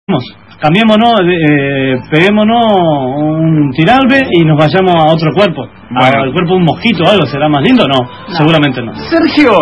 Cambiémonos, peguémonos un tiralbe y nos vayamos a otro cuerpo. Bueno. ¿El cuerpo de un mosquito o algo será más lindo? No, seguramente no. Sergio,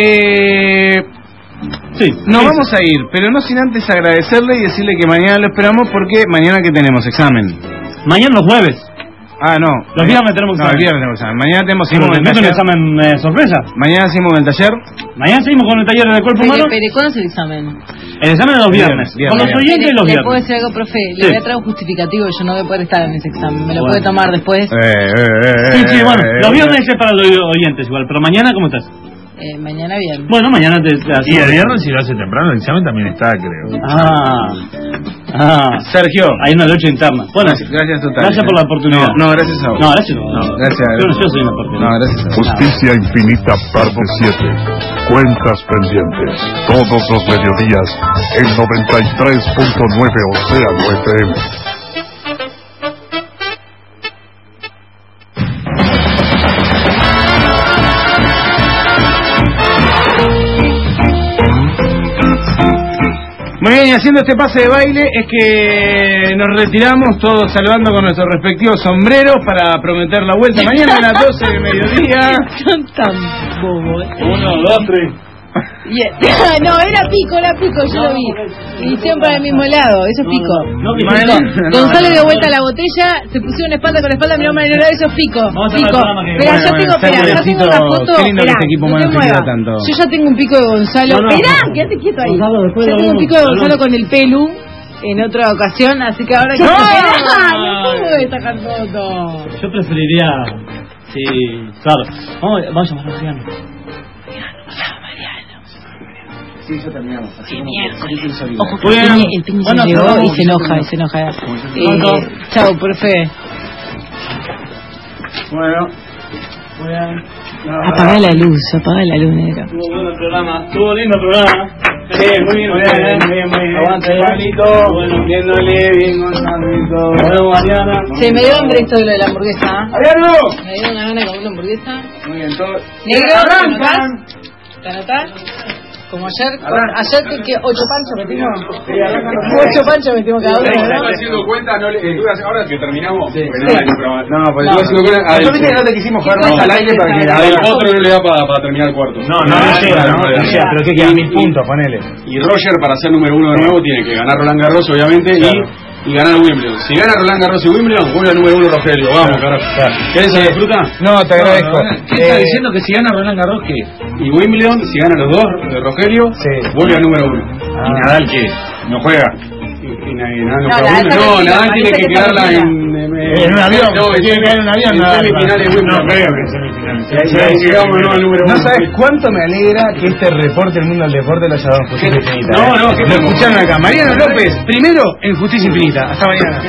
Sí, nos vamos a ir, pero no sin antes agradecerle y decirle que mañana lo esperamos porque mañana que tenemos examen. Mañana los jueves. Ah, no. Los viernes tenemos No, examen. el viernes tenemos examen. Mañana tenemos ¿Es un examen sorpresa? Mañana hacemos el taller. Mañana seguimos con el taller del cuerpo humano. Pero ¿cuándo es el examen? El examen de los viernes. Viernes, Con los oyentes y los ¿Le viernes. puedo decir algo, profe? Le voy a traer un justificativo. Yo no voy a poder estar en ese examen. ¿Me lo puede tomar después? Sí, bueno. Los viernes es para los oyentes igual. Pero mañana, ¿cómo estás? Mañana bien. Bueno, mañana te Y el viernes, si lo hace temprano, el examen también está, creo. Sergio. Hay una lucha interna. Bueno, gracias total. gracias por la oportunidad. No, gracias a vos. No, gracias. Gracias. Yo soy una oportunidad. No, gracias a vos. Justicia Infinita, parte 7. Cuentas pendientes. Todos los mediodías en 93.9 Océano FM. Muy bien, y haciendo este pase de baile es que nos retiramos todos saludando con nuestros respectivos sombreros para prometer la vuelta mañana a las 12 del mediodía. Son tan bobos. 1, 2, 3. No, era pico, yo lo vi. Y hicieron para el mismo lado, eso es pico. Gonzalo dio vuelta a la botella, se pusieron espalda con espalda, miró Mario, eso es pico. Pico. Espera, yo tengo, yo tengo una foto. Qué lindo que este equipo no humano te se quiera muevas. tanto. Yo ya tengo un pico de Gonzalo. Esperá, quédate quieto ahí. Yo tengo un pico de Gonzalo con el pelu en otra ocasión, así que ahora que no pude sacar foto. Yo preferiría... Sí, claro. Vamos a llamar a Mariano. Sí, yo terminamos. Sí, miércoles. Ojo, Ojo, el Piñi se llegó y se enoja. Chao, profe. Bueno. Apaga la luz, negro. Estuvo bueno el programa, estuvo lindo el programa. Muy bien. Aguante, Gonzalito. Bueno, bien, Gonzalito. Bueno, Mariana. Se me dio hambre esto de lo de la hamburguesa. ¡Ariano! Me dio una gana de comer una hamburguesa. Muy bien, todo. Negro, ¿te anotás? Como ayer que 8 panchos metimos. 8 panchos metimos cada uno, ¿no? haciendo cuenta, ahora que terminamos. Sí. No, pues estuve haciendo cuenta. Solamente no te quisimos jugar más al aire para que Al otro no le da para terminar cuarto. No llega, pero que queda 1000 puntos, ponele. Y Roger, para ser número 1 de nuevo, tiene que ganar Roland Garros, obviamente, y ganar Wimbledon. Si gana Roland Garros y Wimbledon, vuelve al número 1 Rogelio. Vamos, carajo. ¿Querés se disfruta? No, te agradezco. ¿Qué está diciendo que si gana Roland Garros qué? Y Wimbledon, si gana los dos, Rogelio, vuelve al número 1. ¿Y Nadal qué? ¿No juega? Nadal tiene que quedarla en un avión. Tiene que quedar en un avión. No creo que en semifinales. No sabes cuánto me alegra que este reporte, el mundo del deporte, lo haya dado en Justicia Infinita. No, lo escucharon acá. Mariano López, primero en Justicia Infinita. Hasta mañana.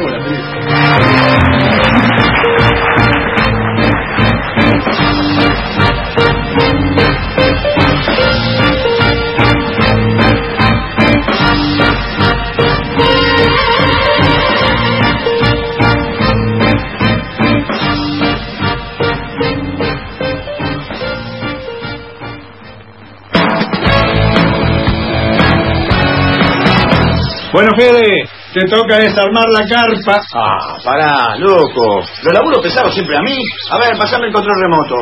Bueno, Fede, te toca desarmar la carpa. Pará, loco. Los laburos pesados siempre a mí. A ver, pasame el control remoto.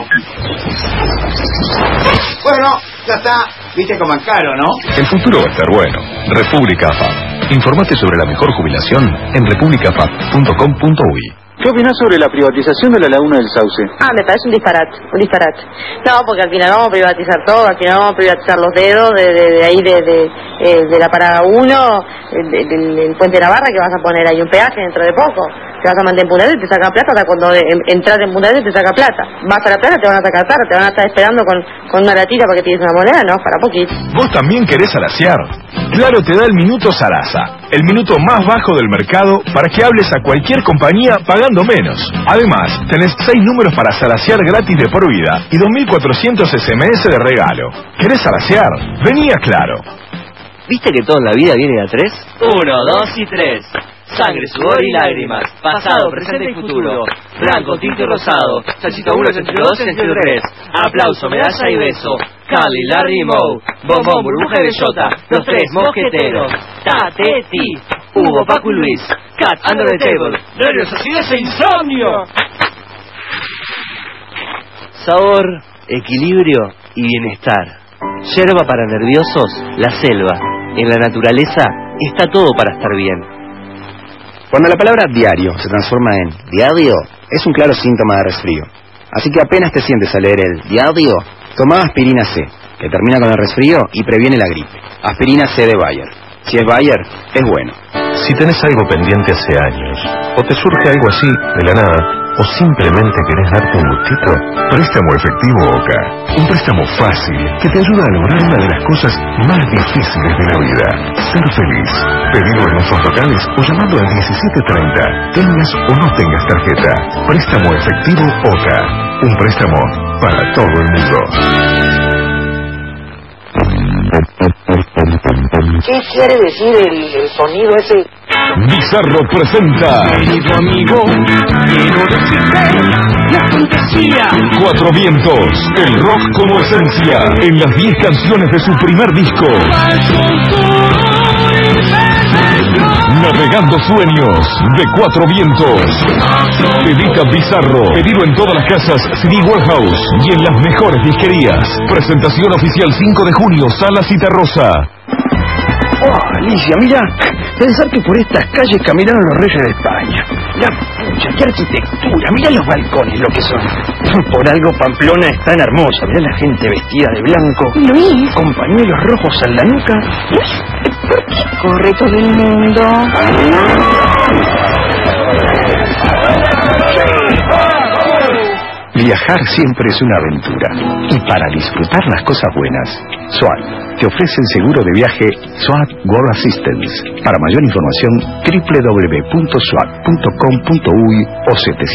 Bueno, ya está. Viste cómo es caro, ¿no? El futuro va a estar bueno. República FAP. Informate sobre la mejor jubilación en republicafap.com.uy. ¿Qué opinás sobre la privatización de la Laguna del Sauce? Me parece un disparate. No, porque al final vamos a privatizar todo, al final vamos a privatizar los dedos de ahí de la parada 1, del puente de la Barra, que vas a poner ahí un peaje dentro de poco. Te vas a mandar en Punta del Este y te saca plata, hasta cuando entras en Punta del Este te saca plata. Vas a la plata, te van a sacar tarde, te van a estar esperando con una latita para que te des una moneda, no, para poquito. ¿Vos también querés salaciar? Claro te da el minuto Sarasa, el minuto más bajo del mercado para que hables a cualquier compañía pagando menos. Además, tenés 6 números para salaciar gratis de por vida y 2.400 SMS de regalo. ¿Querés salaciar? Vení a Claro. ¿Viste que todo en la vida viene de a 3? 1, 2 y 3. Sangre, sudor y lágrimas, pasado, presente y futuro. Blanco, tinto y rosado, Chanchito 1, Chanchito 2, Chanchito 3. Aplauso, medalla y beso. Carly, Larry y Moe, Bombón, Burbuja y Bellota, los tres mosqueteros. Tateti, Hugo, Paco y Luis, Cat, Under the Table, Nervios, acidez e insomnio. Sabor, equilibrio y bienestar. Yerba para nerviosos, la selva. En la naturaleza está todo para estar bien. Cuando la palabra diario se transforma en diario, es un claro síntoma de resfrío. Así que apenas te sientes a leer el diario, toma aspirina C, que termina con el resfrío y previene la gripe. Aspirina C de Bayer. Si es Bayer, es bueno. Si tenés algo pendiente hace años, o te surge algo así de la nada, o simplemente querés darte un gustito, Préstamo Efectivo OCA. Un préstamo fácil que te ayuda a lograr una de las cosas más difíciles de la vida: ser feliz. Pedilo en nuestros locales o llamando al 1730, tengas o no tengas tarjeta. Préstamo Efectivo OCA. Un préstamo para todo el mundo. ¿Qué quiere decir el sonido ese? Bizarro presenta Querido amigo, quiero decirte la fantasía. Cuatro Vientos, el rock como esencia, en las 10 canciones de su primer disco. Navegando sueños, de Cuatro Vientos. Edita Bizarro, pedido en todas las casas CD Warehouse y en las mejores disquerías. Presentación oficial 5 de junio, Sala Citarrosa. Oh, Alicia, mira, pensar que por estas calles caminaron los reyes de España. La pucha, qué arquitectura, mira los balcones, lo que son. Por algo Pamplona es tan hermosa, mira la gente vestida de blanco. Luis. Con pañuelos rojos en la nuca. ¿Por qué corre todo el mundo? Viajar siempre es una aventura. Y para disfrutar las cosas buenas, SWAT te ofrece el seguro de viaje SWAT World Assistance. Para mayor información, www.swat.com.uy o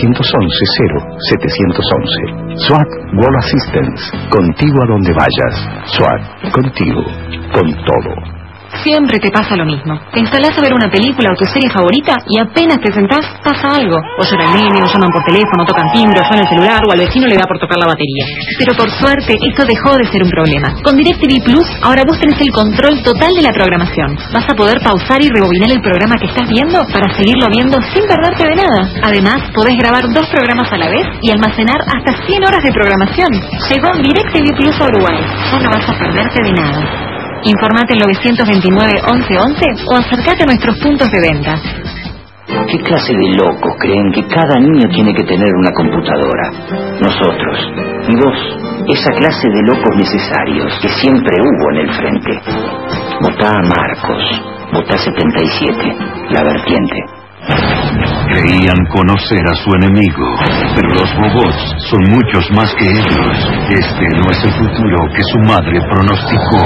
711-0711. SWAT World Assistance. Contigo a donde vayas. SWAT. Contigo. Con todo. Siempre te pasa lo mismo. Te instalás a ver una película o tu serie favorita y apenas te sentás, pasa algo. O llora el nene, o llaman por teléfono, tocan timbre, o suena el celular, o al vecino le da por tocar la batería. Pero por suerte, esto dejó de ser un problema. Con DirecTV Plus, ahora vos tenés el control total de la programación. Vas a poder pausar y rebobinar el programa que estás viendo para seguirlo viendo sin perderte de nada. Además, podés grabar 2 programas a la vez y almacenar hasta 100 horas de programación. Llegó DirecTV Plus a Uruguay. Ya no vas a perderte de nada. Informate en 929-1111 o acércate a nuestros puntos de venta. ¿Qué clase de locos creen que cada niño tiene que tener una computadora? Nosotros. Y vos, esa clase de locos necesarios que siempre hubo en el frente. Votá a Marcos. Votá 77. La vertiente. Creían conocer a su enemigo, pero los robots son muchos más que ellos. Este no es el futuro que su madre pronosticó.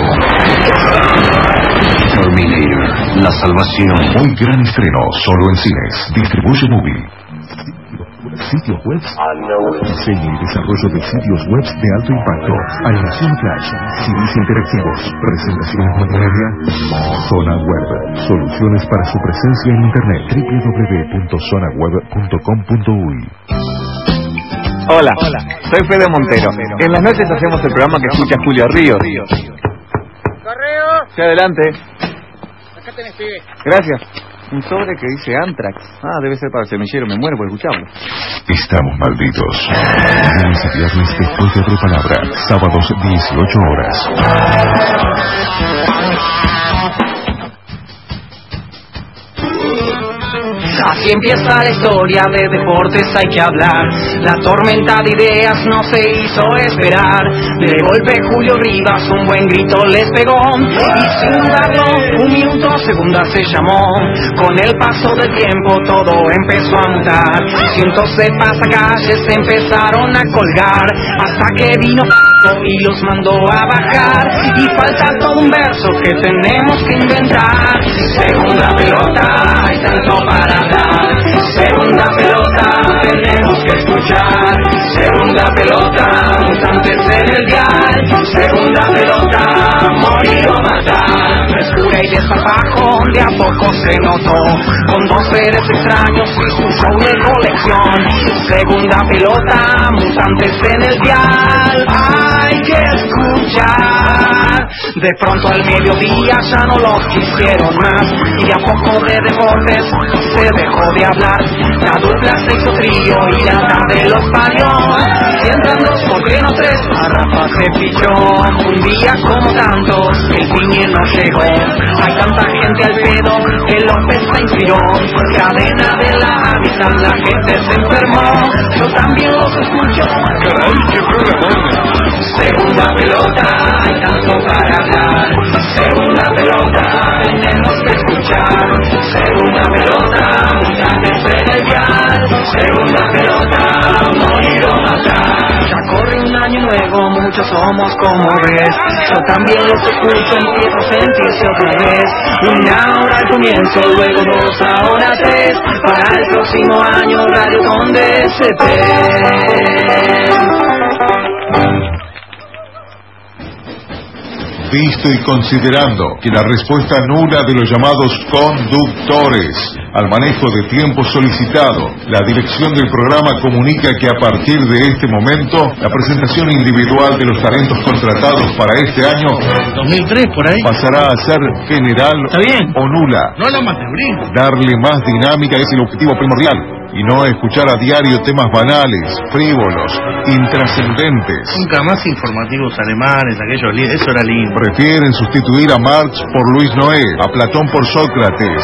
Terminator, la salvación. Hoy gran estreno, solo en cines. Distribuye Movie. Sitios web, diseño y desarrollo de sitios web de alto impacto, animación flash, CDs interactivos, presentaciones multimedia. Zona Web, soluciones para su presencia en internet. www.zonaweb.com.uy. Hola, soy Fede Montero. En las noches hacemos el programa que escucha Julio Ríos. Correo. Sí, adelante. Acá tenés, pibe. Gracias. Un sobre que dice Antrax. Ah, debe ser para el semillero, me muero por escucharlo. Estamos malditos. Lunes y viernes después de otra palabra. Sábados 18 horas. Así empieza la historia, de deportes hay que hablar. La tormenta de ideas no se hizo esperar. De golpe Julio Rivas un buen grito les pegó. Y sin dudarlo, 1 minuto, segunda se llamó. Con el paso del tiempo todo empezó a mutar. Cientos de pasacalles se empezaron a colgar. Hasta que vino y los mandó a bajar. Y falta todo un verso que tenemos que inventar. Segunda pelota, hay tanto para dar. Segunda pelota, tenemos que escuchar. Segunda pelota, mutantes en el dial. Segunda pelota, morir o matar. No es y desparpajo de a poco se notó, con dos seres extraños y su show de colección. Segunda pelota, mutantes en el dial, hay que escuchar. De pronto al mediodía ya no los quisieron más, y de a poco de deportes se dejó de hablar. La dupla se hizo trío y la tarde los parió. Si entran dos, ¿por qué no tres? A Rafa se pichó. Un día como tantos, el piñe no llegó. Hay tanta gente al pedo que López se inspiró. Cadena de la hábitat, la gente se enfermó. Yo también los escucho. Caray, qué programa. Segunda pelota, hay tanto para hablar. Segunda pelota, tenemos que escuchar. Segunda pelota, mutantes en el vial. Segunda pelota, morir o matar. Ya corre un año nuevo, muchos somos como ves. Yo también los escucho, empiezo a sentirse otra vez. Una hora al comienzo, luego 2, ahora 3. Para el próximo año, Radio Conde SP. Visto y considerando que la respuesta nula de los llamados conductores al manejo de tiempo solicitado, la dirección del programa comunica que a partir de este momento la presentación individual de los talentos contratados para este año 2003 por ahí pasará a ser general o nula. No la más de brinco. Darle más dinámica es el objetivo primordial, y no escuchar a diario temas banales, frívolos, intrascendentes. Nunca más informativos alemanes, aquellos, eso era lindo. Prefieren sustituir a Marx por Luis Noé, a Platón por Sócrates.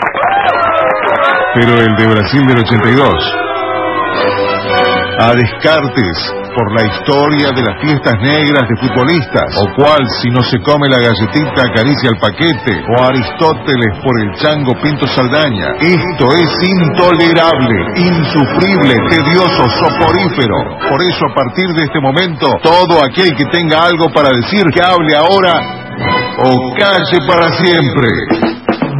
Pero el de Brasil del 82, a Descartes por la historia de las fiestas negras de futbolistas, o cual si no se come la galletita acaricia el paquete, o Aristóteles por el chango Pinto Saldaña. Esto es intolerable, insufrible, tedioso, soporífero. Por eso a partir de este momento, todo aquel que tenga algo para decir, que hable ahora o calle para siempre.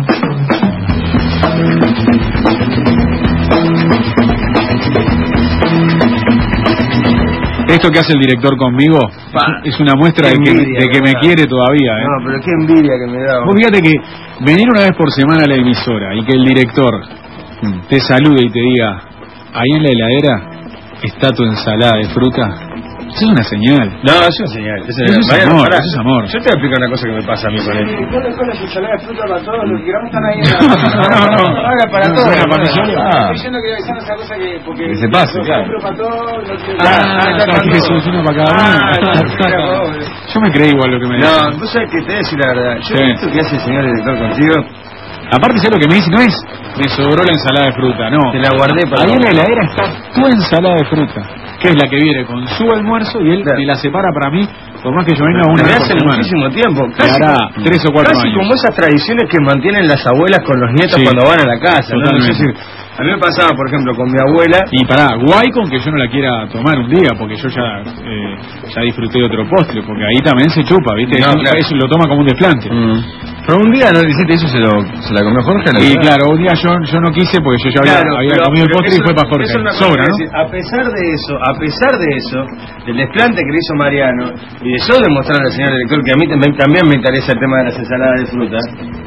Esto que hace el director conmigo es una muestra de que me quiere todavía. No, pero qué envidia que me da. Vos fíjate que venir una vez por semana a la emisora y que el director te salude y te diga, ahí en la heladera está tu ensalada de fruta. Eso es una señal. No, eso es una señal. Eso es amor, eso es amor. Yo te voy a explicar una cosa que me pasa a mí con él. ¿Vos le pones ensalada de fruta para todos los que están ahí en la... No, para todos. Estoy diciendo que son esa cosa que... Que se pase, claro. Para todos, que soluciona para cada uno. Yo me creí igual lo que me dice. No, vos sabés que te voy a decir la verdad. Yo he visto que hace el señor director contigo. Aparte, sé lo que me dice, no es me sobró la ensalada de fruta, no. Te la guardé para... Ahí en la heladera está tu ensalada de fruta, que es la que viene con su almuerzo y él me la separa para mí, por más que yo venga una vez por semana. Hace muchísimo tiempo. Casi, hará 3 o 4 años. Casi como esas tradiciones que mantienen las abuelas con los nietos cuando van a la casa. Totalmente. No sé si... A mí me pasaba, por ejemplo, con mi abuela... Y pará, guay con que yo no la quiera tomar un día, porque yo ya disfruté de otro postre, porque ahí también se chupa, ¿viste? No, claro. Eso lo toma como un desplante. Pero un día, ¿no dijiste eso? ¿Se la comió Jorge? Y claro, un día yo no quise, porque yo ya había comido el postre y fue para Jorge. Sobra, ¿no? Decir, a pesar de eso, del desplante que le hizo Mariano, y de yo demostrarle al señor director que a mí también me interesa el tema de las ensaladas de fruta,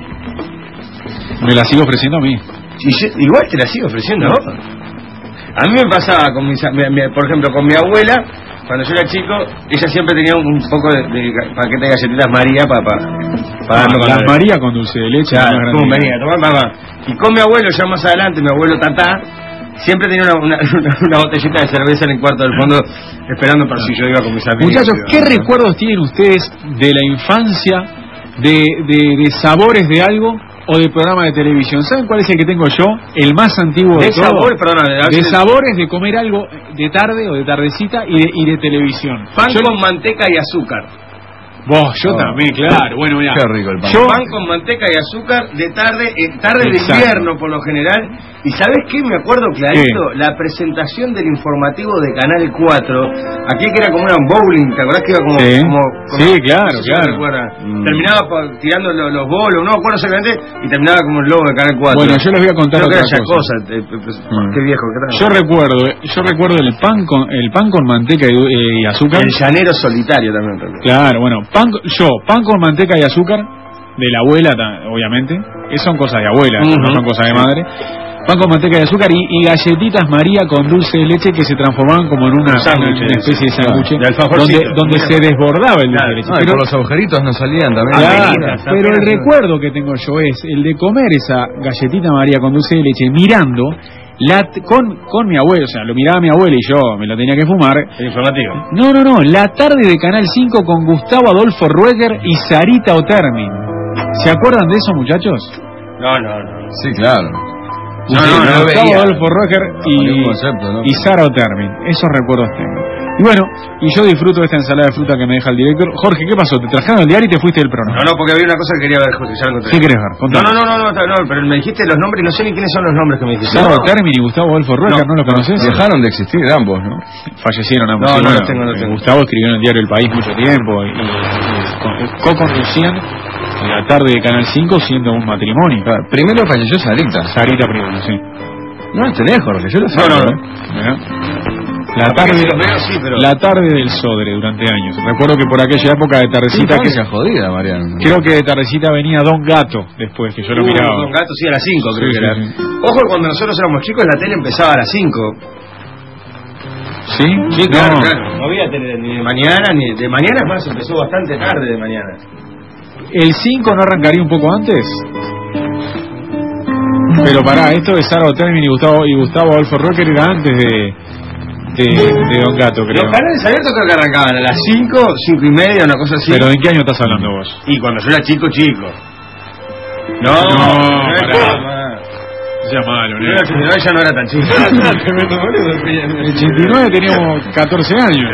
me la sigo ofreciendo a mí. Y yo, igual te la sigo ofreciendo a vos. A mí me pasaba, por ejemplo, con mi abuela, cuando yo era chico, ella siempre tenía un poco de paquete de galletitas María para darlo con la María con dulce de leche. Venía, tomá. Y con mi abuelo, ya más adelante, mi abuelo Tatá, siempre tenía una botellita de cerveza en el cuarto del fondo, esperando para si yo iba con mis amigos. Muchachos, ¿qué recuerdos tienen ustedes de la infancia, de sabores de algo? O de programa de televisión. ¿Saben cuál es el que tengo yo? El más antiguo de todo. De sabores, de comer algo de tarde o de tardecita y de televisión. Pan con manteca y azúcar. Vos, yo también, claro. Bueno, mirá. Qué rico el pan. Pan con manteca y azúcar de tarde de invierno por lo general. ¿Y sabés qué? Me acuerdo clarito, la presentación del informativo de Canal 4, aquel que era como un bowling, ¿te acordás que iba como... Sí, claro. Terminaba tirando los bolos, no me acuerdo exactamente, y terminaba como el logo de Canal 4. Bueno, yo les voy a contar otra cosa. Qué viejo, ¿qué tal? Yo recuerdo el pan con manteca y azúcar. El llanero solitario también. Claro, bueno, pan con manteca y azúcar de la abuela, obviamente. Son cosas de abuela, no son cosas de madre. Pan con manteca de azúcar y galletitas María con dulce de leche que se transformaban como en una especie de sándwich donde se desbordaba el dulce de leche. Pero los agujeritos no salían también. Pero el recuerdo que tengo yo es el de comer esa galletita María con dulce de leche mirando con mi abuelo, o sea, lo miraba mi abuela y yo me lo tenía que fumar. El informativo. No, la tarde de Canal 5 con Gustavo Adolfo Rueger y Sarita Otermin. ¿Se acuerdan de eso, muchachos? No. Sí, claro. Gustavo Adolfo Rueger y Sara Otermin. Esos recuerdos tengo. Y bueno, yo disfruto de esta ensalada de fruta que me deja el director. Jorge, ¿qué pasó? ¿Te trajeron el diario y te fuiste del programa? No, porque había una cosa que quería ver, Jorge. ¿Qué querés ver? Contame. No, pero me dijiste los nombres y no sé ni quiénes son los nombres que me dijiste. Sara Otermin y Gustavo Adolfo Rueger, ¿no los conoces? Dejaron de existir ambos, ¿no? Fallecieron ambos. No los tengo. Gustavo escribió en el diario El País mucho tiempo y co-conducían la tarde de Canal 5 siendo un matrimonio. Claro, primero falleció Sarita. Sarita primero, sí. No lo tenés, Jorge, yo lo sé. La tarde del Sodre durante años. Recuerdo que por aquella época de Tardecita que se jodida, Mariano. Creo que de Tardecita venía Don Gato después, que yo lo miraba. Don Gato sí a las 5 creo que era. Ojo, cuando nosotros éramos chicos la tele empezaba a las 5. ¿Sí? Claro. No había tele ni de mañana ni de mañana, es más, empezó bastante tarde de mañana. ¿El 5 no arrancaría un poco antes? Pero pará, esto de Sara Otermin y Gustavo Adolfo Rueger era antes de Don Gato, creo. Los canales abiertos creo que arrancaban a las 5, 5 y media, una cosa así. ¿Pero en qué año estás hablando vos? Y cuando yo era chico. No, ya malo, ¿no? En el 89 ya no era tan chico. En el 89 teníamos 14 años.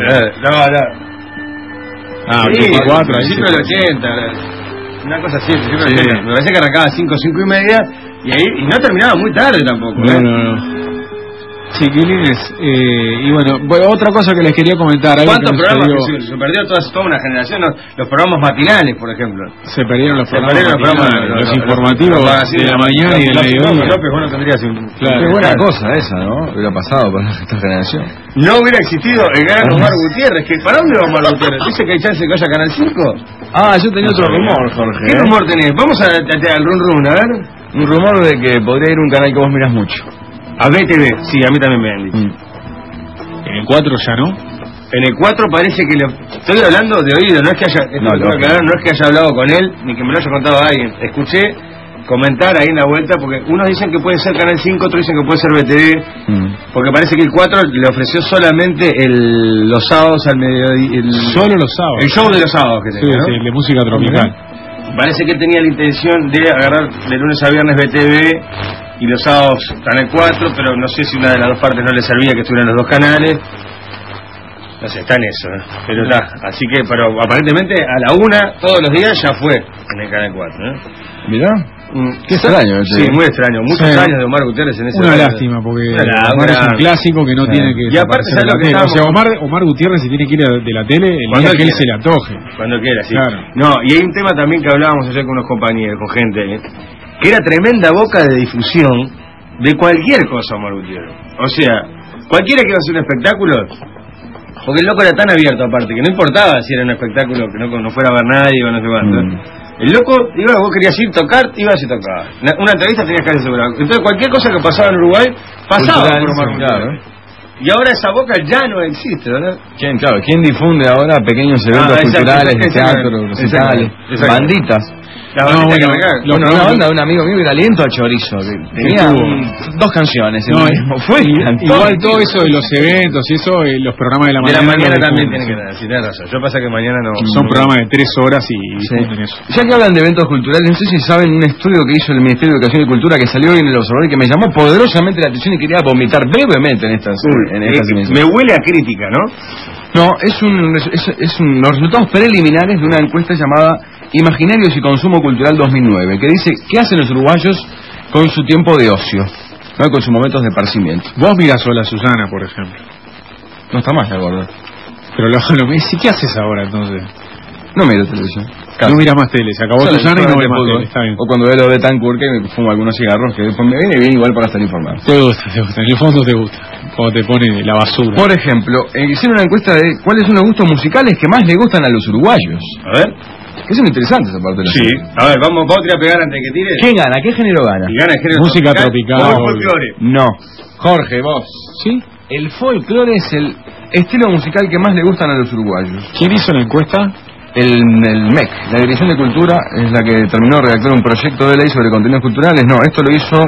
Sí, 24, al principio del 80. Una cosa así, me parece que arrancaba a 5, 5 y media y no terminaba muy tarde tampoco. No. Chiquilines, y bueno, otra cosa que les quería comentar. ¿Cuántos programas se perdió toda una generación? Los programas matinales, por ejemplo. Se perdieron los programas matinales, los informativos de la mañana y de la mediodía. López, bueno, tendrías qué buena cosa esa, ¿no? Hubiera pasado para esta generación. No hubiera existido el gran Omar Gutiérrez. ¿Para dónde va Omar Gutiérrez? ¿Dice que hay chance que vaya a Canal 5? Yo tenía otro rumor, Jorge. ¿Qué rumor tenés? Vamos al run, a ver. Un rumor de que podría ir un canal que vos mirás mucho. A BTV, sí, a mí también me han dicho. ¿En el 4 ya no? En el 4 parece que estoy hablando de oído, no es que haya no es que haya hablado con él, ni que me lo haya contado a alguien. Escuché comentar ahí en la vuelta, porque unos dicen que puede ser Canal 5, otros dicen que puede ser BTV, porque parece que el 4 le ofreció solamente los sábados al mediodía. Solo los sábados. El show de los sábados que tenía, ¿no? Sí, de música tropical. Parece que él tenía la intención de agarrar de lunes a viernes BTV y los sábados Canal 4, pero no sé si una de las dos partes no le servía que estuvieran los dos canales. No sé, está en eso, ¿eh? Pero está. Así que, pero aparentemente a la 1 todos los días ya fue en el Canal 4, ¿eh? Mirá. Qué extraño. Sí, muy extraño. Muchos años de Omar Gutiérrez en ese Una lástima, porque Omar es un clásico que no tiene que... Y aparte, ¿sabes lo que o sea, Omar Gutiérrez se tiene que ir de la tele el día que él se le antoje. Cuando quiera, sí. Claro. No, y hay un tema también que hablábamos ayer con unos compañeros, con gente, que era tremenda boca de difusión de cualquier cosa Omar Gutiérrez. O sea, cualquiera que iba a hacer un espectáculo, porque el loco era tan abierto aparte, que no importaba si era un espectáculo que no fuera a ver nadie o no sé cuánto. El loco, vos querías ir a tocar, ibas y tocabas. Una entrevista tenías que hacer seguro. Entonces cualquier cosa que pasaba en Uruguay, pasaba por Omar Gutiérrez. Y ahora esa boca ya no existe, ¿verdad? ¿Quién difunde ahora pequeños eventos culturales, de teatro, recitales, banditas? Una banda de un amigo mío era Aliento a Chorizo, tenía 2 canciones. Igual todo eso de los eventos y eso, los programas de la mañana. De la mañana también tienen que dar, si tenés razón. Yo pasa que mañana no. Son programas de 3 horas y difunden eso. Ya que hablan de eventos culturales, no sé si saben un estudio que hizo el Ministerio de Educación y Cultura que salió hoy en el Observador y que me llamó poderosamente la atención y quería vomitar brevemente en estas imágenes. Me huele a crítica, ¿no? No, los resultados preliminares de una encuesta llamada Imaginarios y Consumo Cultural 2009, que dice qué hacen los uruguayos con su tiempo de ocio, ¿no? Con sus momentos de esparcimiento. Vos mirás Hola Susana, por ejemplo. No está más, la gorda. Pero ¿qué haces ahora entonces? No miro televisión. No miras más tele, se acabó Susana y no ves más tele, está bien. O cuando veo lo de Betancourt, que me fumo algunos cigarros, que después me viene bien igual para estar informado. Te gusta, en el fondo te gusta, cuando te pone la basura. Por ejemplo, hicieron una encuesta de cuáles son los gustos musicales que más le gustan a los uruguayos. A ver. Que son interesantes aparte de la Sí. A ver, vamos a tirar a pegar antes de que tire. ¿Quién gana? ¿Qué género gana? Y gana el género Música tropical. O el folclore. No. Jorge, vos. ¿Sí? El folclore es el estilo musical que más le gustan a los uruguayos. ¿Quién hizo la encuesta? El MEC, la Dirección de Cultura, es la que terminó de redactar un proyecto de ley sobre contenidos culturales. No, esto lo hizo...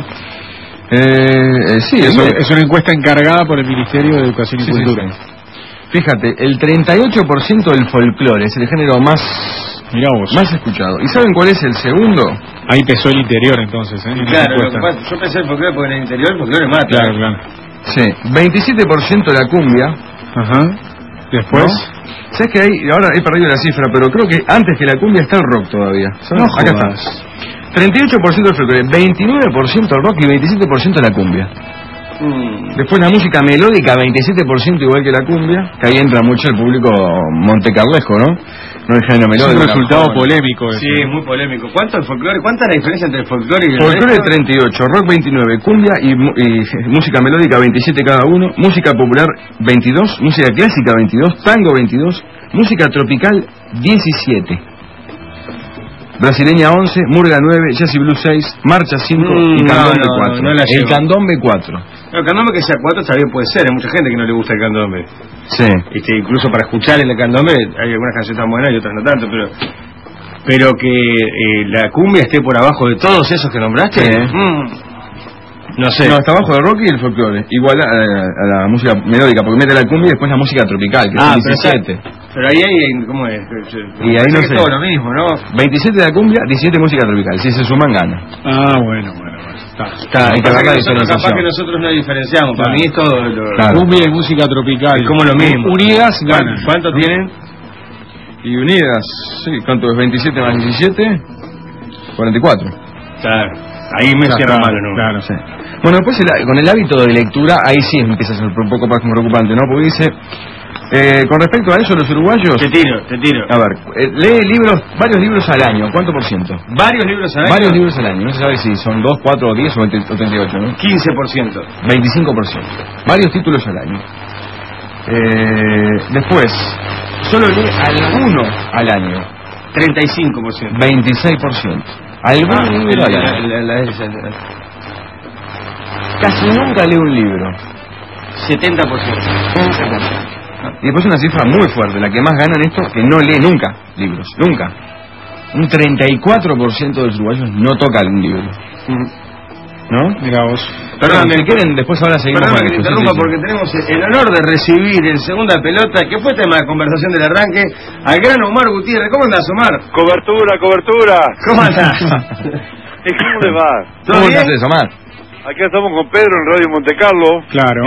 sí, es una encuesta encargada por el Ministerio de Educación y Cultura. Sí. Fíjate, el 38% del folclore es el género más escuchado. ¿Y saben cuál es el segundo? Ahí pesó el interior entonces, ¿eh? Claro, lo que pasa, yo pensé el folclore porque en el interior el folclore mata. Claro. Sí, 27% de la cumbia. Ajá. Después... ¿No? ¿Sabes que ahora he perdido la cifra, pero creo que antes que la cumbia está el rock todavía? No, acá está. 38% del folclore, 29% el rock y 27% la cumbia. Después la música melódica, 27% igual que la cumbia, que ahí entra mucho el público montecarlesco, ¿no? No el género melódico. Es un resultado polémico. Sí, es muy polémico. ¿Cuánto el folclore? ¿Cuánta es la diferencia entre el folclore y el folclore? 38, rock 29, cumbia y música melódica 27 cada uno, música popular 22, música clásica 22, tango 22, música tropical 17. Brasileña 11, murga 9, jazz y blues 6, marcha 5 y candombe 4. No el candombe 4. El candombe que sea 4 también puede ser, hay mucha gente que no le gusta el candombe. Sí. Incluso para escuchar el candombe hay algunas canciones tan buenas y otras no tanto, pero que la cumbia esté por abajo de todos esos que nombraste. No sé. No, está abajo del rock y el folclore. Igual a la música melódica, porque mete la cumbia y después la música tropical, que es 17. Pero ahí hay, ¿cómo es? Y ahí no sé. Todo lo mismo, ¿no? 27 de la cumbia, 17 música tropical. Si se suman, gana. Ah, bueno. Está capaz que nosotros no diferenciamos. Para mí es todo cumbia y música tropical. Es como lo mismo. Unidas ganan. ¿Cuánto tienen? Y unidas, sí, ¿cuánto es? 27 más 17, 44. Claro. Ahí me cierra malo, ¿no? Claro, sí. Bueno, después con el hábito de lectura, ahí sí empieza a ser un poco más preocupante, ¿no? Porque dice, con respecto a eso, los uruguayos... Te tiro. A ver, lee varios libros al año, ¿cuánto por ciento? ¿Varios libros al año? Varios libros al año, no se sabe si son 2, 4, 10 o 38, ¿no? 15%. 25%. Varios títulos al año. Después, solo lee alguno al año. 35%. 26%. ¿Algún libro al año? Casi nunca lee un libro. 70%. Y después una cifra muy fuerte, la que más gana en esto, que no lee nunca libros, nunca. Un 34% de los uruguayos no toca algún libro. ¿No? Mira vos. Perdón, si quieren, después ahora seguimos con esto. Interrumpa porque tenemos el honor de recibir en segunda pelota, que fue tema de conversación del arranque, al gran Omar Gutiérrez. ¿Cómo andás, Omar? Cobertura. ¿Cómo andás? ¿Cómo le va? ¿Cómo estás, Omar? Aquí estamos con Pedro en Radio Monte Carlo. Claro.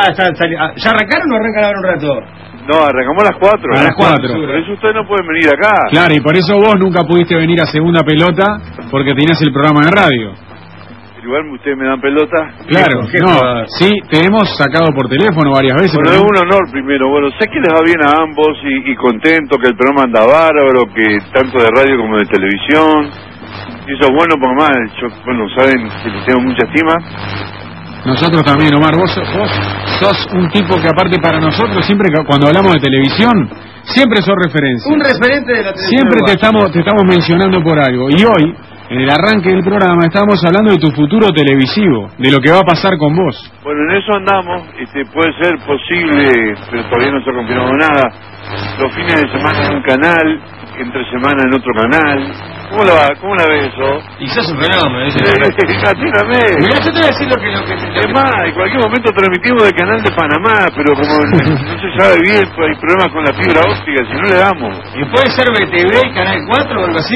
¿Ya arrancaron o arrancan ahora un rato? No, arrancamos a las 4. A las 4. Por eso ustedes no pueden venir acá. Claro, y por eso vos nunca pudiste venir a segunda pelota, porque tenías el programa de radio. Igual ustedes me dan pelota. Claro, sí, te hemos sacado por teléfono varias veces. Bueno, es un honor primero. Bueno, sé que les va bien a ambos y contento, que el programa anda bárbaro, que tanto de radio como de televisión. Y eso es bueno, porque más, saben que les tengo mucha estima. Nosotros también, Omar, vos sos un tipo que aparte para nosotros, siempre cuando hablamos de televisión, siempre sos referencia. Un referente de la televisión. Siempre te estamos mencionando por algo. Y hoy, en el arranque del programa, estábamos hablando de tu futuro televisivo, de lo que va a pasar con vos. Bueno, en eso andamos, puede ser posible, pero todavía no se ha confirmado nada. Los fines de semana en un canal, entre semana en otro canal. ¿Cómo la ves eso? Y sos un fenómeno, atírame. Mirá, yo te voy a decir lo que es más, en cualquier momento transmitimos del canal de Panamá, pero como no se sabe bien, pues hay problemas con la fibra óptica, si no le damos. ¿Y puede ser BTV, Canal 4 o algo así?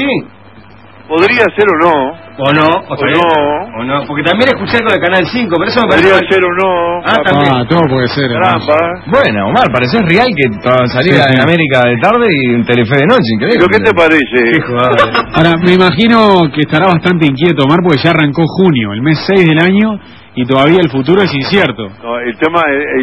Podría ser o no. O no, porque también escuché con el Canal 5, pero eso me parece... Podría ser o no. También. Todo puede ser. Bueno, Omar, pareces real que salía en América de tarde y en Telefe de noche, increíble. ¿Pero qué te parece? Ahora, me imagino que estará bastante inquieto, Omar, porque ya arrancó junio, el mes 6 del año, y todavía el futuro es incierto. No, el tema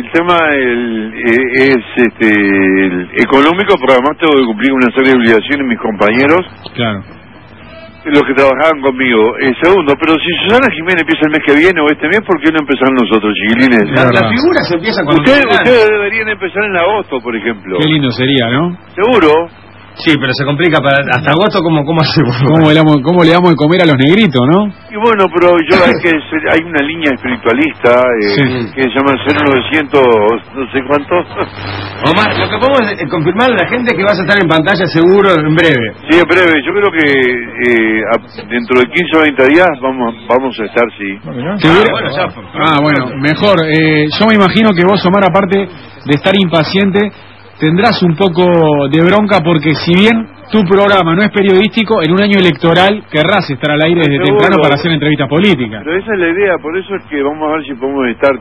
es el económico, pero además tengo que cumplir una serie de obligaciones mis compañeros. Claro. Los que trabajaban conmigo. Segundo, pero si Susana Jiménez empieza el mes que viene o este mes, ¿por qué no empezar nosotros, chiquilines? Las figuras empiezan cuando... Ustedes deberían empezar en agosto, por ejemplo. Qué lindo sería, ¿no? Seguro. Sí, pero se complica hasta agosto. ¿Cómo hacemos? ¿Cómo le damos de comer a los negritos, no? Y bueno, pero hay una línea espiritualista que se llama 0900 no sé cuánto. Omar, lo que podemos confirmar a la gente es que vas a estar en pantalla seguro en breve. Sí, en breve. Yo creo que dentro de 15 o 20 días vamos a estar, sí. Bueno, mejor. Yo me imagino que vos, Omar, aparte de estar impaciente, tendrás un poco de bronca porque si bien tu programa no es periodístico, en un año electoral querrás estar al aire desde temprano para hacer entrevistas políticas. Pero esa es la idea, por eso es que vamos a ver si podemos estar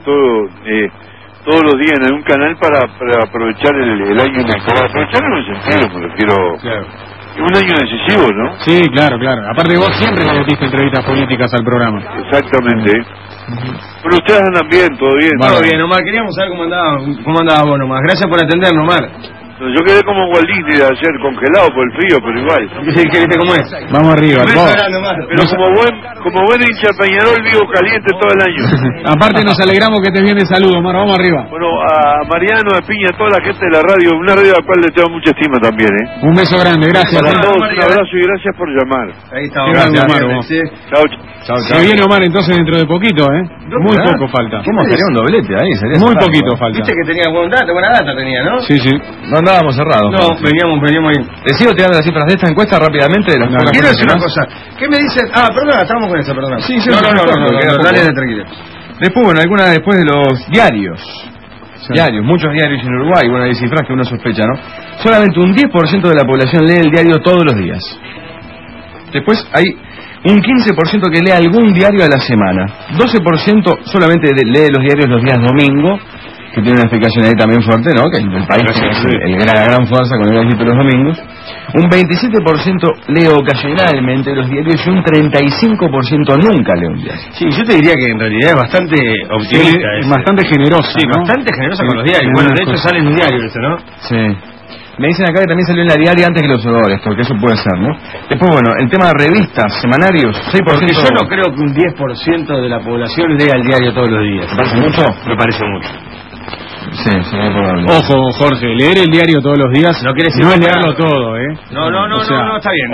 todos los días en algún canal para aprovechar el año electoral. Aprovechar en el sentido, me refiero... Claro. Es un año decisivo, ¿no? Sí, claro. Aparte vos siempre le metiste entrevistas políticas al programa. Exactamente. Pero ustedes andan bien, todo bien. Todo bien, Omar. Queríamos saber cómo andaba vos, Omar. Gracias por atendernos, Omar. Yo quedé como Walt Disney de ayer, congelado por el frío, pero igual. ¿Viste cómo es? Vamos arriba. Pero como buen hincha Peñarol, vivo caliente todo el año. Aparte nos alegramos que estés bien de salud, Omar. Vamos arriba. Bueno, a Mariano, a Piña, a toda la gente de la radio, una radio a la cual le tengo mucha estima también, ¿eh? Un beso grande, gracias. Para todos, un abrazo y gracias por llamar. Ahí está, gracias, Omar. Chao. Se viene Omar entonces dentro de poquito, ¿eh? Muy poco falta. ¿Cómo sería un doblete ahí? Muy poquito falta. Viste que tenía buena data tenía, ¿no? Sí. No andábamos cerrados. No, veníamos ahí. Te sigo tirando las cifras de esta encuesta rápidamente. Quiero decir una cosa. ¿Qué me dicen? Perdona, estábamos con eso, perdona. Sí, no, dale tranquilo. Después, después de los diarios. Muchos diarios en Uruguay, hay cifras que uno sospecha, ¿no? Solamente un 10% de la población lee el diario todos los días. Después hay un 15% que lee algún diario a la semana. 12% solamente lee los diarios los días domingo, que tiene una explicación ahí también fuerte, ¿no? Que el país tiene la gran fuerza con el ejército los domingos. Un 27% lee ocasionalmente los diarios y un 35% nunca lee un diario. Sí, yo te diría que en realidad es bastante optimista. Es bastante generosa. Sí, ¿no? Bastante generosa con los diarios. Bueno, de hecho sale en un diario eso, ¿no? Sí. Me dicen acá que también salió en la diaria antes que los observadores, porque eso puede ser, ¿no? Después, el tema de revistas, semanarios, 6%. Porque yo no creo que un 10% de la población lea el diario todos los días. ¿Te parece mucho? Me parece mucho. Sí, sería probable. Ojo, Jorge, leer el diario todos los días no es leerlo todo, ¿eh? No, está bien.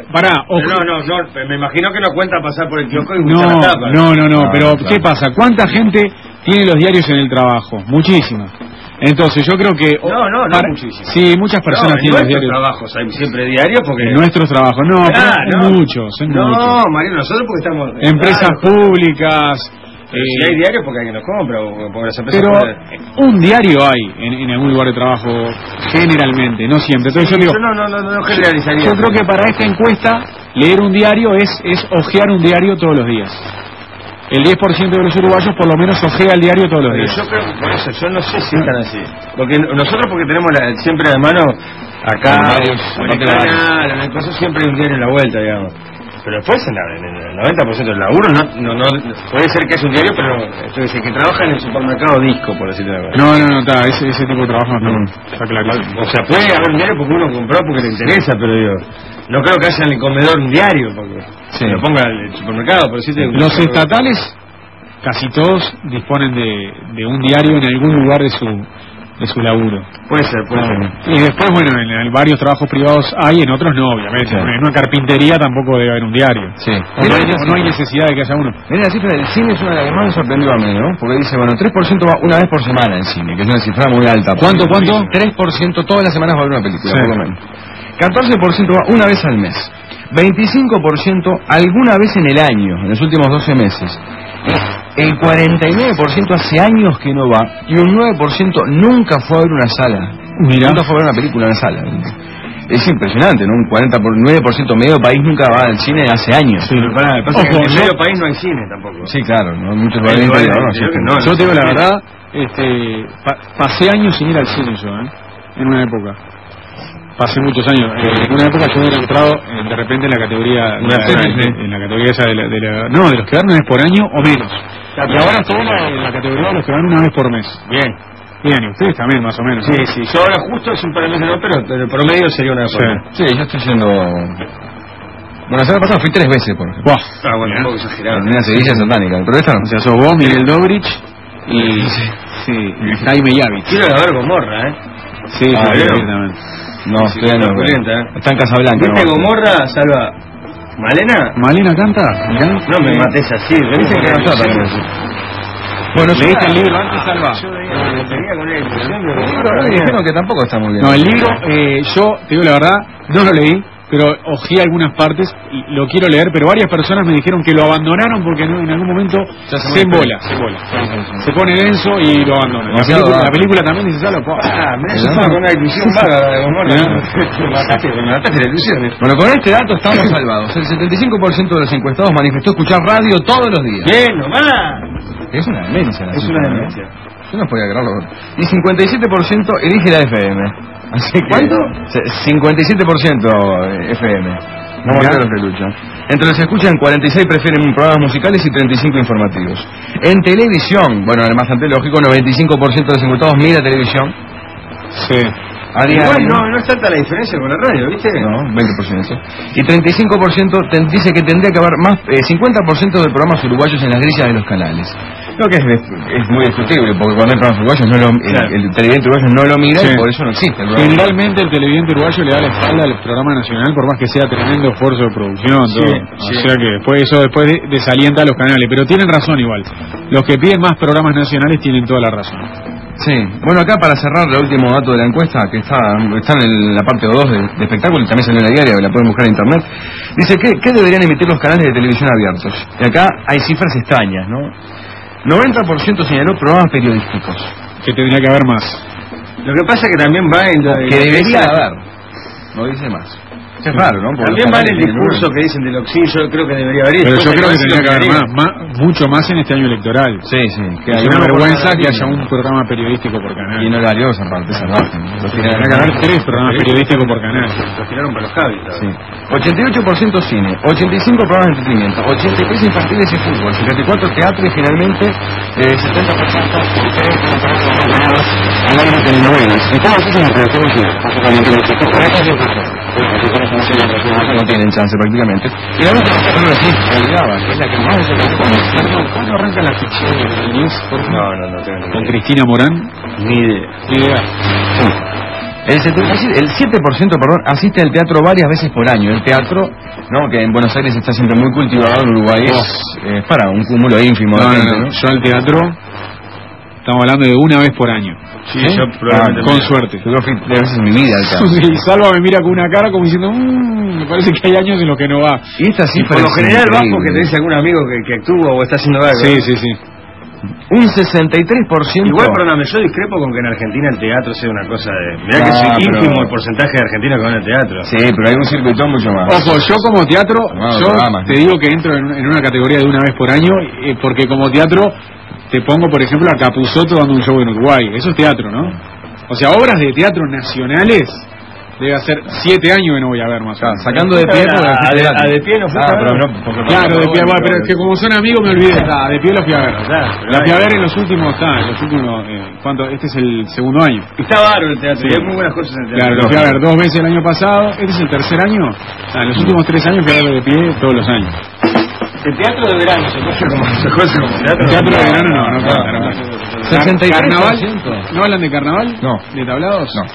No, me imagino que no cuenta pasar por el kiosco y buscar la tapa. No, pero ¿qué pasa? ¿Cuánta gente tiene los diarios en el trabajo? Muchísima. Entonces yo creo que... No muchísimo. Sí, muchas personas tienen los diarios. En nuestros trabajos hay siempre diarios porque... En nuestros trabajos, son muchos. No, Mariano, nosotros porque estamos... Empresas públicas... si hay diarios porque alguien los compra o porque las empresas... Pero un diario hay en algún lugar de trabajo generalmente, no siempre. Entonces yo digo... No generalizaría. Yo creo que para esta encuesta leer un diario es ojear un diario todos los días. El 10% de los uruguayos por lo menos ojea el diario todos los días. Yo creo que por eso, yo no sé si están así. Porque nosotros porque tenemos siempre de mano acá, en el caso siempre hay un diario en la vuelta, digamos. Pero después en el 90% del laburo no puede ser que es un diario, pero entonces el que trabaja en el supermercado disco, por decirlo de verdad. No, ese tipo de trabajo no está clarísimo. O sea, puede haber un diario porque uno compró porque le interesa, pero digo, no creo que haya en el comedor un diario porque lo ponga el supermercado, por decirte. Los estatales casi todos disponen de un diario en algún lugar de su laburo. Puede ser. Y después, en varios trabajos privados hay, en otros no, obviamente. Sí. En una carpintería tampoco debe haber un diario. Sí. No hay necesidad de que haya uno. Mira, la cifra del cine es una de las que más me sorprendió a mí, ¿no? Porque dice, 3% va una vez por semana en cine, que es una cifra muy alta. ¿Cuánto? 3% todas las semanas va a haber una película, por lo menos. 14% va una vez al mes. 25% alguna vez en el año, en los últimos 12 meses. El 49% hace años que no va y un 9% nunca fue a ver una sala. Nunca fue a ver una película en la sala. Es impresionante, ¿no? Un 9% medio país nunca va al cine hace años. Sí, pero pasa que en medio país no hay cine tampoco. Sí, claro, ¿no? Muchos lugares yo te digo la verdad, pasé años sin ir al cine yo, en una época. Pasé muchos años. En una época yo hubiera entrado de repente en la categoría en la categoría esa de los que van una vez por año o menos. Y ahora estoy en la categoría de los que van una vez por mes. Bien, y ustedes también más o menos. Sí. Yo ahora justo es un par de meses no, pero el promedio sería una vez por mes. Sí, yo estoy yendo... Bueno, la semana pasada fui 3 veces, por ejemplo. Bueno, un poco exagerado. Una seguilla satánica, pero esta no. O sea, sos vos, Miguel Dobrich y Jaime Yavich. Quiero ver Gomorra, Sí, directamente. No, sí, todavía no. Está en Casablanca. ¿Viste Gomorra, Salva? ¿Malena? ¿Malena canta? No me mates así. Dice que no está también. Bueno, ¿leíste el libro antes, Salva? Yo tenía con él. Me dijeron que tampoco está muy bien. No, el libro, yo, te digo la verdad, no lo leí, pero ojeé algunas partes y lo quiero leer, pero varias personas me dijeron que lo abandonaron porque en algún momento se embola. Se pone denso y lo abandonan. La película también dice Salva. Me estaba con una ilusión vaga de Gomorra. Me mataste la ilusión. Bueno, con este dato estamos salvados. El 75% de los encuestados manifestó escuchar radio todos los días. Bien, nomás. Es una demencia. Es una demencia. Yo no podía creerlo. Y 57% elige la FM. Así que, ¿cuánto? 57% FM. Vamos a ver los que luchan. Entre los que escuchan, 46 prefieren programas musicales y 35 informativos. En televisión, bueno, bastante lógico, 95% de los encuestados mira televisión. Sí. Igual no es tanta la diferencia con la radio, ¿viste? No, 20%. Y 35% dice que tendría que haber más, 50% de programas uruguayos en las grillas de los canales. Creo que es muy discutible, porque cuando hay programas uruguayos el televidente uruguayo no lo mira, y por eso no existe. Generalmente el televidente uruguayo le da la espalda al programa nacional, por más que sea tremendo esfuerzo de producción. O sea que después desalienta a los canales. Pero tienen razón igual. Los que piden más programas nacionales tienen toda la razón. Sí, bueno, acá para cerrar el último dato de la encuesta, que está en la parte O2 de espectáculo, y también salió en la diaria, la pueden buscar en internet, dice ¿qué deberían emitir los canales de televisión abiertos? Y acá hay cifras extrañas, ¿no? 90% señaló programas periodísticos. Que tendría que haber más. Lo que pasa es que también va en que debería haber, no dice más. Es raro, ¿no? Porque también va en el discurso que dicen del Oxy, yo creo que debería haber. Pero yo creo que tendría que haber mucho más en este año electoral. Sí, que hay una vergüenza que haya un programa periodístico por canal. Y en horarios aparte, salvaje. Tendría que haber 3 programas periodísticos por canal. Los tiraron para los cables. Sí. 88% cine, 85 programas de entretenimiento, 83 infantiles y fútbol, 74 teatro y finalmente 70% al aire de telenovelas. En todas esas no tienen chance prácticamente. Y la otra sí, se olvidaba, es la que más se ¿Cuándo arranca la ficción de News? No tengo ni idea. ¿Con Cristina Morán? Ni idea. El 7% asiste al teatro varias veces por año. El teatro, ¿no? Que en Buenos Aires está siempre muy cultivado, en Uruguay es para un cúmulo ínfimo de gente, ¿no? Yo al teatro estamos hablando de una vez por año. Sí, yo probablemente con suerte. Yo creo que de veces en mi vida al teatro. Sí, Salva me mira con una cara como diciendo me parece que hay años en los que no va. Y esta cifra por lo general vas porque tenés algún amigo que actúa o está haciendo algo. Sí. Un 63%. Igual, perdóname, yo discrepo con que en Argentina el teatro sea una cosa de... Mirá que es ínfimo el porcentaje de argentinos que van al teatro. Sí, pero hay un circuito mucho más. Ojo, yo como teatro, te digo que entro en una categoría de una vez por año, porque como teatro te pongo, por ejemplo, a Capusotto dando un show en Uruguay. Eso es teatro, ¿no? O sea, obras de teatro nacionales debe hacer 7 años que no voy a ver más. Sacando de pie a de pie no fue claro, de pie, pero es que como son amigos me olvidé. De pie lo fui a ver. La fui a ver en los últimos, ¿cuánto? Este es el segundo año. Está bárbaro el teatro, hay muy buenas cosas en el teatro. Claro, lo fui a ver 2 veces el año pasado. Este es el tercer año. En los últimos 3 años fui a verlo de pie todos los años. El teatro de verano se coge como teatro. El teatro de verano no. 63%. ¿Carnaval? ¿No hablan de carnaval? No. ¿De tablados? No.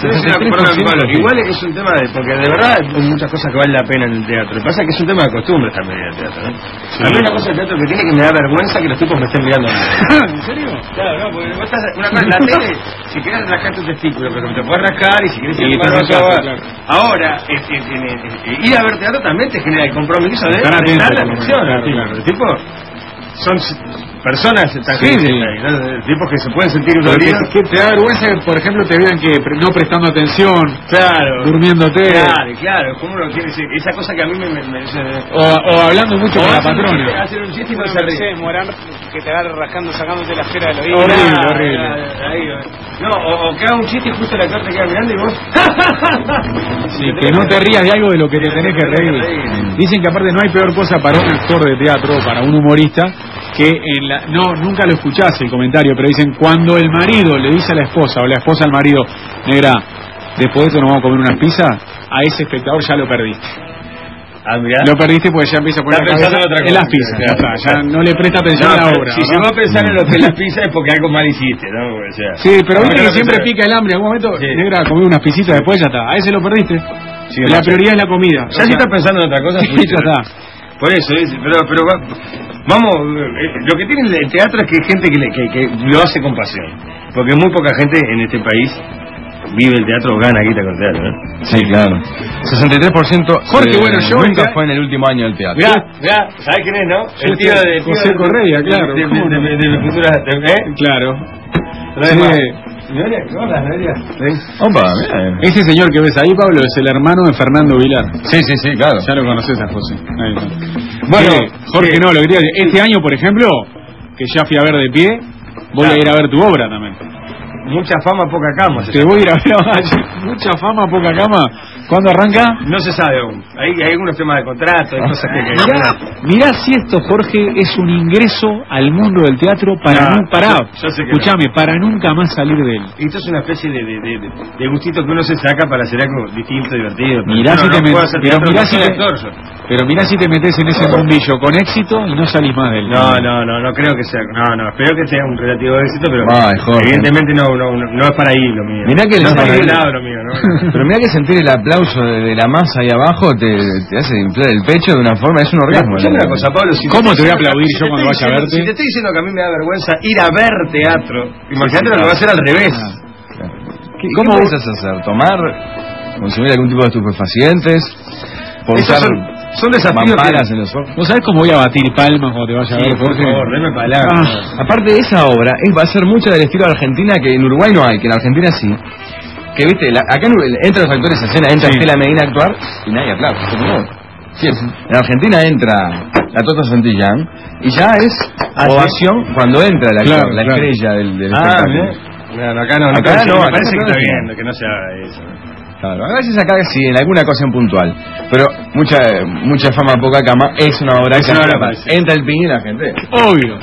63%. Igual es un tema de... Porque de verdad hay muchas cosas que valen la pena en el teatro. Lo que pasa es que es un tema de costumbre también en el teatro, ¿no? Sí. A mí una cosa del teatro que tiene que me da vergüenza que los tipos me estén mirando. ¿En serio? Claro, no, porque vos estás... Una cosa en la tele, si querés rascar tu testículo, pero te puedes rascar y si querés ir claro. Ahora, ir a ver teatro también te genera el compromiso de prestar la atención. Claro. Los tipos son personas tangibles, tipos que se pueden sentir dolidos. Que te da vergüenza que, por ejemplo, te vean que no prestando atención, durmiéndote. Claro, ¿cómo lo quieres decir? Esa cosa que a mí me o hablando mucho con la patrona. Hacer un chiste y no se ríe. Morar que te agarre rascando, sacándote la cera del oído. Horrible. No, o que haga un chiste y justo la carta queda mirando y vos... Sí, que no te rías de algo de lo que te tenés que reír. Dicen que aparte no hay peor cosa para un actor de teatro, para un humorista, que nunca lo escuchás el comentario, pero dicen cuando el marido le dice a la esposa o la esposa al marido, negra, después de esto nos vamos a comer unas pizzas, a ese espectador ya lo perdiste. Lo perdiste porque ya empieza a poner la cabeza en las pizzas. Ya no le presta atención a la obra. Si se va a pensar en lo que es las pizzas es porque algo mal hiciste, ¿no? O sea, sí, pero viste que siempre pica el hambre. En algún momento, negra, comí unas pisitas, después ya está. A ese lo perdiste. Sí, la prioridad es la comida. Ya si estás pensando en otra cosa, sí, ya está. Por eso, pero vamos, lo que tiene el teatro es que hay gente que lo hace con pasión. Porque muy poca gente en este país vive el teatro o gana guita con teatro, ¿no? Sí, claro. 63%. Jorge, bueno, yo nunca fue en el último año del teatro. Mirá, ¿sabés quién es, no? El tío de José Correa, claro. De futura, claro. Opa, ese señor que ves ahí, Pablo, es el hermano de Fernando Vilar. Sí, claro. Ya lo conoces a José. Ahí está. Bueno, Jorge, no, lo quería decir. Este año, por ejemplo, que ya fui a ver de pie, voy a ir a ver tu obra también. Mucha fama, poca cama. Te voy a ir a ver. Mucha fama, poca cama. ¿Cuándo arranca? No se sabe aún. Hay algunos temas de contrato, hay cosas que... Mirá si esto, Jorge, es un ingreso al mundo del teatro para escuchame, para nunca más salir de él. Esto es una especie de gustito que uno se saca para hacer algo distinto, divertido. Mirá si pero mirá si te metes en ese mundillo con éxito y no salís más de él. No creo que sea. No, espero que sea un relativo éxito, pero evidentemente no es para ahí lo mío. Mirá que no es para lado lo mío, ¿no? Pero mirá que sentir el aplauso de la masa ahí abajo te hace inflar el pecho de una forma, es un orgasmo. Una cosa, Pablo, ¿cómo te voy a aplaudir yo cuando vaya a verte? Si te estoy diciendo que a mí me da vergüenza ir a ver teatro, imagínate lo que va a hacer al revés. ¿Cómo vas a hacer? ¿Tomar? ¿Consumir algún tipo de estupefacientes? Son desafíos en los ojos. ¿Vos sabés cómo voy a batir palmas cuando te vaya a ver, Jorge? Por favor, deme palabras. Aparte de esa obra, va a ser mucha del estilo de Argentina que en Uruguay no hay, que en Argentina sí. Que viste, acá entran los actores a escena, entra Estela Medina a actuar y nadie aplaude. Sí, en Argentina entra la Tota Santillán y ya es ovación cuando entra la estrella del espectáculo. Acá no, me parece que está bien que no se haga eso. Claro, a veces acá sí, en alguna cosa en puntual. Pero mucha fama, poca cama, es una obra que entra el piñón y la gente. Obvio.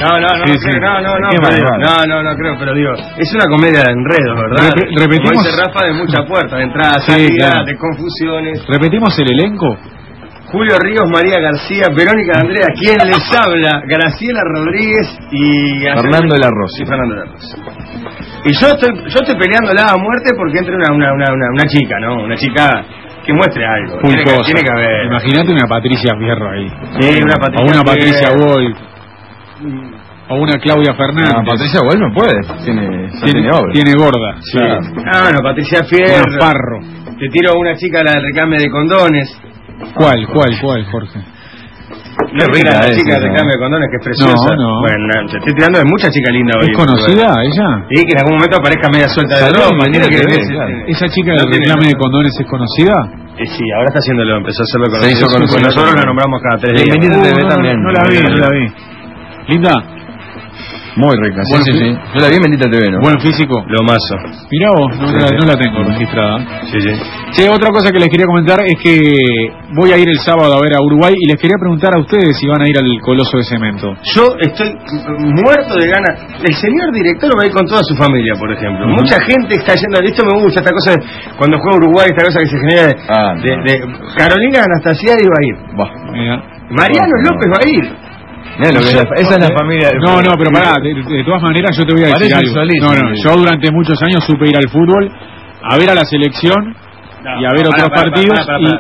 No creo, pero digo, es una comedia de enredos, ¿verdad? Repetimos. Como dice Rafa, de muchas puertas, de entradas, salidas, de confusiones. ¿Repetimos el elenco? Julio Ríos, María García, Verónica de Andrea, ¿quién les habla? Graciela Rodríguez y Fernando de la Rosa. Y yo estoy peleándola a muerte porque entre una chica, ¿no? Una chica que muestre algo. Tiene que haber. Imagínate una Patricia Fierro ahí. Sí, una Patricia. O una Patricia Wolf. O una Claudia Fernández. No, Patricia Wolf no puede. Tiene obra. Tiene gorda. Sí. No, Patricia Fierro. Una Parro. Te tiro una chica la del recambio de condones. ¿Cuál, Jorge? No, rica, la chica de recambio de condones, que es preciosa. No. Bueno, te estoy tirando de mucha chica linda hoy. ¿Es conocida ella? Sí, que en algún momento aparezca media suelta de ropa. ¿Esa chica del reclame de condones es conocida? Sí, ahora está haciéndolo, empezó a hacerlo con nosotros la nombramos cada 3 días. No la vi. Linda. Muy rica, sí. Yo la vi en Bendita TV, ¿no? Buen físico. Lo mazo. Mirá vos, no la tengo registrada. Sí. Otra cosa que les quería comentar es que voy a ir el sábado a ver a Uruguay y les quería preguntar a ustedes si van a ir al Coloso de Cemento. Yo estoy muerto de ganas. El señor director va a ir con toda su familia, por ejemplo. Mucha gente está yendo, esto me gusta, esta cosa de, cuando juega Uruguay, esta cosa que se genera de Carolina Anastasiadi va a ir. Mariano López va a ir. Esa es la familia. No, pero pará, de todas maneras yo te voy a decir algo. Yo durante muchos años supe ir al fútbol, a ver a la selección y a ver otros partidos.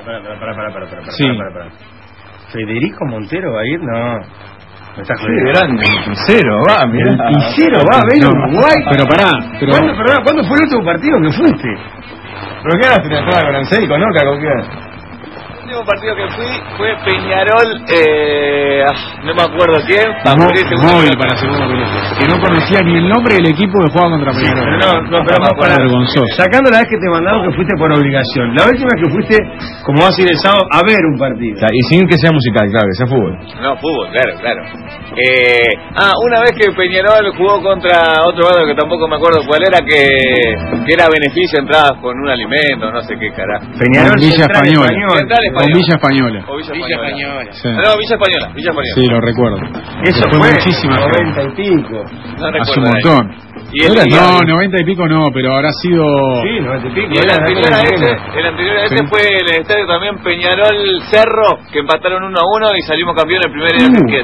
¿Federico Montero va a ir? No. Me estás jodiendo. Grande, el Picero va, mirá. El Picero va a ver Uruguay. Pero pará. ¿Cuándo fue el último partido que fuiste? ¿Pero qué era? ¿Estaba con Ansel, con Oca, con qué? El último partido que fui fue Peñarol, no me acuerdo quién. Móvil para segundo minuto. Que no conocía ni el nombre del equipo que jugaba contra Peñarol. Pero vergonzoso. Sacando la vez que te mandaron que fuiste por obligación. La última que fuiste, como vas a ir el sábado, a ver un partido. Y sin que sea musical, claro, que sea fútbol. No, fútbol, claro. Una vez que Peñarol jugó contra otro lado que tampoco me acuerdo cuál era, que era beneficio, entradas con un alimento, no sé qué carajo. Peñarol Villa Española. Con Villa Española. Villa Española. Sí. No, Villa Española. Sí, lo recuerdo. Eso fue muchísima 90 y pico. No hace un montón. No, 90 y pico no, pero habrá sido... Sí, 90 y pico. Y el anterior a ese fue el estadio también Peñarol Cerro, que empataron 1-1 y salimos campeones el primer día.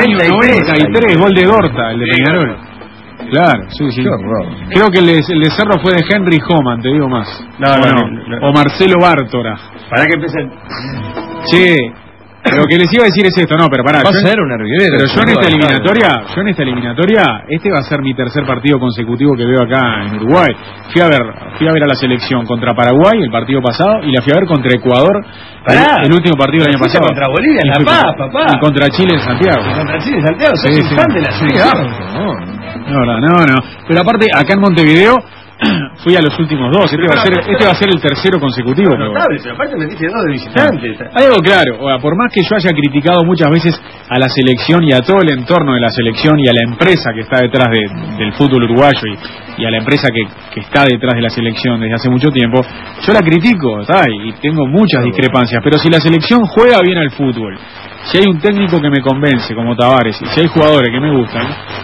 93, gol de Dorta, el de Peñarol. Claro, sí. Creo que el de Cerro fue de Henry Homan, te digo más. No. O Marcelo Bártora. ¿Para qué empiecen? Sí. Lo que les iba a decir es esto, pero pará. Va a ser un hervidero. Pero yo en esta eliminatoria, este va a ser mi tercer partido consecutivo que veo acá en Uruguay. Fui a ver a la selección contra Paraguay el partido pasado y la fui a ver contra Ecuador el último partido del año pasado. Contra Bolivia en La Paz, papá. Y contra Chile en Santiago. Contra Chile en Santiago, sos un fan de la selección. No. Pero aparte, acá en Montevideo fui a los últimos dos. Este va a ser el tercero consecutivo. Notable, pero aparte metiste 2 de visitantes. Hay algo claro, por más que yo haya criticado muchas veces a la selección y a todo el entorno de la selección y a la empresa que está detrás del fútbol uruguayo y a la empresa que está detrás de la selección desde hace mucho tiempo, yo la critico, y tengo muchas discrepancias, pero si la selección juega bien al fútbol, si hay un técnico que me convence como Tavares y si hay jugadores que me gustan,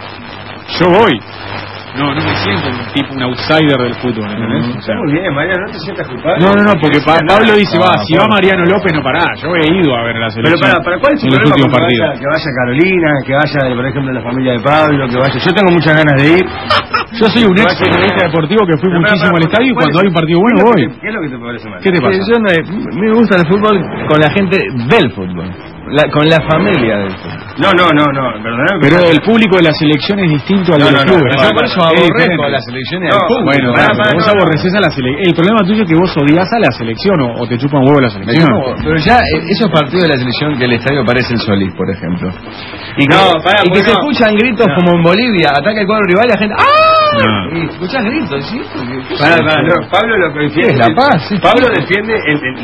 yo voy. No me siento un outsider del fútbol, ¿entendés? Muy bien, Mariano, no te sientas culpable. No, porque Pablo dice, si va Mariano López, no pará. Yo he ido a ver la selección. Pero para ¿cuál es el problema que vaya Carolina, que vaya, por ejemplo, la familia de Pablo, que vaya? Yo tengo muchas ganas de ir. Yo soy un ex periodista deportivo que fui muchísimo al estadio y cuando hay un partido bueno voy. ¿Qué es lo que te parece mal? ¿Qué te pasa? Me gusta el fútbol con la gente del fútbol. Con la familia del fútbol. No, perdóname. Pero el público de la selección es distinto al de los clubes. Por eso aborrezco a la selección y al fútbol. Bueno, vos aborreces a la selección. El problema tuyo es que vos odias a la selección o te chupa un huevo la selección. Pero ya esos partidos de la selección que el estadio parece el Solís, por ejemplo. Y que se escuchan gritos como en Bolivia, ataca el cuadro rival y la gente ¡ah! Y escuchas gritos, ¿sí? Pablo lo que defiende es la paz. Pablo defiende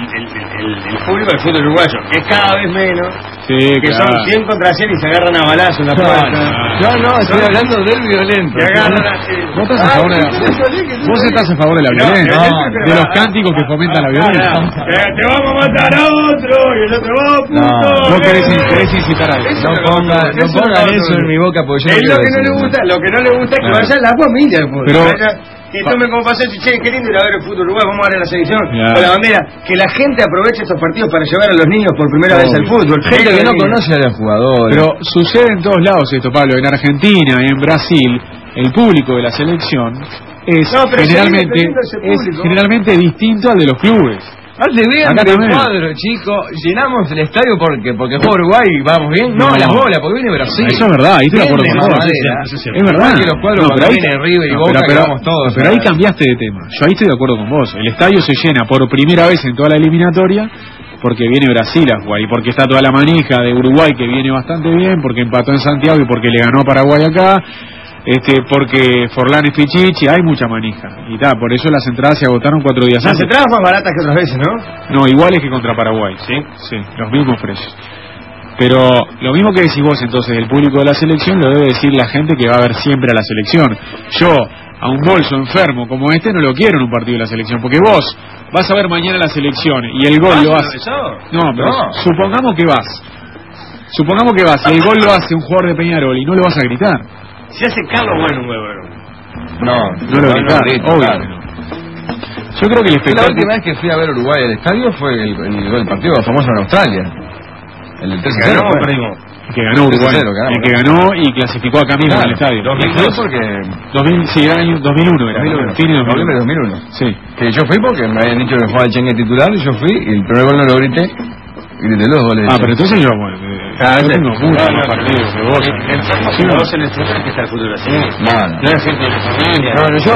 el público del fútbol uruguayo, que es cada vez menos. Que son 100 contra 100 y se agarran a balazo en la puerta. No, estoy hablando del violento. Vos estás a favor de la violencia, de los cánticos que fomentan la violencia. Te vamos a matar a otro y el otro va, puto. Vos querés incitar a eso. No pongan eso en mi boca porque yo lo que no le gusta es que vayan las familias. Que tomen como paseo, qué lindo ir a ver el fútbol uruguayo, vamos a ver la selección con la bandera, que la gente aproveche estos partidos para llevar a los niños por primera vez al fútbol. Gente que no conoce a los jugadores. Pero sucede en todos lados esto, Pablo. En Argentina y en Brasil, el público de la selección es generalmente distinto al de los clubes. Aparte vean el cuadro, chicos, llenamos el estadio porque juega Uruguay y vamos bien, no las bolas, porque viene Brasil. Eso es verdad, ahí estoy de acuerdo con vos. Es verdad que los cuadros cuando viene River y Boca vamos todos. Pero ahí cambiaste de tema, yo ahí estoy de acuerdo con vos. El estadio se llena por primera vez en toda la eliminatoria porque viene Brasil a jugar y porque está toda la manija de Uruguay que viene bastante bien, porque empató en Santiago y porque le ganó a Paraguay acá. Porque Forlán es Pichichi, hay mucha manija y por eso las entradas se agotaron 4 días antes. Las entradas más baratas que otras veces, ¿no? No, iguales que contra Paraguay. Sí, los mismos precios. Pero lo mismo que decís vos, entonces, el público de la selección lo debe decir la gente que va a ver siempre a la selección. Yo, a un bolso enfermo como este, no lo quiero en un partido de la selección, porque vos vas a ver mañana la selección y el gol lo hace. No, pero supongamos que vas y el gol lo hace un jugador de Peñarol y no lo vas a gritar. Si hace Carlos, bueno, No lo gritar, obvio. Yo creo que el espectáculo... La última vez que fui a ver Uruguay al estadio fue el partido famoso en Australia. El del 3-0. El que ganó Uruguay. El que ganó y clasificó a Camilo en el estadio. 2002 porque... 2001 era. Fin de 2001. Sí. Que yo fui porque me habían dicho que jugaba el Chengue titular y yo fui y el primer gol no lo grité. Grité los goles. Pero entonces yo tengo muchos más partidos que vos. Vos en el fútbol que está el fútbol así. No es gente de la familia.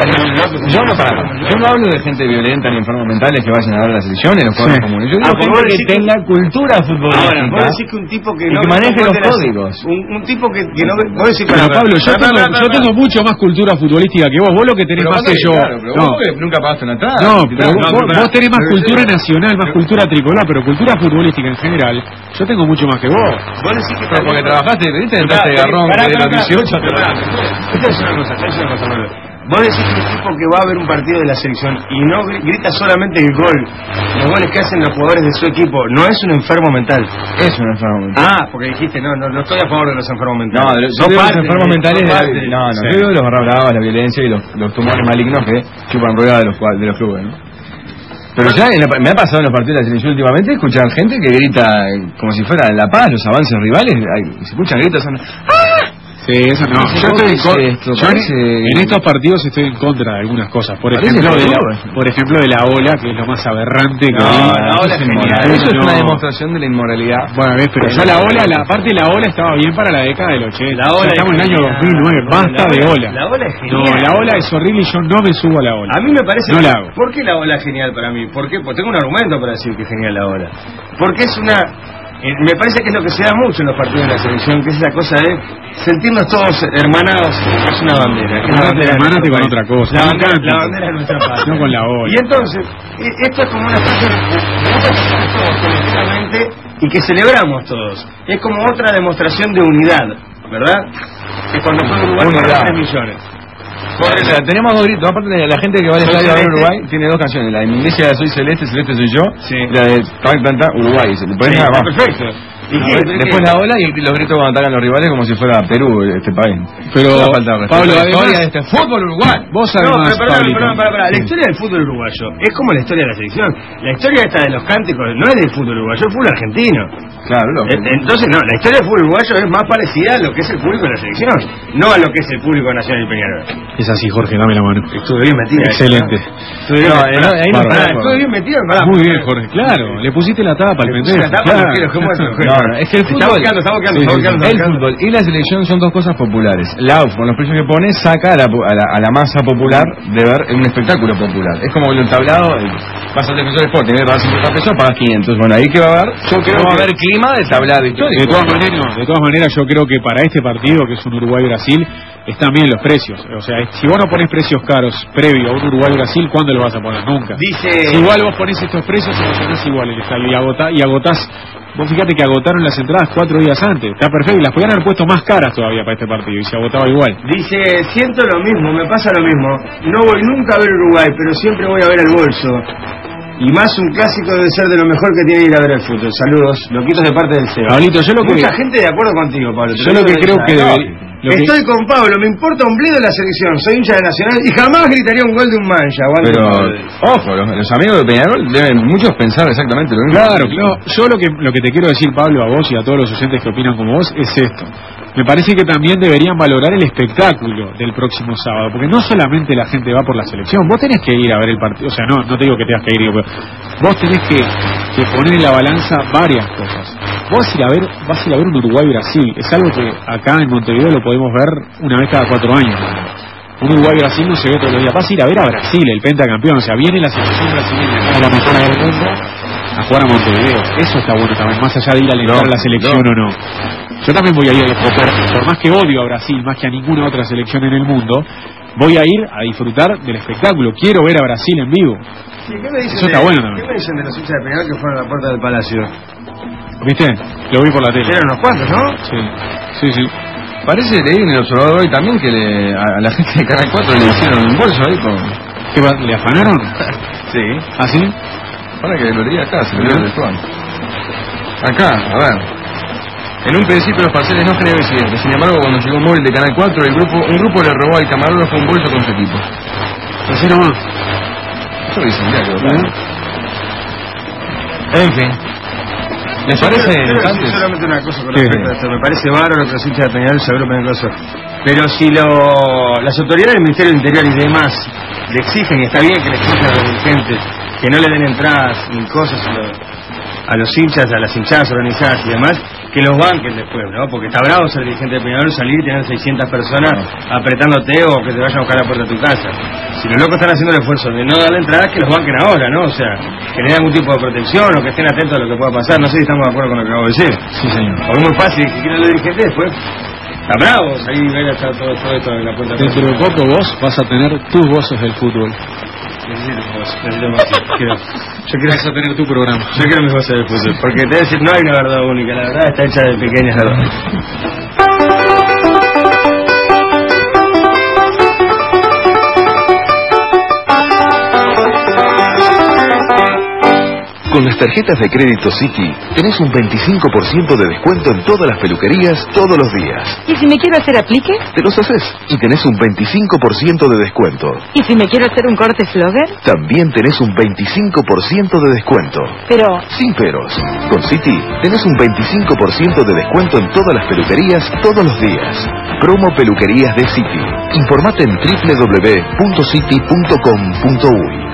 Yo no hablo de gente violenta ni enfermos mentales que vayan a ver la selección en los juegos comunes. Yo digo gente que tenga cultura futbolística. Ahora, vos decís que un tipo que no... que maneje los códigos. Un tipo que no... Vos decís... Pero Pablo, yo tengo mucho más cultura futbolística que vos. Vos lo que tenés más que yo... No, nunca pagaste una entrada. No, pero vos tenés más cultura nacional, más cultura tricolor, pero cultura futbolística en general, yo tengo mucho más que vos. Vos decís que... Porque trabajaste, ¿viste? Entraste de garrón de los 18 Esta es una cosa, Vos decís que un tipo que va a ver un partido de la selección y no grita solamente el gol, los goles que hacen los jugadores de su equipo, no es un enfermo mental. Es un enfermo mental. Ah, porque dijiste, no estoy a favor de los enfermos mentales. No, los enfermos mentales yo digo los barra la violencia y los tumores malignos que chupan rueda de los clubes, ¿no? Pero ya me ha pasado en los partidos de la selección últimamente escuchar gente que grita como si fuera La Paz, los avances rivales, se escuchan gritos, son ¡ah! Sí, eso no. En estos partidos estoy en contra de algunas cosas. Por ejemplo, de la ola, que es lo más aberrante que la ola es genial. Eso es una demostración de la inmoralidad. Bueno, ves, pero ya la parte de la ola estaba bien para la década del 80. La ola estamos en el año 2009, basta de ola. La ola es genial. No, la ola es horrible y yo no me subo a la ola. A mí me parece. No la hago. ¿Por qué la ola es genial para mí? ¿Por qué? Pues tengo un argumento para decir que es genial la ola. Porque es una... me parece que es lo que se da mucho en los partidos de la selección, que es esa cosa de sentirnos todos hermanados. Es una bandera. Hermanate con otra cosa. La bandera es nuestra patria. No con la ola. Y entonces, esto es como una especie de todos colectivamente y que celebramos todos. Es como otra demostración de unidad, ¿verdad? Que cuando fue Uruguay con 3 millones. Tenemos dos gritos, aparte de la gente que va al estadio a ver Uruguay, tiene dos canciones, la de mi iglesia Soy Celeste, Celeste soy yo, la de Uruguay, se le ponen abajo. Perfecto. Después la ola y los gritos cuando atacan a los rivales como si fuera Perú, este país. Pero Pablo, la historia de este fútbol uruguayo. Vos además, la historia del fútbol uruguayo es como la historia de la selección. La historia esta de los cánticos no es del fútbol uruguayo, es el fútbol argentino. Claro, entonces la historia del fútbol uruguayo es más parecida a lo que es el público de la selección, no a lo que es el público nacional y Peñarol. Es así, Jorge, dame la mano. Estuve bien metido. Excelente. Estuve bien metido. Muy bien, Jorge, claro. Le pusiste la tapa al pendejo. Es que el fútbol, el fútbol y la selección son dos cosas populares. La AUF, con los precios que pone, saca a la masa popular de ver un espectáculo popular. Es como el tablado, vas al Defensor Sport, tienes que pagar 50 pesos, pagas 500. Bueno, ahí que va a haber, va a haber clima de tablado histórico. De todas maneras, yo creo que para este partido, que es un Uruguay-Brasil, están bien los precios. O sea, si vos no pones precios caros previo a un Uruguay-Brasil, ¿cuándo lo vas a poner? Nunca. Si igual vos pones estos precios, es igual el estadio y agotás. Vos fíjate que agotaron las entradas 4 días antes. Está perfecto. Y las podían haber puesto más caras todavía para este partido. Y se agotaba igual. Dice, siento lo mismo, me pasa lo mismo. No voy nunca a ver Uruguay, pero siempre voy a ver el bolso. Y más un clásico debe ser de lo mejor que tiene ir a ver el fútbol. Saludos, loquitos de parte del CEO. Pablito, mucha gente de acuerdo contigo, Pablo. Yo lo que creo que estoy con Pablo, me importa un bledo la selección, soy hincha de Nacional y jamás gritaría un gol de un mancha. Pero, ojo, los amigos de Peñarol deben muchos pensar exactamente lo mismo. Claro, yo lo que te quiero decir, Pablo, a vos y a todos los oyentes que opinan como vos, es esto. Me parece que también deberían valorar el espectáculo del próximo sábado, porque no solamente la gente va por la selección, vos tenés que ir a ver el partido, o sea, no te digo que tengas que ir, pero vos tenés que poner en la balanza varias cosas. Vos vas a ir a ver un Uruguay-Brasil, es algo que acá en Montevideo lo podemos ver una vez cada 4 años. Un Uruguay-Brasil no se ve todos los días. Vas a ir a ver a Brasil, el pentacampeón, o sea, viene la selección brasileña, la mejor del mundo, a jugar a Montevideo. Eso está bueno también, más allá de ir a alentar a la selección o no. Yo también voy a ir, por más que odio a Brasil, más que a ninguna otra selección en el mundo, voy a ir a disfrutar del espectáculo. Quiero ver a Brasil en vivo. Sí, ¿qué me dicen eso está bueno también. ¿Qué me dicen de los hinchas de Peñarol que fueron a la puerta del Palacio? ¿Viste? Lo vi por la tele. Eran unos cuantos, ¿no? Sí. Parece, leí en el Observador hoy también que a la gente de Canal 4 le hicieron un bolso ahí con... ¿Le afanaron? Sí. ¿Ah, sí? Para que lo leí acá, se lo dio el Juan. Acá, a ver. En un principio los parceles no generan incidentes. Sin embargo, cuando llegó un móvil de Canal 4, un grupo le robó al camarógrafo un bolso con su equipo. Así nomás. Eso lo dicen diario, ¿verdad? En fin. ¿Les parece antes? Solamente una cosa con respecto a esto. Me parece bárbaro que los hinchas de Peñarol seguro me cosas. Pero si las autoridades del Ministerio del Interior y demás le exigen, y está bien que le exigen a los dirigentes que no le den entradas ni cosas a los hinchas, a las hinchadas organizadas y demás, que los banquen después, ¿no? Porque está bravo ser dirigente de Peñarol, salir y tener 600 personas apretándote o que te vayan a buscar a la puerta de tu casa. Si los locos están haciendo el esfuerzo de no darle entrada, que los banquen ahora, ¿no? O sea, que le den algún tipo de protección o que estén atentos a lo que pueda pasar. No sé si estamos de acuerdo con lo que acabo de decir. Sí, señor. Porque es muy fácil que quieran los dirigentes después. Está bravo salir y ver hasta todo esto en la cuenta. Dentro de poco vos vas a tener tus voces del fútbol. Necesito más. Yo quiero tener tu programa. Yo quiero mis voces del fútbol. Porque te voy a decir, no hay una verdad única. La verdad está hecha de pequeñas verdades. Con las tarjetas de crédito City tenés un 25% de descuento en todas las peluquerías todos los días. ¿Y si me quiero hacer aplique? Te los haces y tenés un 25% de descuento. ¿Y si me quiero hacer un corte flogger? También tenés un 25% de descuento. Pero... Sin peros. Con City tenés un 25% de descuento en todas las peluquerías todos los días. Promo Peluquerías de City. Informate en www.city.com.uy.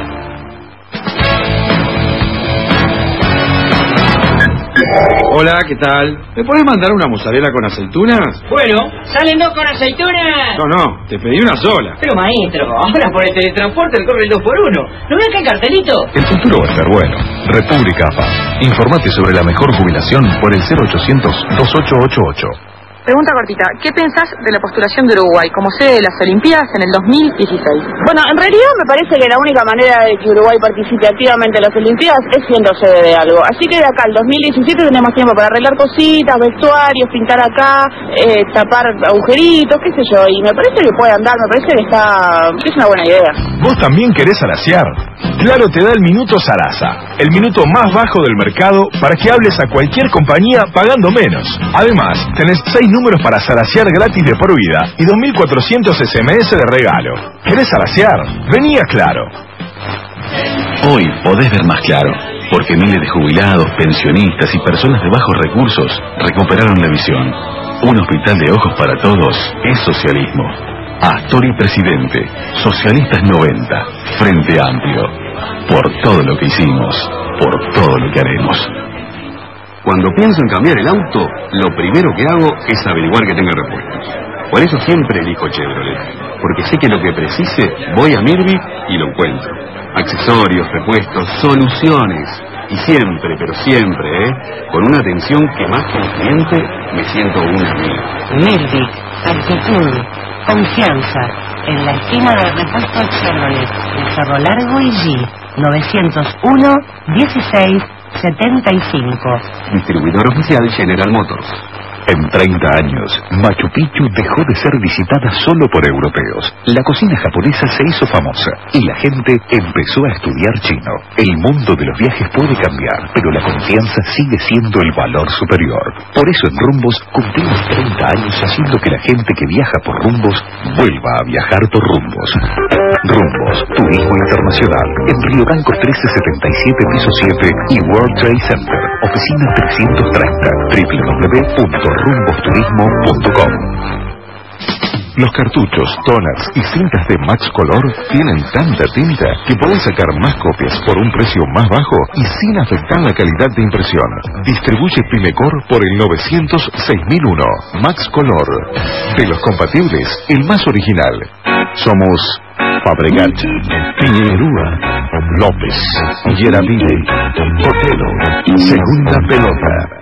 Hola, ¿qué tal? ¿Me podés mandar una mozzarella con aceitunas? Bueno, ¿salen dos con aceitunas? No, te pedí una sola. Pero maestro, ahora por el teletransporte corre el 2x1. ¿No ves que hay cartelito? El futuro va a estar bueno. República AFA. Informate sobre la mejor jubilación por el 0800-2888. Pregunta cortita, ¿qué pensás de la postulación de Uruguay como sede de las Olimpiadas en el 2016? Bueno, en realidad me parece que la única manera de que Uruguay participe activamente en las Olimpiadas es siendo sede de algo. Así que de acá al 2017 tenemos tiempo para arreglar cositas, vestuarios, pintar acá, tapar agujeritos, qué sé yo. Y me parece que puede andar, me parece que es una buena idea. ¿Vos también querés alaciar? Claro te da el minuto Sarasa, el minuto más bajo del mercado para que hables a cualquier compañía pagando menos. Además, tenés 6 números para zaraciar gratis de por vida y 2.400 SMS de regalo. ¿Querés zaraciar? Vení a Claro. Hoy podés ver más claro, porque miles de jubilados, pensionistas y personas de bajos recursos recuperaron la visión. Un hospital de ojos para todos es socialismo. Astori presidente, Socialistas 90, Frente Amplio. Por todo lo que hicimos, por todo lo que haremos. Cuando pienso en cambiar el auto, lo primero que hago es averiguar que tenga repuestos. Por eso siempre elijo Chevrolet, porque sé que lo que precise, voy a Mirvic y lo encuentro. Accesorios, repuestos, soluciones. Y siempre, pero siempre, con una atención que más que un cliente, me siento un amigo. Mirvic, actitud, confianza. En la esquina del repuesto Chevrolet, de Cerro Largo y G, 901 16 75. Distribuidor oficial General Motors. En 30 años, Machu Picchu dejó de ser visitada solo por europeos. La cocina japonesa se hizo famosa y la gente empezó a estudiar chino. El mundo de los viajes puede cambiar, pero la confianza sigue siendo el valor superior. Por eso en Rumbos cumplimos 30 años haciendo que la gente que viaja por Rumbos vuelva a viajar por Rumbos. Rumbos, Turismo Internacional, en Río Banco 1377 piso 7 y World Trade Center, oficina 330, www.rumbosturismo.com. Los cartuchos, toners y cintas de Max Color tienen tanta tinta que podés sacar más copias por un precio más bajo y sin afectar la calidad de impresión. Distribuye Pimecor por el 900-6001. Max Color. De los compatibles, el más original. Somos Fabregat, Piñerúa, López, Yeravide, Botero, Segunda Pelota.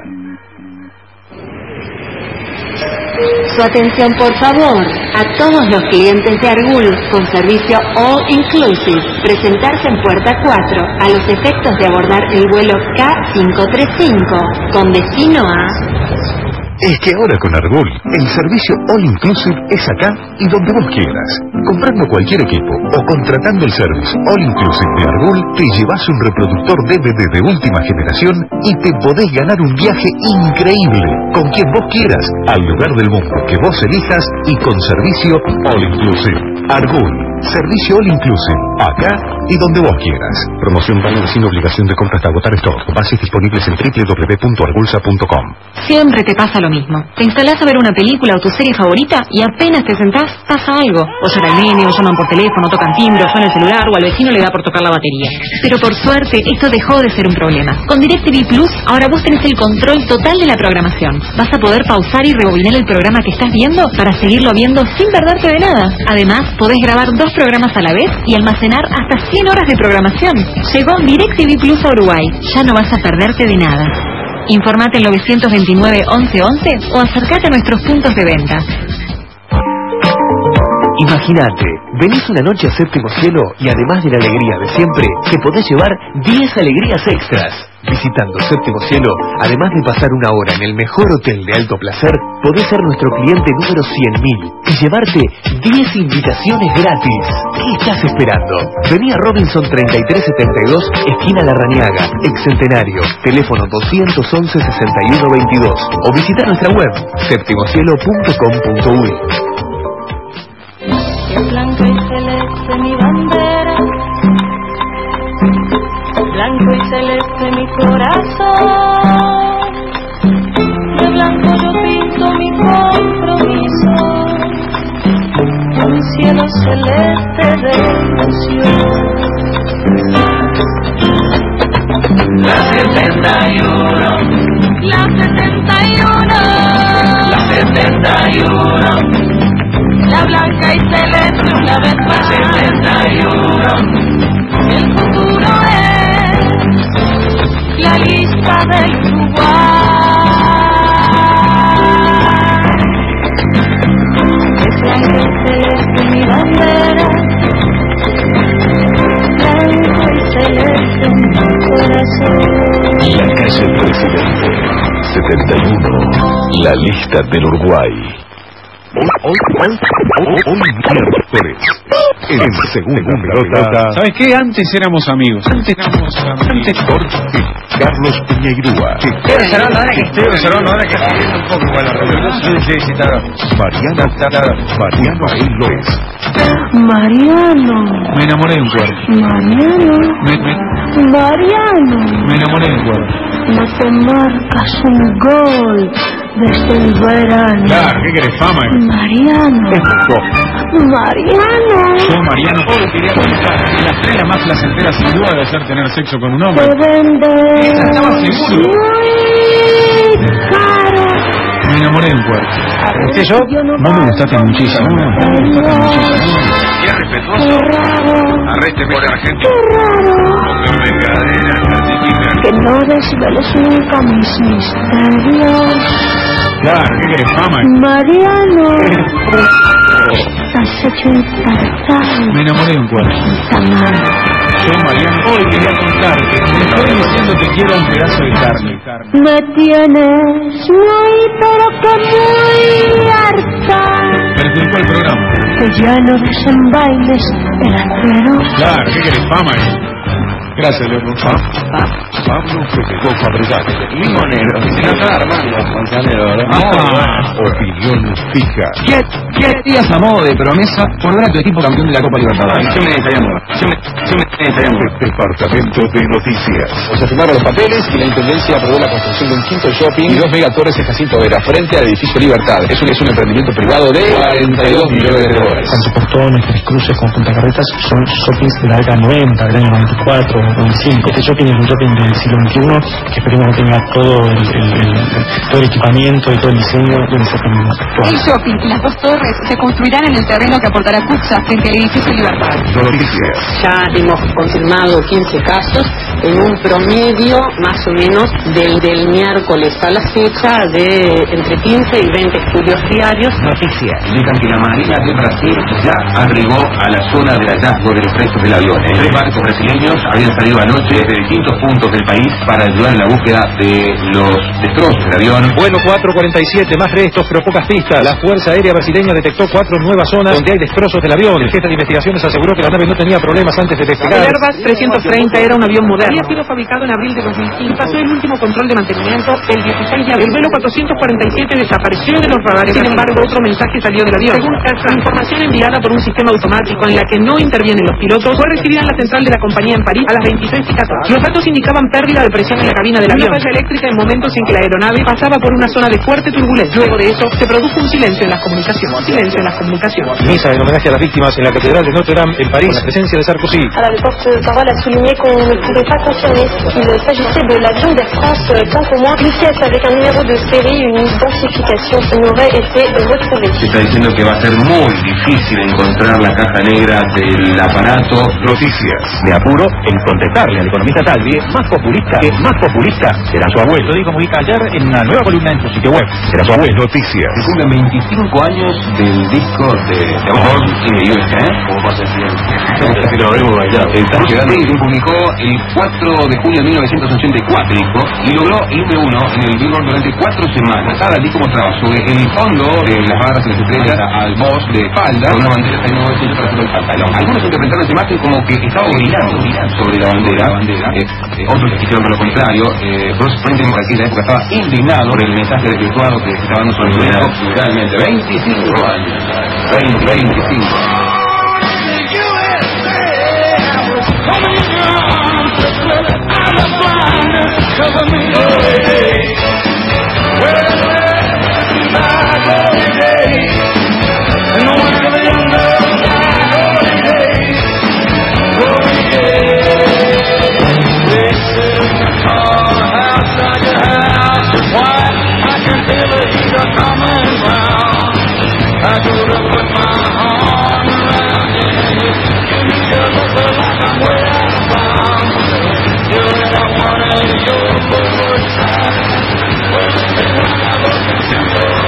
Su atención, por favor, a todos los clientes de Argul con servicio All Inclusive. Presentarse en puerta 4 a los efectos de abordar el vuelo K535 con destino a... Es que ahora con Argul, el servicio All Inclusive es acá y donde vos quieras. Comprando cualquier equipo o contratando el servicio All Inclusive de Argul, te llevas un reproductor DVD de última generación y te podés ganar un viaje increíble con quien vos quieras, al lugar del mundo que vos elijas y con servicio All Inclusive. Argul, servicio All Inclusive, acá y donde vos quieras. Promoción válida sin obligación de compra hasta agotar stock. Bases disponibles en www.argulsa.com. Siempre te pasa lo mismo. Te instalás a ver una película o tu serie favorita y apenas te sentás, pasa algo. O llora el nene, o llaman por teléfono, tocan timbre, o suena el celular, o al vecino le da por tocar la batería. Pero por suerte, esto dejó de ser un problema. Con DirecTV Plus, ahora vos tenés el control total de la programación. Vas a poder pausar y rebobinar el programa que estás viendo para seguirlo viendo sin perderte de nada. Además, podés grabar 2 programas a la vez y almacenar hasta 100 horas de programación. Llegó DirecTV Plus a Uruguay. Ya no vas a perderte de nada. Informate en 929 1111 o acércate a nuestros puntos de venta. Imagínate, venís una noche a Séptimo Cielo y además de la alegría de siempre, te podés llevar 10 alegrías extras. Visitando Séptimo Cielo, además de pasar una hora en el mejor hotel de alto placer, podés ser nuestro cliente número 100.000 y llevarte 10 invitaciones gratis. ¿Qué estás esperando? Vení a Robinson 3372, esquina Larrañaga, Excentenario, teléfono 211-6122 o visita nuestra web, septimocielo.com.uy. Es blanco y celeste mi bandera, blanco y celeste mi corazón, de blanco yo pinto mi compromiso, un cielo celeste de ilusión. La 71, la 71, la 71, la blanca y celeste una vez más. 71, el futuro es la lista del Uruguay. Es blanco y celeste mi bandera, blanco y celeste mi corazón. La calle Presidente 71, la lista del Uruguay. Hoy miércoles, en segunda pelota. ¿Sabes qué? Antes éramos amigos. Antes Carlos Piñeirúa. Estoy observando ahora que estoy observando ahora que estoy viendo un poco igual la radio. Mariano Ail López. Mariano. Me enamoré de un cuerpo. Mariano. Mariano. Me enamoré de un cuerpo. No te marcas un gol desde el verano. Claro, ¿qué querés? Fama. Mariano. Mariano. Yo, Mariano, todo lo quería contar. La estrella más placentera sin duda debe ser tener sexo con un hombre. Te vendes Estaba seguro. muy caro. Me enamoré de un cuerpo. ¿Usted yo? Vos me gustaste muchísimo. Y es respetuoso. Arreste por argentino. Que no desveles nunca mis misterios. Claro, ¿qué querés? Fama. Mariano. Estás hecho un tartán. Me enamoré de un cuerpo. Yo, Mariano, hoy quería contarte. Me estoy diciendo te quiero un pedazo de carne. Me tienes muy, pero que muy harta. Perjudicó el programa. Que ya no desenbailes el acero. Claro, ¿qué querés? Fama. Gracias, Leopoldo. Pablo Federico Fabregat. Limonero. Se nos está armando, Fontanero, ¿verdad? Opinión fija. ¿Qué harías a modo de promesa por ver a tu equipo campeón de la Copa Libertadores? Yo me estaría Departamento de Noticias. Se firmaron los papeles y la Intendencia aprobó la construcción de un quinto shopping y 2 megatorres en Jacinto Vera, frente al edificio Libertad. Es un emprendimiento privado de 42 millones de dólares. Tanto por todos nuestros cruces con Punta Carretas son shoppings de la década 90, del año 94, 95. Este shopping es un shopping del siglo XXI que esperemos que tenga todo el equipamiento y todo el diseño de un shopping actual. El shopping y las 2 torres se construirán en el terreno que aportará Cuxa frente al edificio Libertad. Noticias. Ya hemos confirmado 15 casos en un promedio más o menos del miércoles a la fecha de entre 15 y 20 estudios diarios. Noticias. Indican que la Marina de Brasil ya arribó a la zona del hallazgo de los restos del avión. 3 barcos brasileños habían salido anoche de distintos puntos del país para ayudar en la búsqueda de los destrozos del avión. Vuelo 447, más restos pero pocas pistas. La Fuerza Aérea Brasileña detectó 4 nuevas zonas donde hay destrozos del avión. El jefe de investigaciones aseguró que la nave no tenía problemas antes de despegar. El Airbus 330 era un avión moderno. Había sido fabricado en abril de 2015. Pasó el último control de mantenimiento el 16 de abril. El vuelo 447 desapareció de los radares. Sin embargo, otro mensaje salió del avión. Según la información enviada por un sistema automático en la que no intervienen los pilotos fue recibida en la central de la compañía en París a las 26:14. Los datos indicaban pérdida de presión en la cabina del avión. Una falla eléctrica en momentos en que la aeronave pasaba por una zona de fuerte turbulencia. Luego de eso, se produjo un silencio en las comunicaciones. Misa en homenaje a las víctimas en la Catedral de Notre Dame en París, la presencia de Sarkozy. Alors, le porte-parole a souligné qu'on ne pourrait pas confirmé qu'il s'agissait de l'avion d'Air France, tant qu'au moins une pièce avec un numéro de série, une identification n'aurait été retrouvée. Se está diciendo que va a ser muy difícil encontrar la caja negra del aparato. Noticias. Me apuro en contestarle al economista Talvi, más populista será su abuelo. Lo dijo Mujica ayer en una nueva columna en su sitio web. Será su abuelo. Noticias. Se cumplen 25 años del disco de Born in the USA. ¿Cómo pasa el tiempo? Lo habremos bailado. Está llegando y publicó el 4 de julio de 1984 disco y logró el número 1 en el Billboard durante 4 semanas. Cada disco mostraba sobre el fondo de las barras y las estrellas al boss de espalda con una bandera que no es para hacer el pantalón. Algunos interpretaron esta imagen como que estaba orinando sobre la bandera. Otros quisieron ver lo contrario. Bruce Springsteen por aquella época estaba indignado por el mensaje desvirtuado que estaba dando sobre el disco. Realmente 25 años. 25. Cover me away. And the one of the young girls they sit in the car, outside your house, why I can feel the heat coming round. I go to put my arm around you, give me just a like I'm way out of bounds. You're what I wanted, you're good time. Well, when I look into your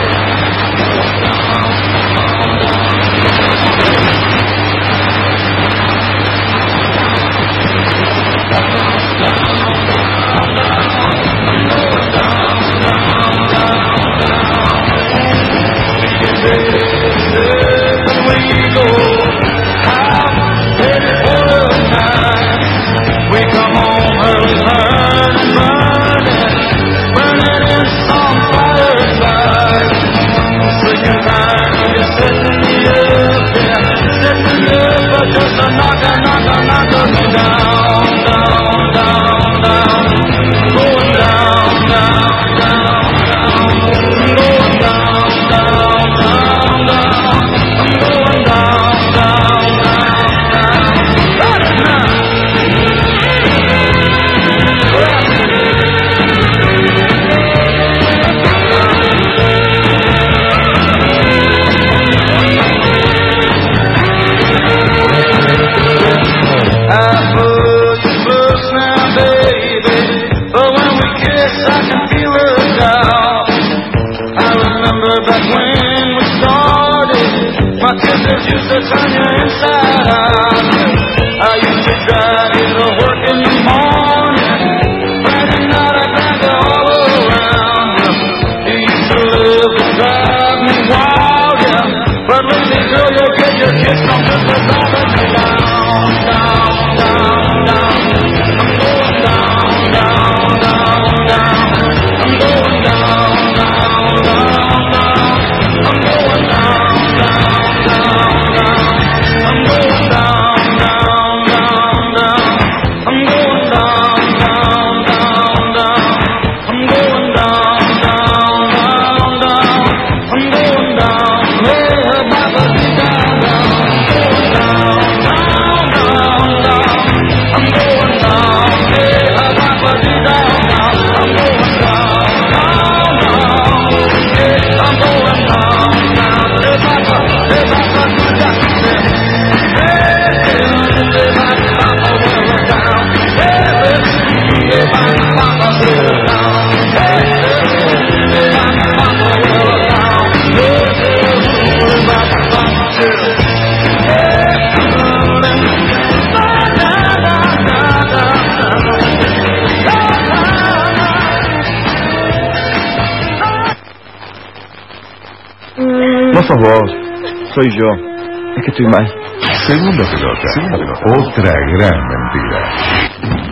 No sos vos, soy yo. Es que estoy mal. Segunda pelota. Otra gran mentira.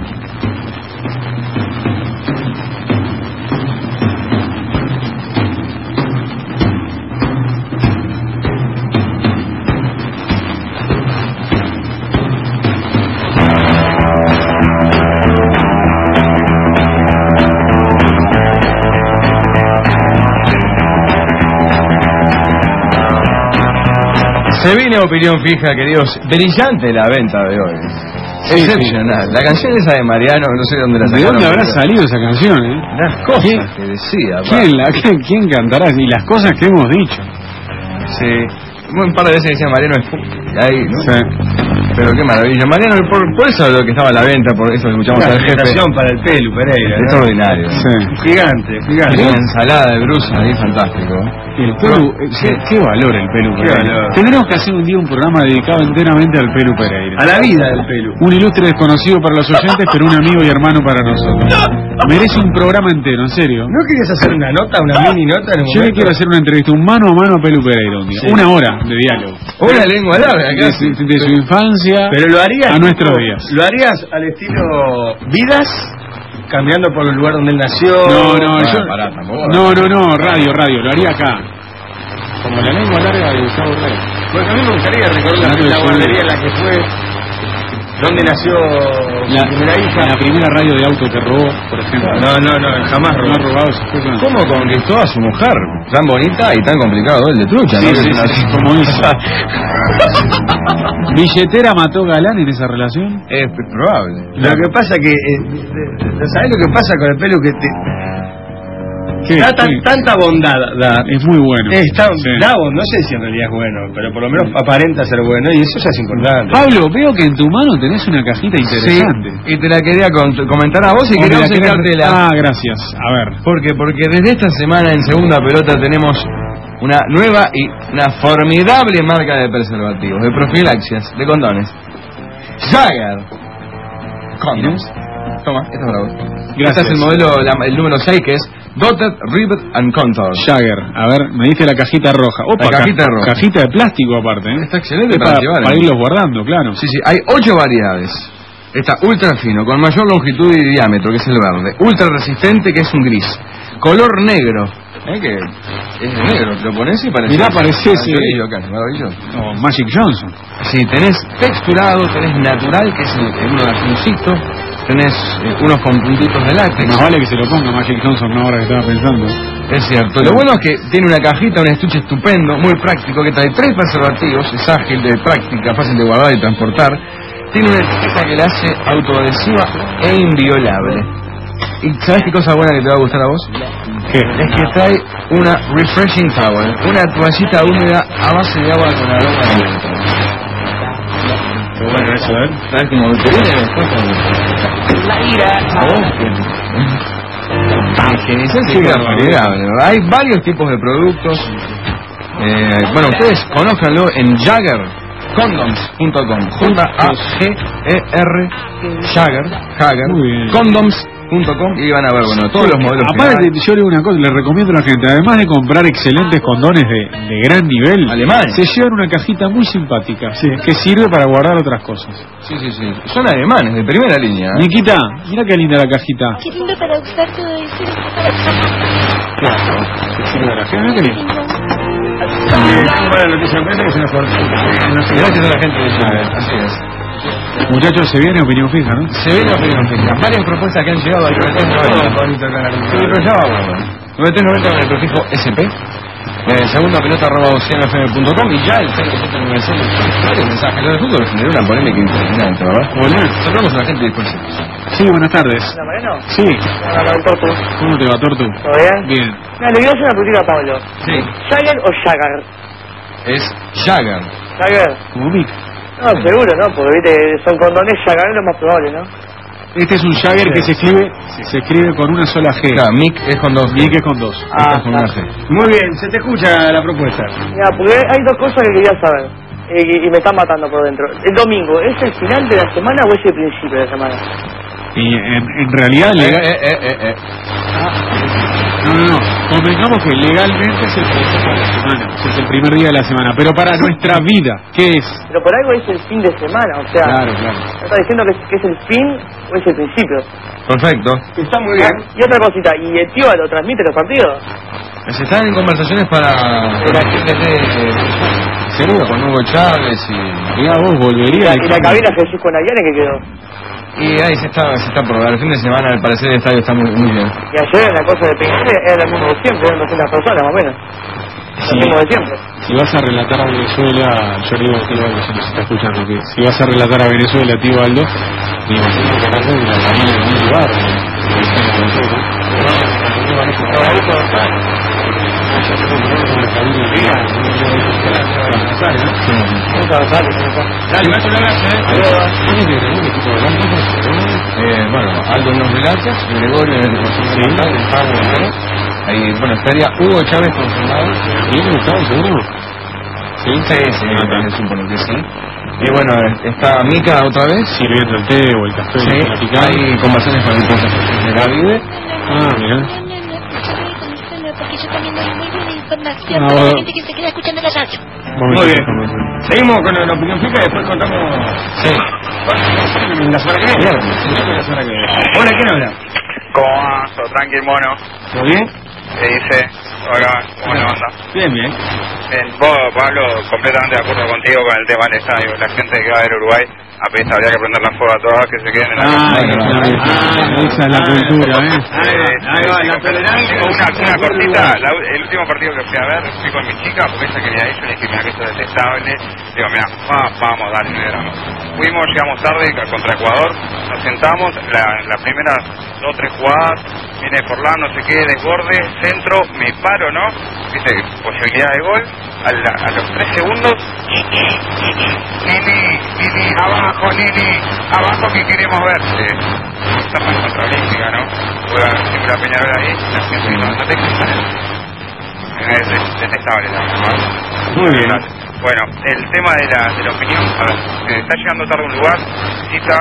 Se viene opinión fija, queridos. Brillante la venta de hoy. Excepcional. La canción esa de Mariano, no sé dónde la sacaron. ¿De dónde habrá salido esa canción, Las cosas que decía. ¿Quién cantará? Y las cosas que hemos dicho. Sí. Un par de veces decía Mariano ahí, ¿no? Sí. Pero qué maravilla. Mariano, por eso es lo que estaba a la venta, por eso escuchamos al jefe. Para el Pelu Pereira, ¿no? Extraordinario. Sí. Gigante. Una ensalada de brusa ahí, fantástico. El Pelu, qué valor el Pelu Pereira. Tendremos que hacer un día un programa dedicado enteramente al Pelu Pereira. A la vida del Pelu. Un ilustre desconocido para los oyentes, pero un amigo y hermano para nosotros. Merece un programa entero, en serio. ¿No querías hacer una nota, una mini nota? Yo le quiero hacer una entrevista, un mano a mano a Pelu Pereira un día. Sí. 1 hora de diálogo. Una lengua larga, de su infancia. Pero lo harías a nuestros días. ¿Lo harías al estilo Vidas? Cambiando por el lugar donde él nació. No, radio, lo haría acá. Como la lengua larga de Gustavo Rey. Porque a mí me gustaría recordar la guardería en la que fue, donde nació la primera hija. La primera radio de auto que robó, por ejemplo. No, jamás robó. No ha robado esas cosas. ¿Cómo conquistó a su mujer? Tan bonita y tan complicado el de trucha, sí, ¿no? Sí, como hizo. ¿Billetera mató galán en esa relación? Es probable. Lo que pasa que... ¿sabés lo que pasa con el Pelu? Que tanta bondad es muy bueno. No sé si en realidad es bueno, pero por lo menos aparenta ser bueno y eso ya es importante. Pablo, veo que en tu mano tenés una cajita interesante. Sí, y te la quería comentar a vos y quería acercártela. Ah, gracias. A ver. ¿Por qué? Porque desde esta semana en Segunda Pelota tenemos una nueva y una formidable marca de preservativos, de profilaxias, de condones. Jagger Condoms. Toma, esta es para vos. Gracias. Este es el modelo, el número 6, que es Dotted, Rivet and Contour. Jagger. A ver, me diste la cajita roja. Opa, la cajita roja. Cajita de plástico aparte, Está excelente para llevar. Para irlos guardando, claro. Sí, hay 8 variedades. Está ultra fino, con mayor longitud y diámetro, que es el verde. Ultra resistente, que es un gris. Color negro, que es negro, te lo pones y parece... Mirá, parece ese... maravilloso. O Magic Johnson. Sí, tenés texturado, tenés natural, que es uno de azuncitos. Tenés unos con puntitos de látex. Más vale que se lo ponga Magic Johnson ahora que estaba pensando. Es cierto. Lo bueno es que tiene una cajita, un estuche estupendo, muy práctico, que trae 3 preservativos, es ágil, de práctica, fácil de guardar y transportar. Tiene una etiqueta que la hace autoadhesiva e inviolable. ¿Y sabes qué cosa buena que te va a gustar a vos? ¿Qué? Es que trae una refreshing towel, una toallita húmeda a base de agua con aroma de viento. Bueno, eso, ¿sabes cómo te viene después? Hay varios tipos de productos. Bueno, ustedes conózcanlo en JaggerCondoms.com. J-A-G-E-R Jagger Condoms.com y van a ver, bueno, todos los modelos. Aparte, yo le digo una cosa, le recomiendo a la gente, además de comprar excelentes condones de gran nivel, alemanes, se llevan una cajita muy simpática, que sirve para guardar otras cosas. Sí. Son alemanes, de primera línea. Niquita, mira qué linda la cajita. Qué lindo para usar todo eso. Claro, se sirve de la gente, qué lindo. Buena noticia, que se nos cortó. Gracias a la gente de Jagger, así es. Muchachos, se viene opinión fija, ¿no? Se viene opinión fija. Varias propuestas que han llegado al 9390. Sí, pero ya vamos. 9390 con el prefijo SP. Segunda pelota@oceanofm.com y ya el 097 varios mensajes de fútbol generó una polémica impresionante, ¿verdad? Hola. Saludamos a la gente dispositiva. Sí, buenas tardes. ¿Hola, Mariano? Sí. Hola, Tortu. ¿Cómo te va, Tortu? ¿Todo bien? Bien. Mira, le quiero hacer una pregunta a Pablo. Sí. ¿Jagger o Jagger? Es Jagger. ¿Jagger? Como Mick. No, seguro, ¿no? Porque viste, son condones, Jagger es lo más probable, ¿no? Este es un Jagger que se escribe con una sola G. Claro, Mick es con 2. Mick es con 2. Ah, con una G. Muy bien, se te escucha la propuesta. Mira, porque hay 2 cosas que quería saber y me están matando por dentro. El domingo, ¿es el final de la semana o es el principio de la semana? Y en realidad No. Convengamos que legalmente es el principio de la semana, es el primer día de la semana, pero para nuestra vida, ¿qué es? Pero por algo es el fin de semana, o sea... Claro. ¿No está diciendo que es el fin o es el principio? Perfecto. Está muy bien. Y otra cosita, ¿y el tío lo transmite los partidos? Se están en conversaciones para la gente seguro con Hugo Chávez y vos volvería. ¿Y la cabina Jesús con Aguianes que quedó? Y ahí se está por el fin de semana, al parecer el estadio está muy bien. Y ayer en la cosa de Peñarol era el mismo de siempre, eran 200 personas más o menos. Si vas a relatar a Venezuela, yo le digo a Tío Aldo, si nos está escuchando, que si vas a relatar a Venezuela, Tío Aldo, digo, tengo que hablar de la familia de un lugar, bueno, Aldo nos relata, Gregorio en el pago, ahí, bueno, estaría Hugo Chávez confirmado. ¿Y Gustavo seguro? Sí, también supongo que sí. Y bueno, está Mica otra vez. Sirviendo el té o el café. Sí, hay conversaciones con el consejero de David. Ah, mira. Porque yo también doy muy buena información para la gente que se queda escuchando la radio. Muy bien. Seguimos con la opinión fija y después contamos. Sí. La semana que viene. Hola, ¿quién habla? ¿Cómo va? ¿Todo tranquilo, mono? ¿Todo bien? ¿Qué dice? Hola, ¿cómo le anda? Bien, bien. Bien, vos, Pablo, completamente de acuerdo contigo con el tema del estadio. La gente que va a ver Uruguay, apenas habría que prender la fuego a todas, que se queden en la casa. Esa es la cultura, Ahí va, la tolerancia. Una cortita, el último partido que fui a ver, fui con mi chica, porque ella quería ir, yo le dije, mira que esto es detestable. Digo, mira, vamos, dale, no drama. Fuimos, llegamos tarde contra Ecuador, nos sentamos, la primera 2 o 3 jugadas, viene Forlán, no sé qué, desborde, centro, me paro, ¿no? Viste, posibilidad de gol, a los 3 segundos, Nini, abajo que queremos verte. Estamos en contra olímpica, ¿no? Juega siempre la Peñarol ahí, la gente no te existen. Es detestable la verdad. Muy bien. Bueno, el tema de la opinión, a ver, se está llegando tarde a un lugar, cita,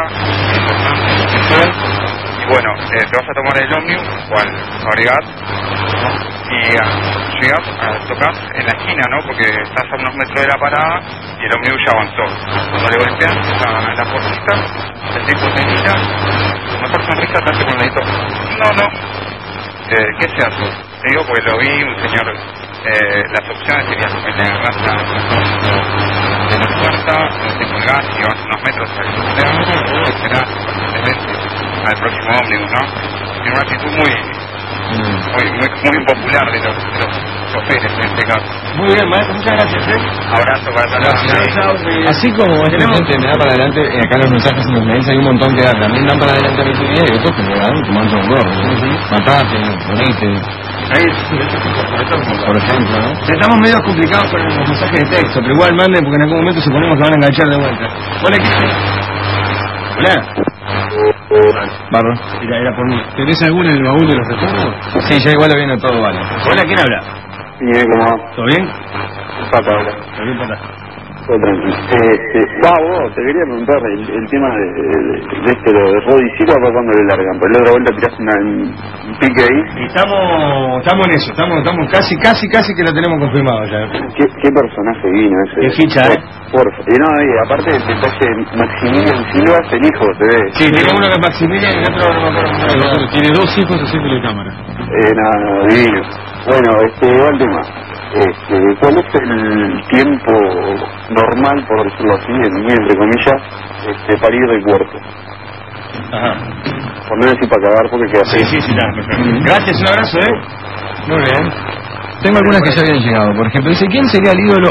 y bueno, te vas a tomar el ómnibus o al Fabregat, y llegas, tocas en la esquina, ¿no? Porque estás a unos metros de la parada y el ómnibus ya avanzó. Cuando le golpean la puertita, el tipo te mira, tu mejor sonrisa te hace con el dedito. No. ¿Qué se hace? Te digo porque lo vi, un señor. Las opciones serían le agarrás de la puerta, te colgás y vas unos metros al esperás al próximo ómnibus, ¿no? Tiene una actitud muy impopular de los choferes en este caso. Muy bien, maestro, muchas gracias. Abrazo para todos. Así como esta gente me da para adelante, acá los mensajes en los mails hay un montón que también dan para adelante a mi vida y otros que me dan tomando un gorro. Matate, bonite. Por ejemplo, ¿no? Estamos medio complicados con los mensajes de texto, pero igual manden porque en algún momento suponemos que van a enganchar de vuelta. Hola, Hola. Barro. Era por mí. ¿Tenés alguna en el baúl de los recuerdos? Sí, ya igual lo viene todo, vale. Hola, ¿quién habla? Bien, ¿cómo va? ¿Todo bien? Papá, habla. ¿Todo bien, papá? Todo tranquilo. Vos, te quería preguntar el tema de este, lo de Rodi Silva, ¿para cuándo le largan? Pues la otra vuelta tiraste un pique ahí. Y estamos en eso, estamos casi que lo tenemos confirmado ya. ¿Qué personaje vino ese? Qué ficha, Porfa. Y no, aparte el detalle Maximilian Silva es el hijo, se ve. Sí, tiene uno que es Maximilian y el otro no me acuerdo. Tiene 2 hijos haciéndole cámara. No, divino. Bueno, va el tema. ¿Cuál es el tiempo normal, por decirlo así, muy entre comillas, para ir del puerto? Ajá. Por no decir para cagar, porque queda Sí, perfecto. Gracias, un abrazo, Muy bien. Tengo algunas que ya habían llegado. Por ejemplo, dice, ¿quién sería el ídolo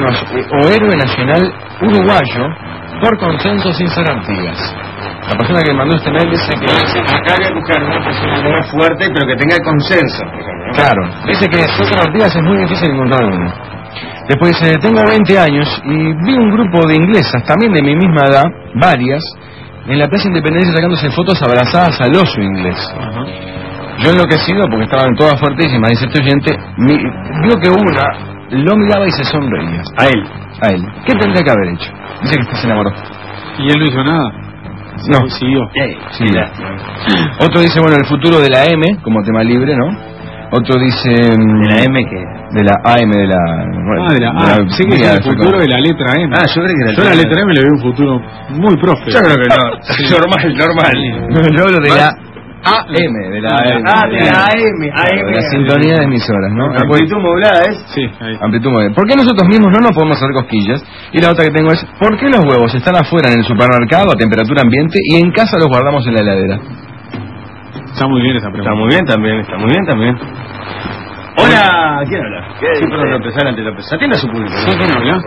o héroe nacional uruguayo por consenso sin ser Artigas? La persona que mandó este mail dice que... Acá hay que buscar una persona muy fuerte, pero que tenga consenso. Claro, dice que César Artigas es muy difícil encontrar uno. Después dice, tengo 20 años y vi un grupo de inglesas, también de mi misma edad, varias, en la Plaza Independencia sacándose fotos abrazadas al oso inglés. Yo enloquecido, porque estaban todas fuertísimas, dice este oyente, vio que una lo miraba y se sonreía. A él. ¿Qué tendría que haber hecho? Dice que se enamoró. ¿Y él no hizo nada? No. Siguió. Sí. Otro dice, bueno, el futuro de la M, como tema libre, ¿no? Otro dice... ¿De la M qué? De la AM, de la... Bueno, de la A. Sí que es el futuro de la letra M. Yo creo que yo la letra M le veo un futuro muy próspero. Yo creo que no. Sí. Normal. Yo hablo de la AM, de la AM. De la AM. De la sintonía de emisoras, ¿no? Amplitud modulada es. Sí, ahí. Amplitud modulada. ¿Por qué nosotros mismos no nos podemos hacer cosquillas? Y la otra que tengo es, ¿por qué los huevos están afuera en el supermercado a temperatura ambiente y en casa los guardamos en la heladera? Está muy bien esa pregunta. Está muy bien también. Hola, ¿quién habla? Siempre lo empezar ante López. Atienda a su público. Sí, ¿quién habla?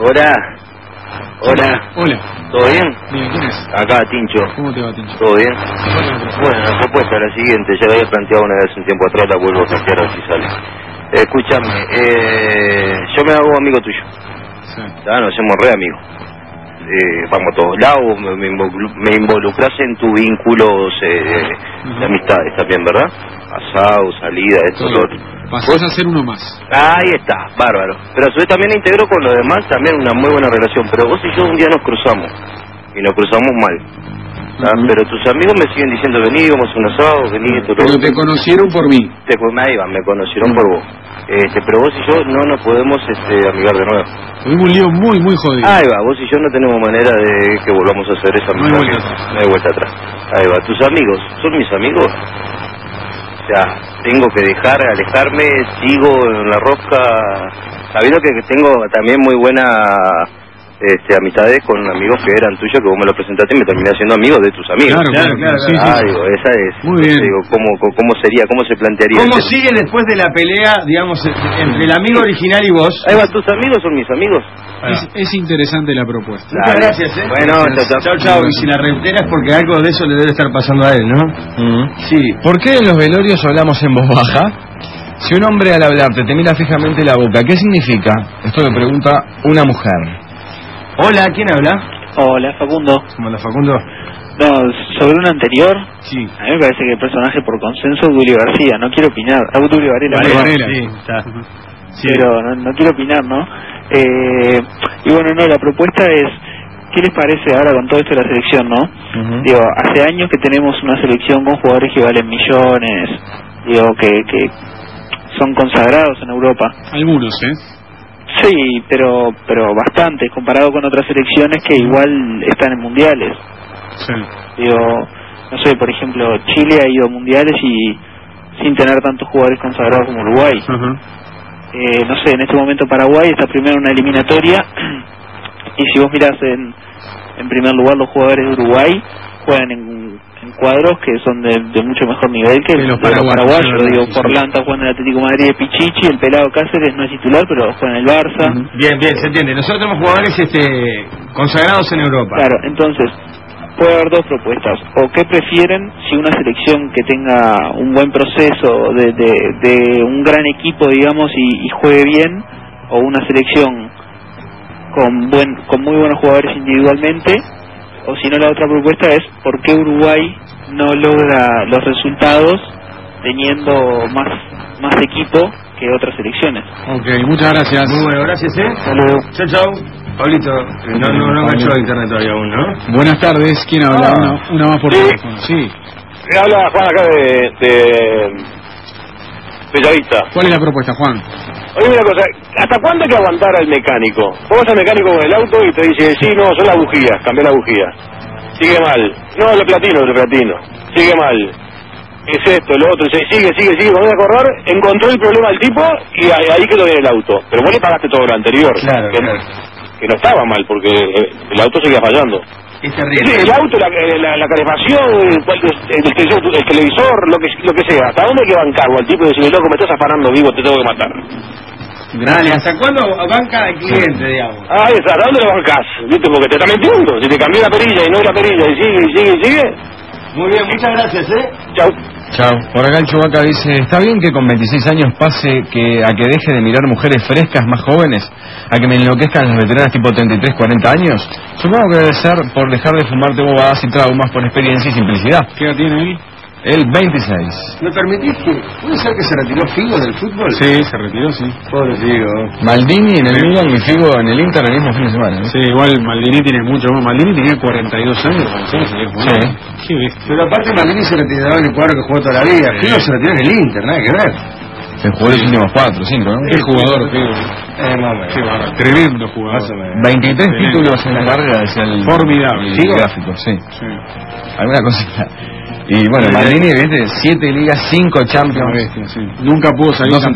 Hola. ¿Todo bien? Bien, ¿quién es? Acá, Tincho. ¿Cómo te va, Tincho? ¿Todo bien? Bueno, la propuesta es la siguiente. Ya la había planteado una vez un tiempo atrás, la vuelvo a plantear a ver si sale. Escúchame, yo me hago amigo tuyo. Sí. Ya nos hacemos re amigos. Vamos a todos lados, me involucras en tus vínculos de amistades también, ¿verdad? Asado, salida, esto, lo otro. Pasás a ser uno más. Ahí está, bárbaro. Pero a su vez también integro con los demás también una muy buena relación. Pero vos y yo un día nos cruzamos. Y nos cruzamos mal. Pero tus amigos me siguen diciendo, vení, vamos a un asado, vení, esto, lo Pero otro. te conocieron por mí. Ahí va, me conocieron por vos. Pero vos y yo no nos podemos amigar de nuevo. Tuvimos un lío muy, muy jodido. Ahí va, vos y yo no tenemos manera de que volvamos a hacer esa amistad. No hay vuelta atrás. Ahí va, tus amigos, ¿son mis amigos? O sea, tengo que alejarme, sigo en la rosca, sabiendo que tengo también muy buena amistades con amigos que eran tuyos, que vos me lo presentaste y me terminé siendo amigo de tus amigos. Claro. Sí. Digo, esa es. Muy bien. Digo, ¿cómo sería, cómo se plantearía? ¿Cómo sigue después de la pelea, digamos, entre el amigo original y vos? Ahí va, tus amigos son mis amigos. Es interesante la propuesta. Muchas gracias, Bueno, chao. Y si la reiteras porque algo de eso le debe estar pasando a él, ¿no? Sí. ¿Por qué en los velorios hablamos en voz baja? Si un hombre al hablarte te mira fijamente la boca, ¿qué significa? Esto le pregunta una mujer. Hola, ¿quién habla? Hola, Facundo. ¿Cómo anda, Facundo? No, sobre un anterior, sí. A mí me parece que el personaje por consenso es Dulio García, no quiero opinar. Dulio Varela. Sí, está. Sí. Pero no quiero opinar, ¿no? Y bueno, la propuesta es, ¿qué les parece ahora con todo esto de la selección, no? Digo, hace años que tenemos una selección con jugadores que valen millones, digo, que son consagrados en Europa. Algunos, Sí, pero bastantes, comparado con otras selecciones que igual están en mundiales. Sí. Digo, no sé, por ejemplo, Chile ha ido a mundiales y sin tener tantos jugadores consagrados como Uruguay. No sé, en este momento Paraguay está primero en una eliminatoria y si vos mirás en primer lugar los jugadores de Uruguay juegan en cuadros que son de mucho mejor nivel que los paraguayos. Digo, Forlán está jugando en el Atlético de Madrid de Pichichi, el pelado Cáceres no es titular pero juega en el Barça. Bien, se entiende. Nosotros tenemos jugadores consagrados en Europa. Claro, entonces puede haber dos propuestas. O qué prefieren, si una selección que tenga un buen proceso de un gran equipo, digamos, y juegue bien, o una selección con muy buenos jugadores individualmente, o si no la otra propuesta es por qué Uruguay no logra los resultados teniendo más equipo que otras selecciones. Ok, muchas gracias. Muy bueno, gracias, Hasta luego. Chao. Pablito, no enganchó a internet todavía aún, ¿no? Buenas tardes, ¿quién habla? Una más por teléfono. Sí. Me habla Juan acá de Bellavista. ¿Cuál es la propuesta, Juan? Oye, una cosa, ¿hasta cuándo hay que aguantar al mecánico? Vos vas al mecánico con el auto y te dice, sí, no, son las bujías, cambié la bujía. Sigue mal. No, el platino. Sigue mal. Es esto, lo otro. Sigue. Cuando voy a correr, encontró el problema del tipo y ahí quedó en el auto. Pero vos le pagaste todo lo anterior. Claro. Que no estaba mal, porque el auto seguía fallando. Es terrible. Sí, el auto, la calefacción, el televisor, lo que sea. ¿Hasta dónde hay que bancarlo al tipo y decirle, loco, me estás afanando vivo, te tengo que matar? Dale, ¿hasta cuándo banca el cliente, digamos? Ahí está, ¿hasta dónde lo bancás? ¿Viste? Porque te está metiendo. Si te cambié la perilla y no la perilla y sigue. Muy bien, muchas gracias, Chao. Por acá el Chubaca dice, ¿está bien que con 26 años pase a que deje de mirar mujeres frescas más jóvenes? ¿A que me enloquezcan las veteranas tipo 33, 40 años? Supongo que debe ser por dejar de fumarte bobadas y traumas por experiencia y simplicidad. ¿Qué edad tiene él? El 26. ¿Me permitís que... ¿Puede ser que se retiró Figo del fútbol? Sí, se retiró, sí. Pobre Figo. Maldini en el Milan y Figo en el Inter el mismo fin de semana, ¿no? Sí, igual Maldini tiene mucho más. Maldini tenía 42 años cuando se seguía jugando. Sí. Qué bestia. Pero aparte Maldini se retiró en el cuadro que jugó toda la vida. Figo se retiró en el Inter, nada que ver. Se jugó los últimos 4, 5, ¿no? Qué jugador, Figo. Qué bárbaro. Tremendo jugador. 23 títulos en la carrera, decía el... Formidable. El gráfico, sí. Alguna cosita. Y bueno, Maldini, ¿viste? 7 ligas, 5 Champions. Bestia, sí. Nunca pudo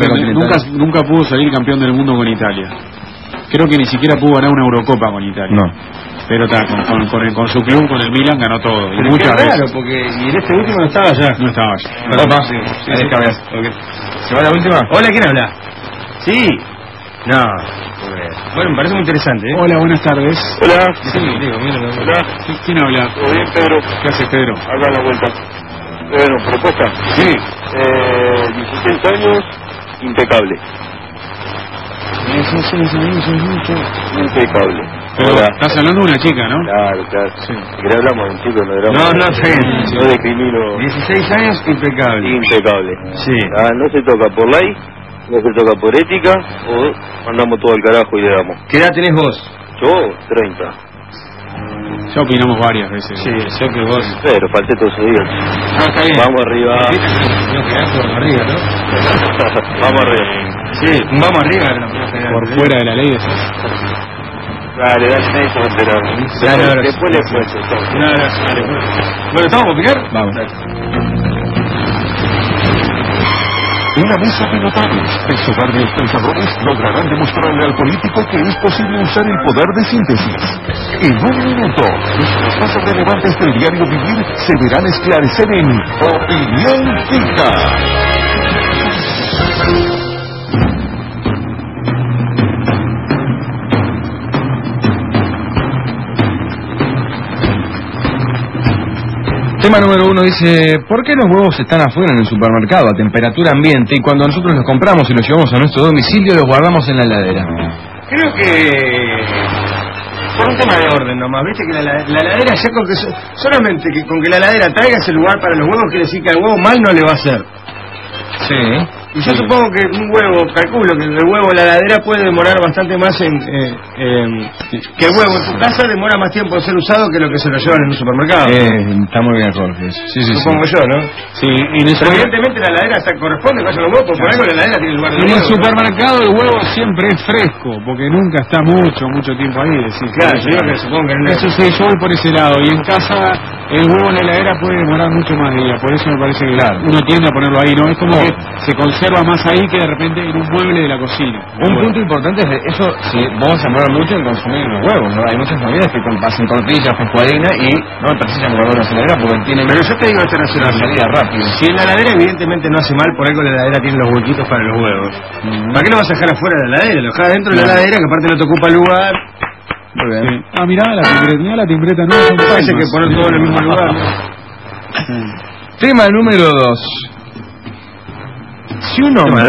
salir campeón del mundo con Italia. Creo que ni siquiera pudo ganar una Eurocopa con Italia. No. Pero está, con su club, con el Milan, ganó todo. Pero muchas veces. Claro, porque y en este último no estaba ya. No estaba ya. Opa, sí. ¿Se va la última? Hola, ¿quién habla? Sí. No. Bueno, me parece muy interesante, ¿eh? Hola, buenas tardes. Hola. Sí, digo, mira. Hola. ¿Quién habla? ¿Todo bien, Pedro? ¿Qué haces, Pedro? Acá a la vuelta. Bueno, propuesta. Sí. 16 años, impecable. Impecable. Pero estás hablando de una chica, ¿no? Claro. Sí. Que hablamos de un chico, no hablamos. No, está bien. No discrimino. 16 años, impecable. Impecable. Sí. No se toca por ley, no se toca por ética, o mandamos todo al carajo y le damos. ¿Qué edad tenés vos? Yo, 30. Ya opinamos varias veces. Sí, sé que vos. Pero falté todos esos días. Está bien. Vamos arriba. No quedás por arriba, ¿no? Vamos arriba. Sí, vamos arriba. Por fuera de la ley. Dale, nadie se va a enterar. Después le cuento. Bueno, ¿estamos a opinar? Vamos. Una mesa de notables de soberbios pensadores lograrán demostrarle al político que es posible usar el poder de síntesis. En un minuto, los casos relevantes del diario vivir se verán esclarecer en Opinión Fija. Tema número 1 dice, ¿por qué los huevos están afuera en el supermercado a temperatura ambiente y cuando nosotros los compramos y los llevamos a nuestro domicilio los guardamos en la heladera? Creo que por un tema de orden nomás, viste que la heladera ya con que solamente que con que la heladera traiga ese lugar para los huevos quiere decir que al huevo mal no le va a hacer. Sí. Y yo supongo que un huevo, calculo que el huevo en la heladera puede demorar bastante más que el huevo en tu casa demora más tiempo en ser usado que lo que se lo llevan en un supermercado. Está muy bien, Jorge. Sí. Supongo yo, ¿no? Sí, pero evidentemente la heladera hasta corresponde con los huevos, por algo la heladera tiene lugar de en huevo. el supermercado el huevo siempre es fresco, porque nunca está mucho tiempo ahí. Decir, claro, yo creo que supongo que eso sí, yo voy por ese lado. Y en casa el huevo en la heladera puede demorar mucho más días, por eso me parece que uno tiende a ponerlo ahí, ¿no? Es como que se conserva más ahí que de repente en un mueble de la cocina. Un punto importante es eso, si vos vas a demorar mucho en consumir los huevos, ¿no? Hay muchas familias que hacen tortillas, pescuadina y no precisan guardar la heladera porque tienen... Pero yo te digo esto nacional, salida rápida. Si en la heladera evidentemente no hace mal, por algo la heladera tiene los huequitos para los huevos. ¿Para qué lo vas a dejar afuera de la heladera? Lo dejas dentro de la heladera, que aparte no te ocupa el lugar. Muy bien. Sí. Ah, mirá la timbreta no son parece que poner todo en el mismo lugar. Tema número 2. Si un hombre...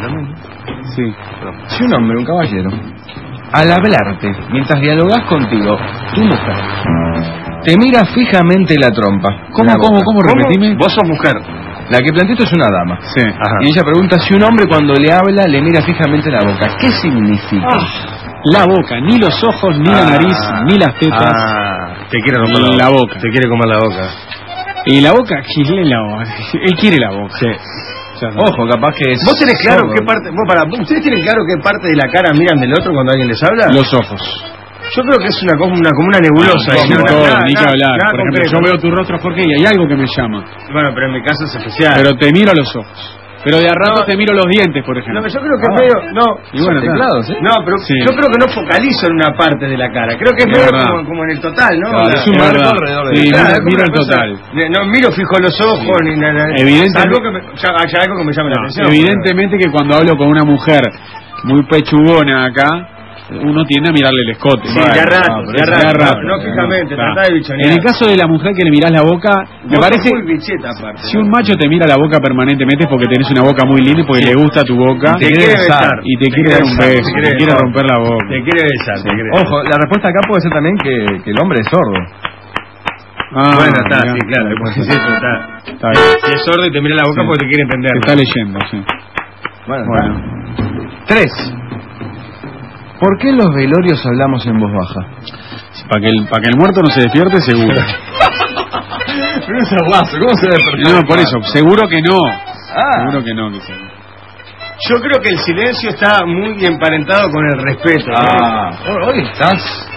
Si un hombre, un caballero, al hablarte, mientras dialogás contigo, tu mujer, te mira fijamente la trompa. ¿Cómo? Repetime. Vos sos mujer. La que planteó es una dama. Sí. Ajá. Y ella pregunta si un hombre cuando le habla le mira fijamente la boca. ¿Qué significa? La boca, ni los ojos, ni la nariz, ni las tetas. Te quiere romper la boca. Te quiere comer la boca. Y la boca, él quiere la boca. Sí. Ojo, capaz que es... ¿Vos tenés claro qué parte... ¿Ustedes tienen claro qué parte de la cara miran del otro cuando alguien les habla? Los ojos. Yo creo que es como una nebulosa. Ni que hablar. Por ejemplo, yo veo tu rostro, Jorge, y hay algo que me llama. Bueno, pero en mi caso es especial. Pero te miro a los ojos. Pero de a rato te miro los dientes, por ejemplo. No, yo creo que es medio... No, y bueno, teclados, ¿eh? No, pero yo creo que no focalizo en una parte de la cara. Creo que es medio como en el total, ¿no? Claro, es un marco alrededor de miro el total. No miro fijo los ojos ni nada. Evidentemente, algo que haya algo que me llame la atención. Evidentemente que cuando hablo con una mujer muy pechugona acá, uno tiende a mirarle el escote. Sí, ya rato. No fijamente, trata de bichonear. En el caso de la mujer que le mirás la boca, me parece... muy bicheta, aparte. Si un macho te mira la boca permanentemente es porque tenés una boca muy linda y porque le gusta tu boca. Te quiere besar. Y te quiere dar un beso. Te quiere romper la boca. Te quiere besar. Ojo, la respuesta acá puede ser también que el hombre es sordo. Bueno, está, sí, claro. Está bien. Si es sordo y te mira la boca porque te quiere entender. Te está leyendo, sí. Bueno. 3. ¿Por qué en los velorios hablamos en voz baja? Para que el muerto no se despierte, seguro. Pero es aguazo, ¿cómo se despertó? No, por eso, seguro que no. Seguro que no. Yo creo que el silencio está muy emparentado con el respeto. Hoy estás...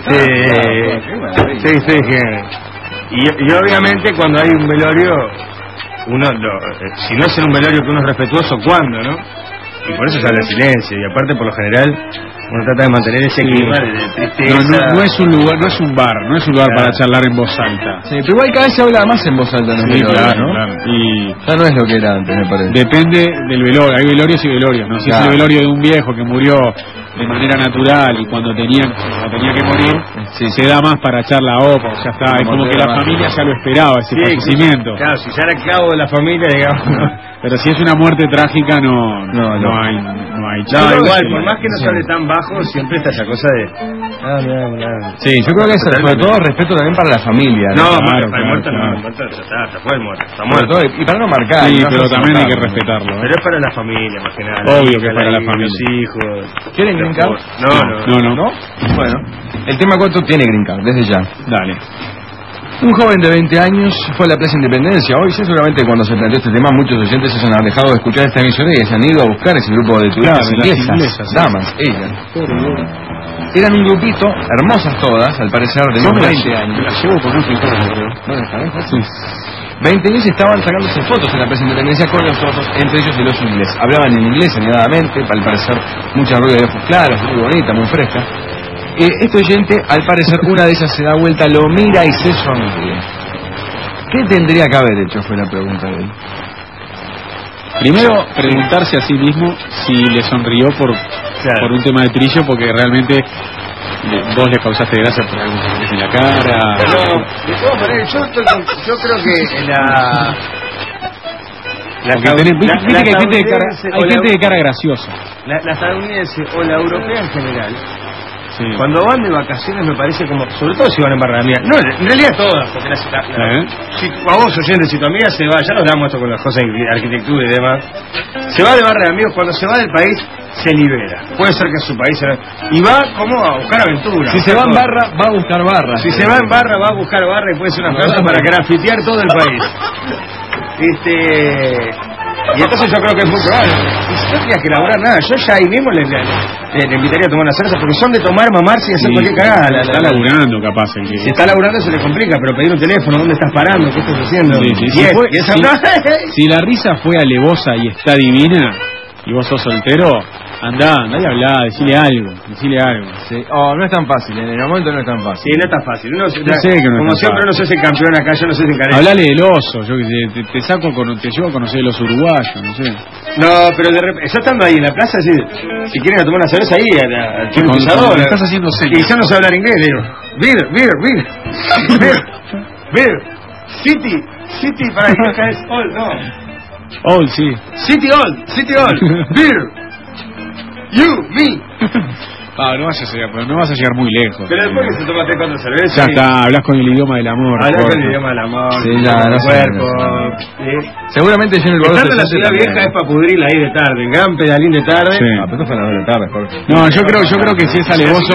Sí. Y obviamente cuando hay un velorio, si no es en un velorio que uno es respetuoso, ¿cuándo, no? Y por eso se habla de silencio. Y aparte, por lo general, Uno trata de mantener ese clima de tristeza. No es un lugar, no es un bar para charlar en voz alta. Sí, pero igual cada vez se habla más en voz alta, ¿no? Sí, claro, ¿no? claro. Y ya no es lo que era antes, me parece. depende del velorio, hay velorios y velorios, ¿no? Si es el velorio de un viejo que murió de manera natural y cuando tenía que morir, se da más para echar la OPA, ya está, es como que la familia ya lo esperaba, ese fallecimiento. Claro, si ya era clavo de la familia, digamos. Pero si es una muerte trágica, no hay. No, igual, por más que no sale tan bajo, siempre está esa cosa de. Sí, yo creo que es sobre todo respeto también para la familia. No, claro, el muerto ya fue el muerto. Está muerto. Y para no marcar. Sí, pero también hay que respetarlo. Pero es para la familia, más que nada. Obvio que es para la familia. Los hijos. ¿Quieren green card? No. Bueno, el tema 4 tiene green card, desde ya. Dale. Un joven de 20 años fue a la Plaza Independencia hoy. Sí, seguramente cuando se planteó este tema muchos oyentes se han dejado de escuchar esta emisora y se han ido a buscar ese grupo de turistas inglesas, damas, ellas. Eran un grupito, hermosas todas, al parecer de unos 20 años. Las llevo con un creo. 20 años estaban sacándose fotos en la Plaza Independencia con los otros, entre ellos el oso inglés. Hablaban en inglés animadamente, al parecer mucha rubia de ojos claros, muy bonita, muy fresca. Este oyente, al parecer, una de ellas se da vuelta, lo mira y se sonríe. ¿Qué tendría que haber hecho? Fue la pregunta de él. Primero, preguntarse a sí mismo si le sonrió por un tema de trillo, porque realmente vos le causaste gracia por algo que en la cara. Pero, de todas maneras, yo creo que viste que hay gente de cara graciosa. La estadounidense o la europea en general. Sí. Cuando van de vacaciones me parece como, sobre todo si van en barra de amigas, no, en realidad todas, porque si a vos oyentes, si tu amiga se va, ya nos damos esto con las cosas de arquitectura y demás, se va de barra de amigos, cuando se va del país se libera, puede ser que en su país y va como a buscar aventura. Si se va en barra, va a buscar barra. Si se va en barra, va a buscar barra y puede ser una cosa para grafitear todo el país. Y entonces yo creo que es muy probable. Y si no tenías que elaborar nada, yo ya ahí mismo le invitaría a tomar una cerveza, porque son de tomar, mamarse y hacer cualquier cagada. Está laburando, capaz. Si está laburando se le complica, pero pedir un teléfono, ¿dónde estás parando? ¿Qué estás haciendo? Si la risa fue alevosa y está divina, y vos sos soltero, andá y hablá, decile algo. Sí. Oh, no es tan fácil, en el momento no es tan fácil. Sí, no es tan fácil. Yo sé que no como es tan siempre, fácil. no sos el campeón acá, yo no sé si encaré. Hablale del oso, yo que sé, te llevo a conocer los uruguayos, no sé. No, pero de repente, ya estando ahí en la plaza, si quieren a tomar una cerveza ahí, al climatizador. Estás haciendo señas. Y yo no sé hablar inglés, le digo, beer, city, para que acá es all, no. Old, sí. City Old, beer, you, me. No vas a llegar muy lejos. Pero después que se toma 3-4 cervezas. Ya está, hablas con el idioma del amor. Hablas con el idioma del amor. Sí, ya, no cuerpo. Seguramente yo en el lugar. Estando en la ciudad vieja es para pudrirla ahí de tarde. En gran pedalín de tarde. Sí. Pero esto fue a las 2 de la tarde, Jorge. No, yo creo que si es alevoso.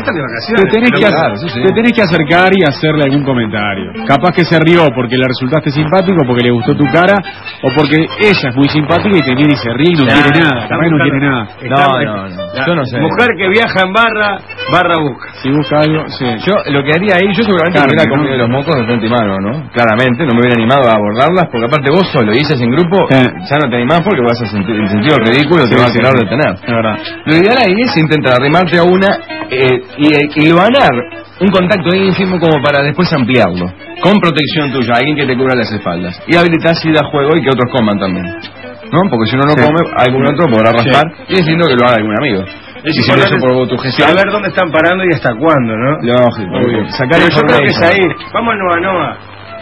Te tenés que acercar y hacerle algún comentario. Capaz que se rió porque le resultaste simpático, porque le gustó tu cara, o porque ella es muy simpática y te mira y se ríe y no quiere nada. Capaz no quiere nada. No. Yo no sé. Mujer que viaja en barra busca. Si busca algo, sí. Yo lo que haría ahí, yo seguramente me hubiera comido los mocos de frente y mano, ¿no? Claramente, no me hubiera animado a abordarlas, porque aparte vos solo y ellas en grupo, ya no te animás porque vas a sentir el sentido ridículo, te va a querer detener. Es verdad. Lo ideal ahí es intentar arrimarte a una y ganar un contacto ínfimo como para después ampliarlo, con protección tuya, alguien que te cubra las espaldas. Y habilitar si da juego y que otros coman también, ¿no? Porque si uno no come, algún otro podrá raspar y es lindo que lo haga algún amigo. Es importante saber dónde están parando y hasta cuándo, ¿no? Lógico, obvio. Sacar yo creo que es ahí. Vamos al Noa.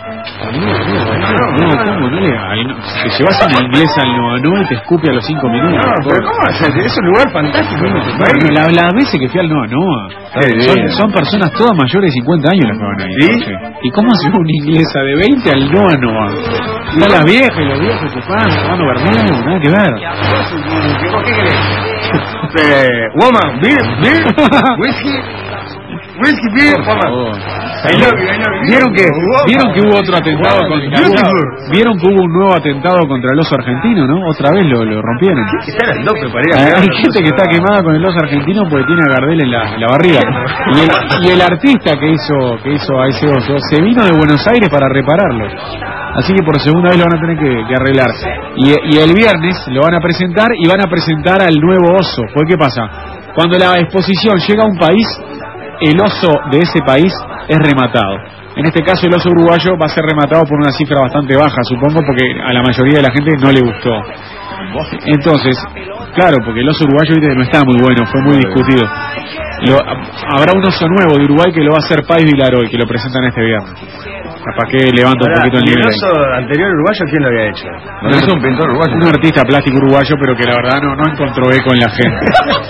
Te llevas a una inglesa al Noa y te escupe a los 5 minutos. No, pero ¿cómo haces? Es un lugar fantástico. Las veces que fui al Noa. Son personas todas mayores de 50 años las que van ahí. ¿Sí? ¿Y cómo hace una inglesa de 20 al Noa? Están las viejas y los viejos que pasan tomando vermú, nada que ver. ¿Qué querés? Woman, beer, whisky, beer, woman. ¿Vieron que hubo otro atentado ¿Vieron que hubo un nuevo atentado contra el oso argentino, no? Otra vez lo rompieron. Hay gente que está quemada con el oso argentino porque tiene a Gardel en la barriga. Y el artista que hizo a ese oso se vino de Buenos Aires para repararlo. Así que por segunda vez lo van a tener que arreglar. Y el viernes lo van a presentar y van a presentar al nuevo oso. ¿Pues qué pasa? Cuando la exposición llega a un país, el oso de ese país es rematado. En este caso el oso uruguayo va a ser rematado por una cifra bastante baja, supongo, porque a la mayoría de la gente no le gustó. Entonces, claro, porque el oso uruguayo no está muy bueno, fue muy discutido. Habrá un oso nuevo de Uruguay que lo va a hacer Pais Vilaroy, que lo presentan este viernes. Capaz que levanta un poquito el nivel. ¿El oso anterior uruguayo quién lo había hecho? No es un pintor uruguayo. Un artista plástico uruguayo, pero que la verdad no encontró eco en la gente.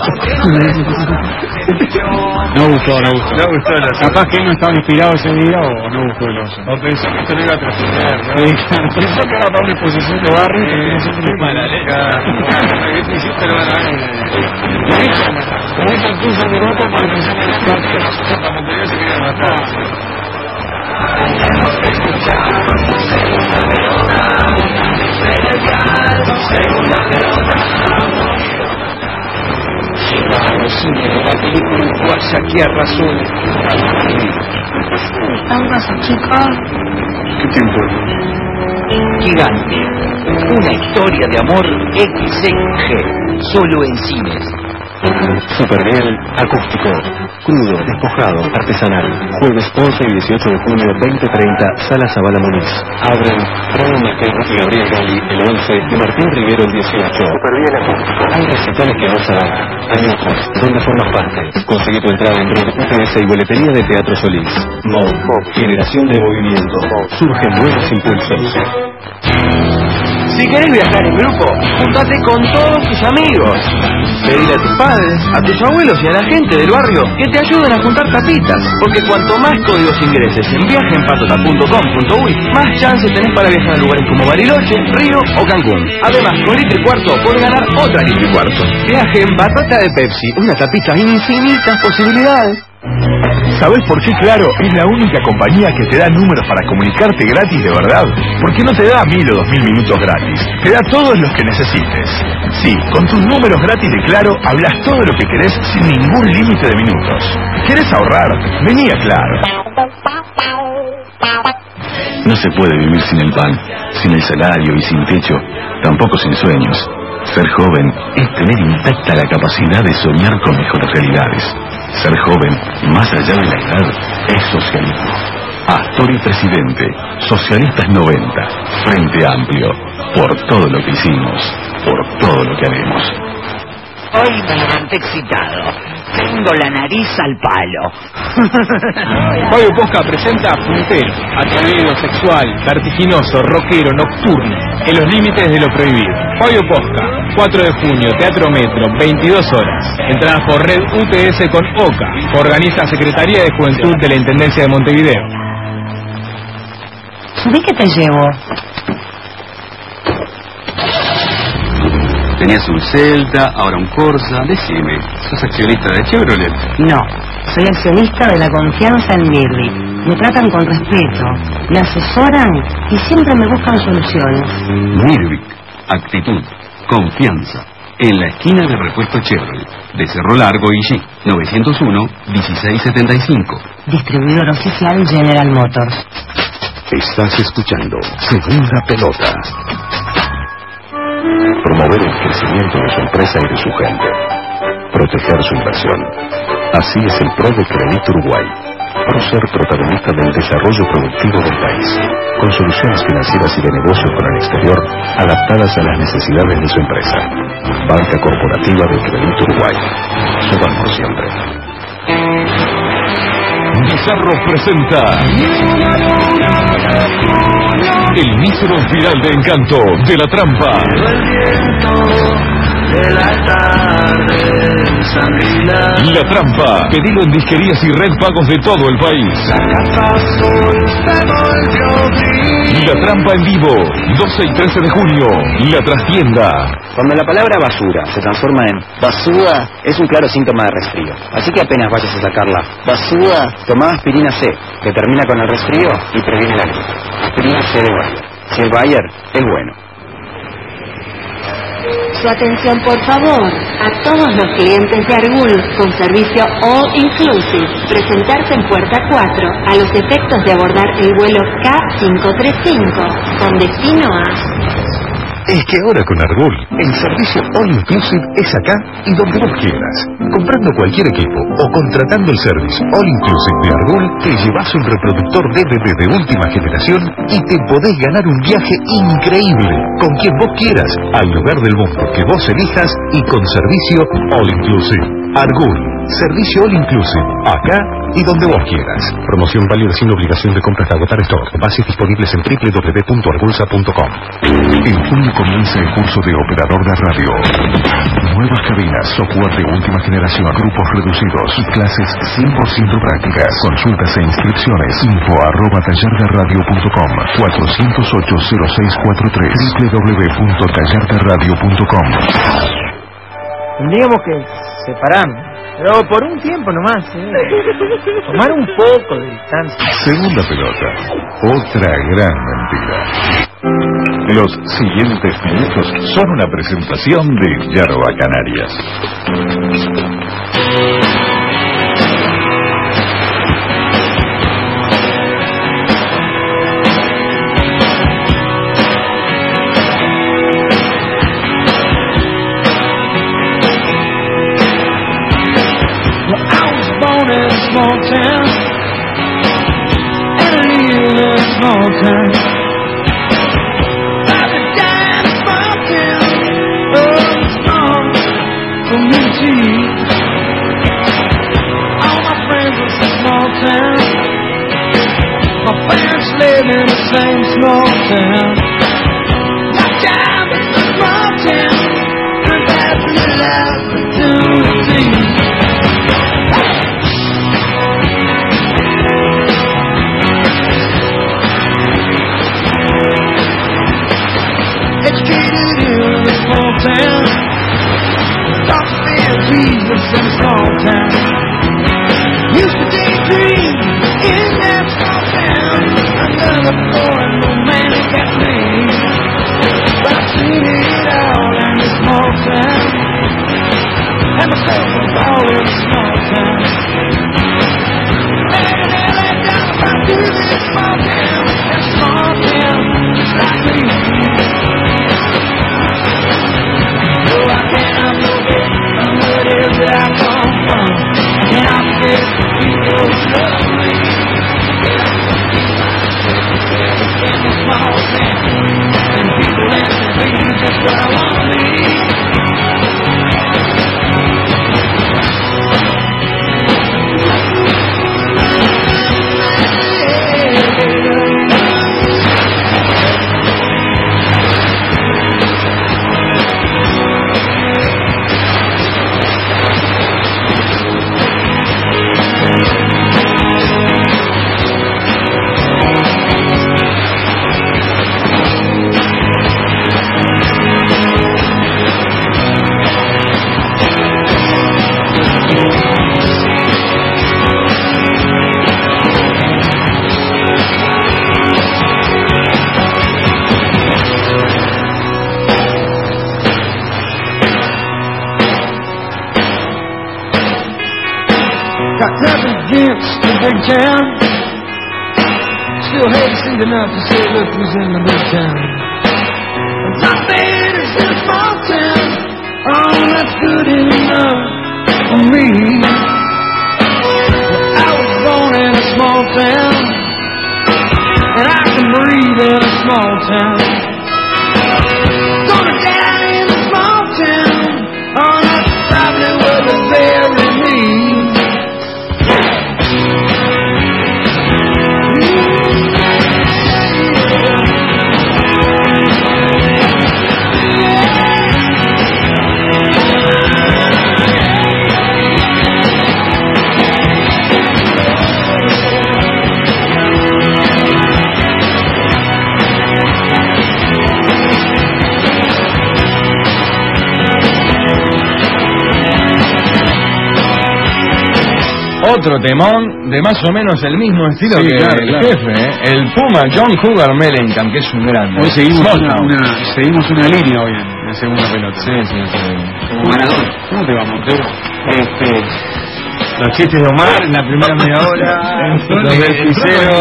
No gustó el oso. Capaz que él no estaba inspirado ese día o no gustó el oso. O pensó que esto no iba a trascender, ¿no? Pensó que era para una exposición de barrio y que no se mala leche. Con esa excusa de ropa para pensar en la parte. Se quería matar. La película uruguaya que arrasó. ¿Qué pasa, chico? ¿Qué tiempo? Gigante. Una historia de amor XG. Solo en cines. Superviel acústico, crudo, despojado, artesanal. Jueves 11 y 18 de junio 2030, Sala Zabala Muniz. Abren Raúl Marqués y Gabriel Gali el 11 y Martín Rivero el 18. Superviel acústico. Hay recitales que no saben, hay otros donde formas parte. Conseguí tu entrada en Red UTS y boletería de Teatro Solís. Mode, generación de movimiento. Surgen nuevos impulsos. Si querés viajar en grupo, juntate con todos tus amigos. Pedile a tus padres, a tus abuelos y a la gente del barrio que te ayuden a juntar tapitas. Porque cuanto más códigos ingreses en viajeenpatota.com.uy, más chances tenés para viajar a lugares como Bariloche, Río o Cancún. Además, con litro y cuarto podés ganar otra litro y cuarto. Viaje en Patota de Pepsi, una tapita infinitas posibilidades. ¿Sabés por qué Claro es la única compañía que te da números para comunicarte gratis de verdad? Porque no te da 1000 o 2000 minutos gratis, te da todos los que necesites. Sí, con tus números gratis de Claro hablas todo lo que querés sin ningún límite de minutos. ¿Querés ahorrar? Vení a Claro. No se puede vivir sin el pan, sin el salario y sin techo, tampoco sin sueños. Ser joven es tener intacta la capacidad de soñar con mejores realidades. Ser joven, más allá de la edad, es socialismo. Astor y Presidente, Socialistas 90, Frente Amplio, por todo lo que hicimos, por todo lo que haremos. Hoy me levanté excitado. Tengo la nariz al palo. Fabio Posca presenta Puntero, atrevido, sexual, vertiginoso, rockero, nocturno, en los límites de lo prohibido. Fabio Posca, 4 de junio, Teatro Metro, 22 horas. Entradas por Red UTS con OCA. Organiza Secretaría de Juventud de la Intendencia de Montevideo. Subí que te llevo. Tenías un Celta, ahora un Corsa. Decime, ¿sos accionista de Chevrolet? No, soy accionista de la confianza en Mirvi. Me tratan con respeto, me asesoran y siempre me buscan soluciones. Mirvic, actitud, confianza. En la esquina de Repuesto Chevrolet, de Cerro Largo y G, 901-1675. Distribuidor oficial General Motors. Estás escuchando Segunda Pelota. Promover el crecimiento de su empresa y de su gente. Proteger su inversión. Así es el PRO de Crédito Uruguay. Ser protagonista del desarrollo productivo del país, con soluciones financieras y de negocios con el exterior adaptadas a las necesidades de su empresa. Banca Corporativa de Crédito Uruguay. Suban por siempre. Bizarro presenta el mísero final de Encanto de La Trampa. La Trampa, pedilo en disquerías y red pagos de todo el país. La Trampa en vivo, 12 y 13 de junio, La Trastienda. Cuando la palabra basura se transforma en basura, es un claro síntoma de resfrío. Así que apenas vayas a sacarla basura, toma aspirina C, que termina con el resfrío y previene la gripe. Aspirina C de Bayer. Si el Bayer es bueno. Su atención, por favor, a todos los clientes de Argul con servicio All Inclusive. Presentarse en puerta 4 a los efectos de abordar el vuelo K535 con destino a Es que ahora con Argul, el servicio All Inclusive es acá y donde vos quieras. Comprando cualquier equipo o contratando el servicio All Inclusive de Argul, te llevas un reproductor DVD de última generación y te podés ganar un viaje increíble con quien vos quieras, al lugar del mundo que vos elijas y con servicio All Inclusive. Argul, servicio All Inclusive, acá y donde vos quieras. Promoción válida sin obligación de compra hasta agotar stock. Bases disponibles en www.argulsa.com. En junio comienza el curso de operador de radio. Nuevas cabinas, software de última generación, grupos reducidos y clases 100% prácticas. Consultas e inscripciones. info@tallarderadio.com 408-0643 www.tallarderadio.com. Tendríamos que separarnos, pero por un tiempo nomás, tomar un poco de distancia. Segunda pelota, otra gran mentira. Los siguientes minutos son una presentación de Yarba Canarias. Small town, and I live in a small town. Like a damn small town, oh, small community. All my friends are from small town. My parents live in the same small town. Like I'm in a small town, and that's the opportunity. Educated in a small town, thought to be a Jesus in a small town. Used to daydream in that small town, another boring romantic at me. But I've seen it all in a small town, and myself was all in a small town. And they let down about to this small town, just like me. Where I come from, and I forget people love me. In a small town, and people ask me just what I want to be. Against the big town, still hesitant enough to say, look who's in the big town. My bed is in a small town, oh, that's good enough for me. I was born in a small town, and I can breathe in a small town. Gonna die in a small town, oh, that's probably where they bury me. Otro temón de más o menos el mismo estilo que claro, el jefe, el Puma John Cougar Mellencamp, que es un grande. Hoy seguimos una línea hoy en la segunda pelota. Sí. Como ganador. ¿Cómo te va, Montero? Los chistes de Omar en la primera media hora. Los del pisero.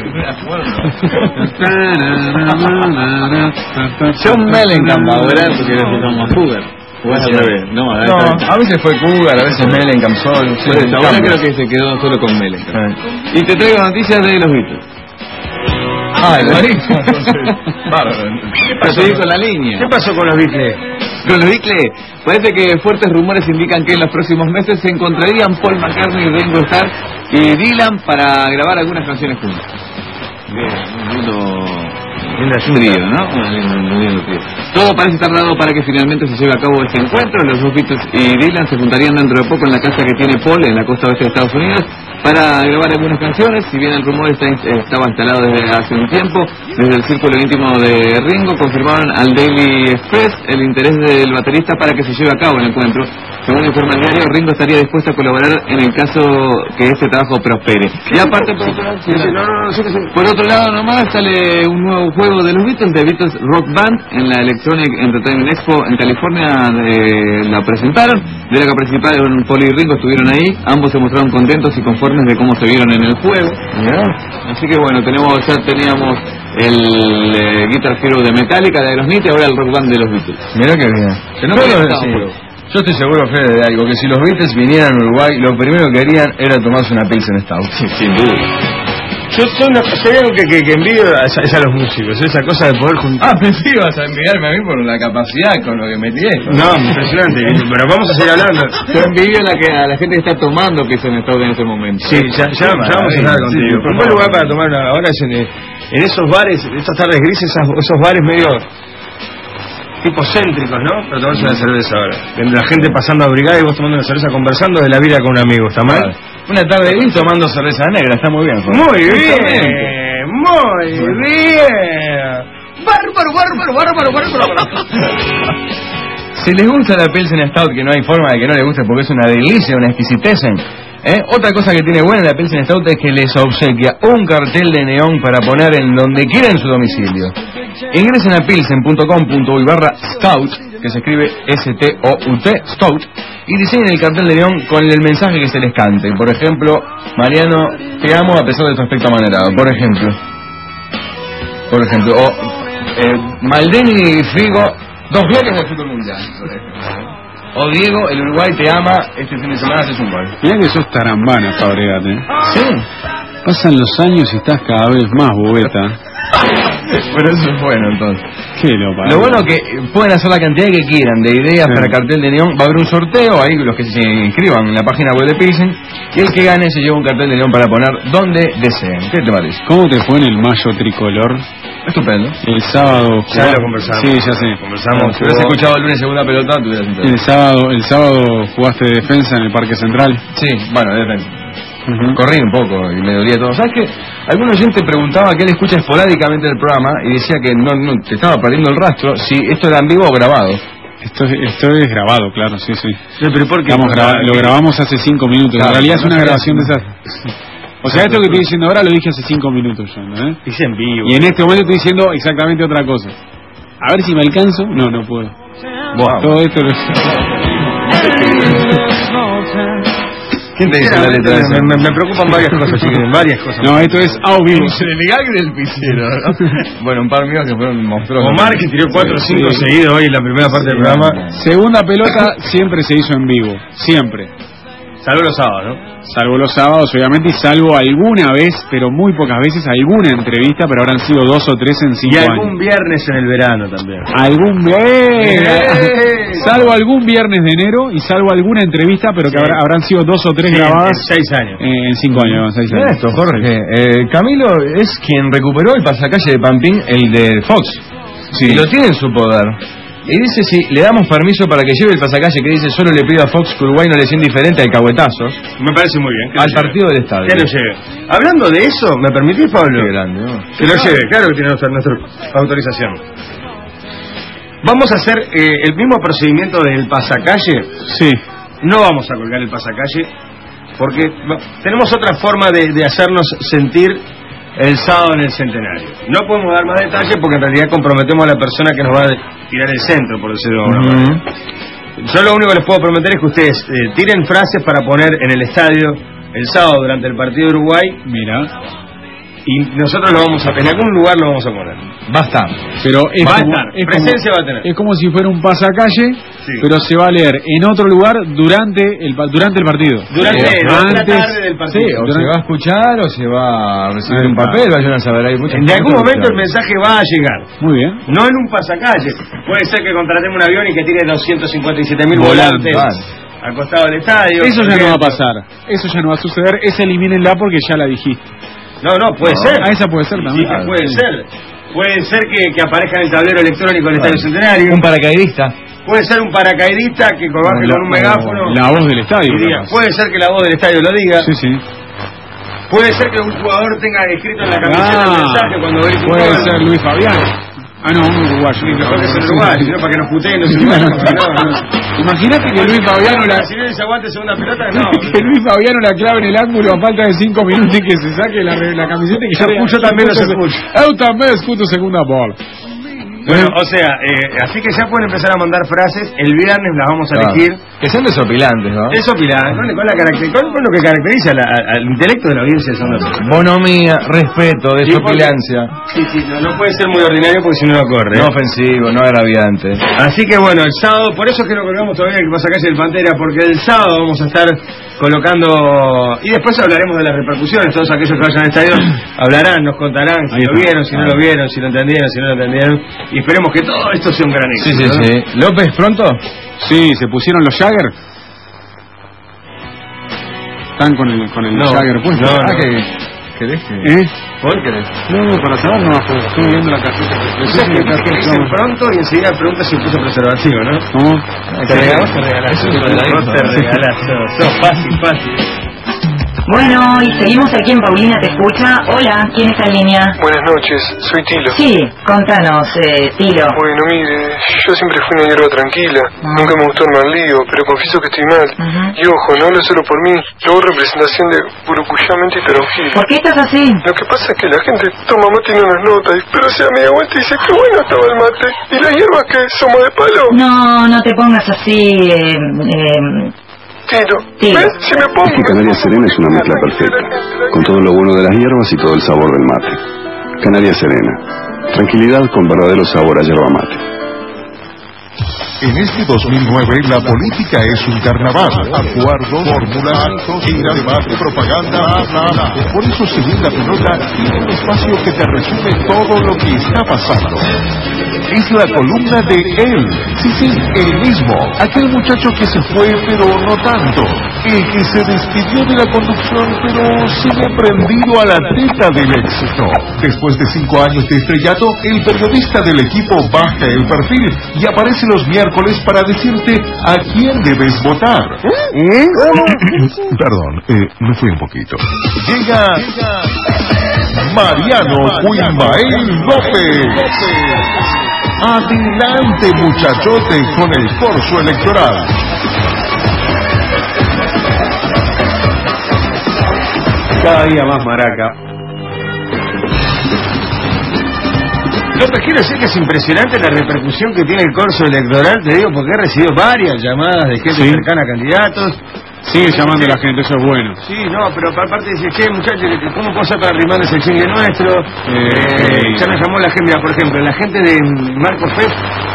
John Mellencamp ahora porque era Thomas Cougar. No, a veces fue Cougar, a veces Mellencamp solo. Ahora creo que se quedó solo con Mellencamp. Y te traigo noticias de los Beatles. Buenísimo. ¿Qué pasó con la línea? ¿Qué pasó con los Beatles? Con los Beatles, parece que fuertes rumores indican que en los próximos meses se encontrarían Paul McCartney, Ringo Starr y Dylan para grabar algunas canciones juntos. Bien, un lindo trío, ¿no? Un lindo trío. Todo parece estar dado para que finalmente se lleve a cabo este encuentro. Los dos Beatles y Dylan se juntarían dentro de poco en la casa que tiene Paul en la costa oeste de Estados Unidos para grabar algunas canciones. Si bien el rumor estaba instalado desde hace un tiempo, desde el círculo íntimo de Ringo confirmaron al Daily Express el interés del baterista para que se lleve a cabo el encuentro. Según informa el diario, Ringo estaría dispuesto a colaborar en el caso que este trabajo prospere. Y aparte, por otro lado nomás sale un nuevo juego de los Beatles, de Beatles Rock Band, en la Electronic Entertainment Expo en California. La presentaron, de la que participaron Paul y Ringo, estuvieron ahí. Ambos se mostraron contentos y conformes de cómo se vieron en el juego. Así que bueno, ya teníamos el Guitar Hero de Metallica, de Aerosmith, y ahora el Rock Band de los Beatles. Mirá que bien. Yo estoy seguro, Fede, de algo, que si los Beatles vinieran a Uruguay, lo primero que harían era tomarse una Pilsen Stout. Sin duda. Yo soy algo que envidio es a los músicos, esa cosa de poder juntar. Pensé que ibas a envidiarme a mí por la capacidad con lo que metí. No, impresionante, pero vamos a seguir hablando. Yo envidio a la gente que está tomando Pilsen Stout en este momento. Sí, ya vamos a hablar contigo. Un buen lugar para tomar ahora es en esos bares, esas tardes grises, esos bares medio tipo céntricos, ¿no? Para tomarse una cerveza ahora. La gente pasando a brigada y vos tomando una cerveza conversando de la vida con un amigo, ¿está mal? Una tarde gris tomando cerveza negra, está muy bien. Muy bien, muy bien. Bárbaro. Si les gusta la Pilsen Stout, que no hay forma de que no les guste porque es una delicia, una exquisitez. Otra cosa que tiene buena la Pilsen Stout es que les obsequia un cartel de neón para poner en donde quiera en su domicilio. Ingresen a pilsen.com.uy/stout, que se escribe S-T-O-U-T, Stout, y diseñen el cartel de neón con el mensaje que se les cante. Por ejemplo, Mariano, te amo a pesar de tu aspecto amanerado. Por ejemplo, o Maldini y Figo, 2 bloques del fútbol mundial. O Diego, el Uruguay te ama, este fin de semana haces un gol. Mirá que sos tarambana, Fabregate. Sí. Pasan los años y estás cada vez más bobeta. Pero eso es bueno, entonces. Lo bueno que pueden hacer la cantidad que quieran de ideas para cartel de neón. Va a haber un sorteo, ahí los que se inscriban en la página web de Pilsen, y el que gane se lleva un cartel de neón para poner donde deseen. ¿Qué te parece? ¿Cómo te fue en el mayo tricolor? Estupendo. El sábado... Ya lo conversamos. Sí, ya sé. Conversamos. Si hubieras escuchado el lunes segunda pelota, te hubieras enterado. El sábado jugaste defensa en el Parque Central. Sí, bueno, defensa. Corrí un poco y me dolía todo. ¿Sabes qué? Algún oyente preguntaba que él escucha esporádicamente el programa y decía que no te estaba perdiendo el rastro si esto era en vivo o grabado. Esto es grabado, claro, sí. ¿Pero por qué? Lo grabamos hace 5 minutos. Claro, en realidad es una grabación de esas. O sea, esto que estoy diciendo ahora lo dije hace 5 minutos yo, ¿no? Dice en vivo. Y en este momento estoy diciendo exactamente otra cosa. A ver si me alcanzo. No puedo. Wow. Todo esto lo... ¿Quién te dice la letra de eso? Me preocupan varias cosas, chiquilín, varias cosas. No, esto es vivo. El gag del pisero, ¿no? Bueno, un par míos que fueron monstruosos. Omar, que tiró 4 o 5 seguidos hoy en la primera parte del programa. Segunda pelota siempre se hizo en vivo. Siempre. Salvo los sábados, ¿no? Salvo los sábados, obviamente, y salvo alguna vez, pero muy pocas veces, alguna entrevista, pero habrán sido 2 o 3 en 5 años. Y algún viernes en el verano también. Salvo algún viernes de enero y salvo alguna entrevista, pero que habrán sido 2 o 3 grabadas. En 6 años. En 5 años, 6 años. Esto, Jorge. Camilo es quien recuperó el pasacalle de Pampín, el de Fox. Sí. Y lo tiene en su poder. Y dice si le damos permiso para que lleve el pasacalle que dice solo le pido a Fox que Uruguay no le sea indiferente al cahuetazos. Me parece muy bien. Al partido del estadio. Que lo lleve. Hablando de eso, ¿me permitís, Pablo? Qué grande, ¿no? Que lo lleve, claro que tiene nuestra autorización. Vamos a hacer el mismo procedimiento del pasacalle. Sí. No vamos a colgar el pasacalle porque tenemos otra forma de hacernos sentir el sábado en el centenario. No podemos dar más detalles porque en realidad comprometemos a la persona que nos va a tirar el centro, por decirlo de alguna manera. Yo lo único que les puedo prometer es que ustedes tiren frases para poner en el estadio el sábado durante el partido de Uruguay. Mira. Y nosotros lo vamos en algún lugar lo vamos a poner. Va a estar. Pero presencia va a tener. Es como si fuera un pasacalle, pero se va a leer en otro lugar durante el partido. Durante la tarde del partido. Sí, o se va a escuchar o se va a recibir un papel, vayan a saber ahí muchas de algún momento el mensaje va a llegar. Muy bien. No en un pasacalle. Puede ser que contratemos un avión y que tire 257.000 volantes al costado del estadio. Eso ya no va a pasar. Eso ya no va a suceder. Esa elimínenla porque ya la dijiste. No, puede ser. Esa puede ser también. Sí, puede ser. Puede ser que aparezca en el tablero electrónico del Estadio Centenario. Un paracaidista. Puede ser un paracaidista que baje con un megáfono. La voz del estadio. Puede ser que la voz del estadio lo diga. Sí. Puede ser que un jugador tenga escrito en la camiseta el mensaje cuando ve el puede ser Luis Fabián. No, un uruguayo. Mejor que es el uruguayo, ¿no? Para que nos puteen los uruguayos. Imagínate que Luis Fabiano si no se aguante segunda pelota, no. Que Luis Fabiano la clave en el ángulo a falta de 5 minutos y que se saque la camiseta y que yo también lo escucho. Eu también escucho segunda bola. Bueno, o sea, así que ya pueden empezar a mandar frases. El viernes las vamos a elegir. Que sean desopilantes, ¿no? Desopilantes, con lo que caracteriza al intelecto de la audiencia de Sonda. Bonomía, respeto, desopilancia. Sí, no puede ser muy ordinario porque si no lo corre. No ofensivo, no agraviante. Así que bueno, el sábado, por eso es que no colgamos todavía el pasacalle del Pantera, porque el sábado vamos a estar colocando, y después hablaremos de las repercusiones. Todos aquellos que vayan al estadio hablarán, nos contarán si lo vieron, si no lo vieron, si lo entendieron, si no lo entendieron. Y esperemos que todo esto sea un gran éxito. Sí. ¿López pronto? Sí, se pusieron los Jagger. Están con el Jagger puesto. ¿Querés que...? ¿Por querés? No, para saber no, estoy viendo la cajita. Dicen pronto y enseguida pregunta si puso preservativo, ¿no? ¿Cómo? Te regalás. Sos fácil. Bueno, y seguimos aquí en Paulina Te Escucha. Hola, ¿quién está en línea? Buenas noches, soy Tilo. Sí, contanos, Tilo. Bueno, mire, yo siempre fui una hierba tranquila. Nunca me gustó el mal lío, pero confieso que estoy mal. Y ojo, no hablo solo por mí. Yo hago representación de Burucuyamente y Toronjil. ¿Por qué estás así? Lo que pasa es que la gente toma mate en unas notas, pero se da media vuelta y dice que bueno estaba el mate. ¿Y las hierbas qué? ¿Somos de palo? No te pongas así, Tilo. ¿Ves? Si me pongo... Es que Canaria Serena es una mezcla perfecta, con todo lo bueno de las hierbas y todo el sabor del mate. Canaria Serena, tranquilidad con verdadero sabor a yerba mate. En este 2009 la política es un carnaval, acuerdos, fórmulas, gira, debate, propaganda, Por eso Según la Pelota tiene un espacio que te resume todo lo que está pasando. Es la columna de él, sí, el mismo, aquel muchacho que se fue pero no tanto, el que se despidió de la conducción pero sigue prendido a la teta del éxito. Después de 5 años de estrellato, el periodista del equipo baja el perfil y aparece los miércoles para decirte a quién debes votar. Perdón, me fui un poquito. Llega Mariano Cuimbael López. Adelante, muchachote, con el corso electoral. Cada día más maraca. López, quiero decir que es impresionante la repercusión que tiene el corso electoral, te digo, porque he recibido varias llamadas de gente cercana a candidatos. Sigue llamando a la gente, eso es bueno. Sí, no, pero aparte dice, che, muchachos, ¿cómo puedo hacer para arrimarles el chingue nuestro? Ya nos llamó la gente, mira, por ejemplo, la gente de Marco Fez,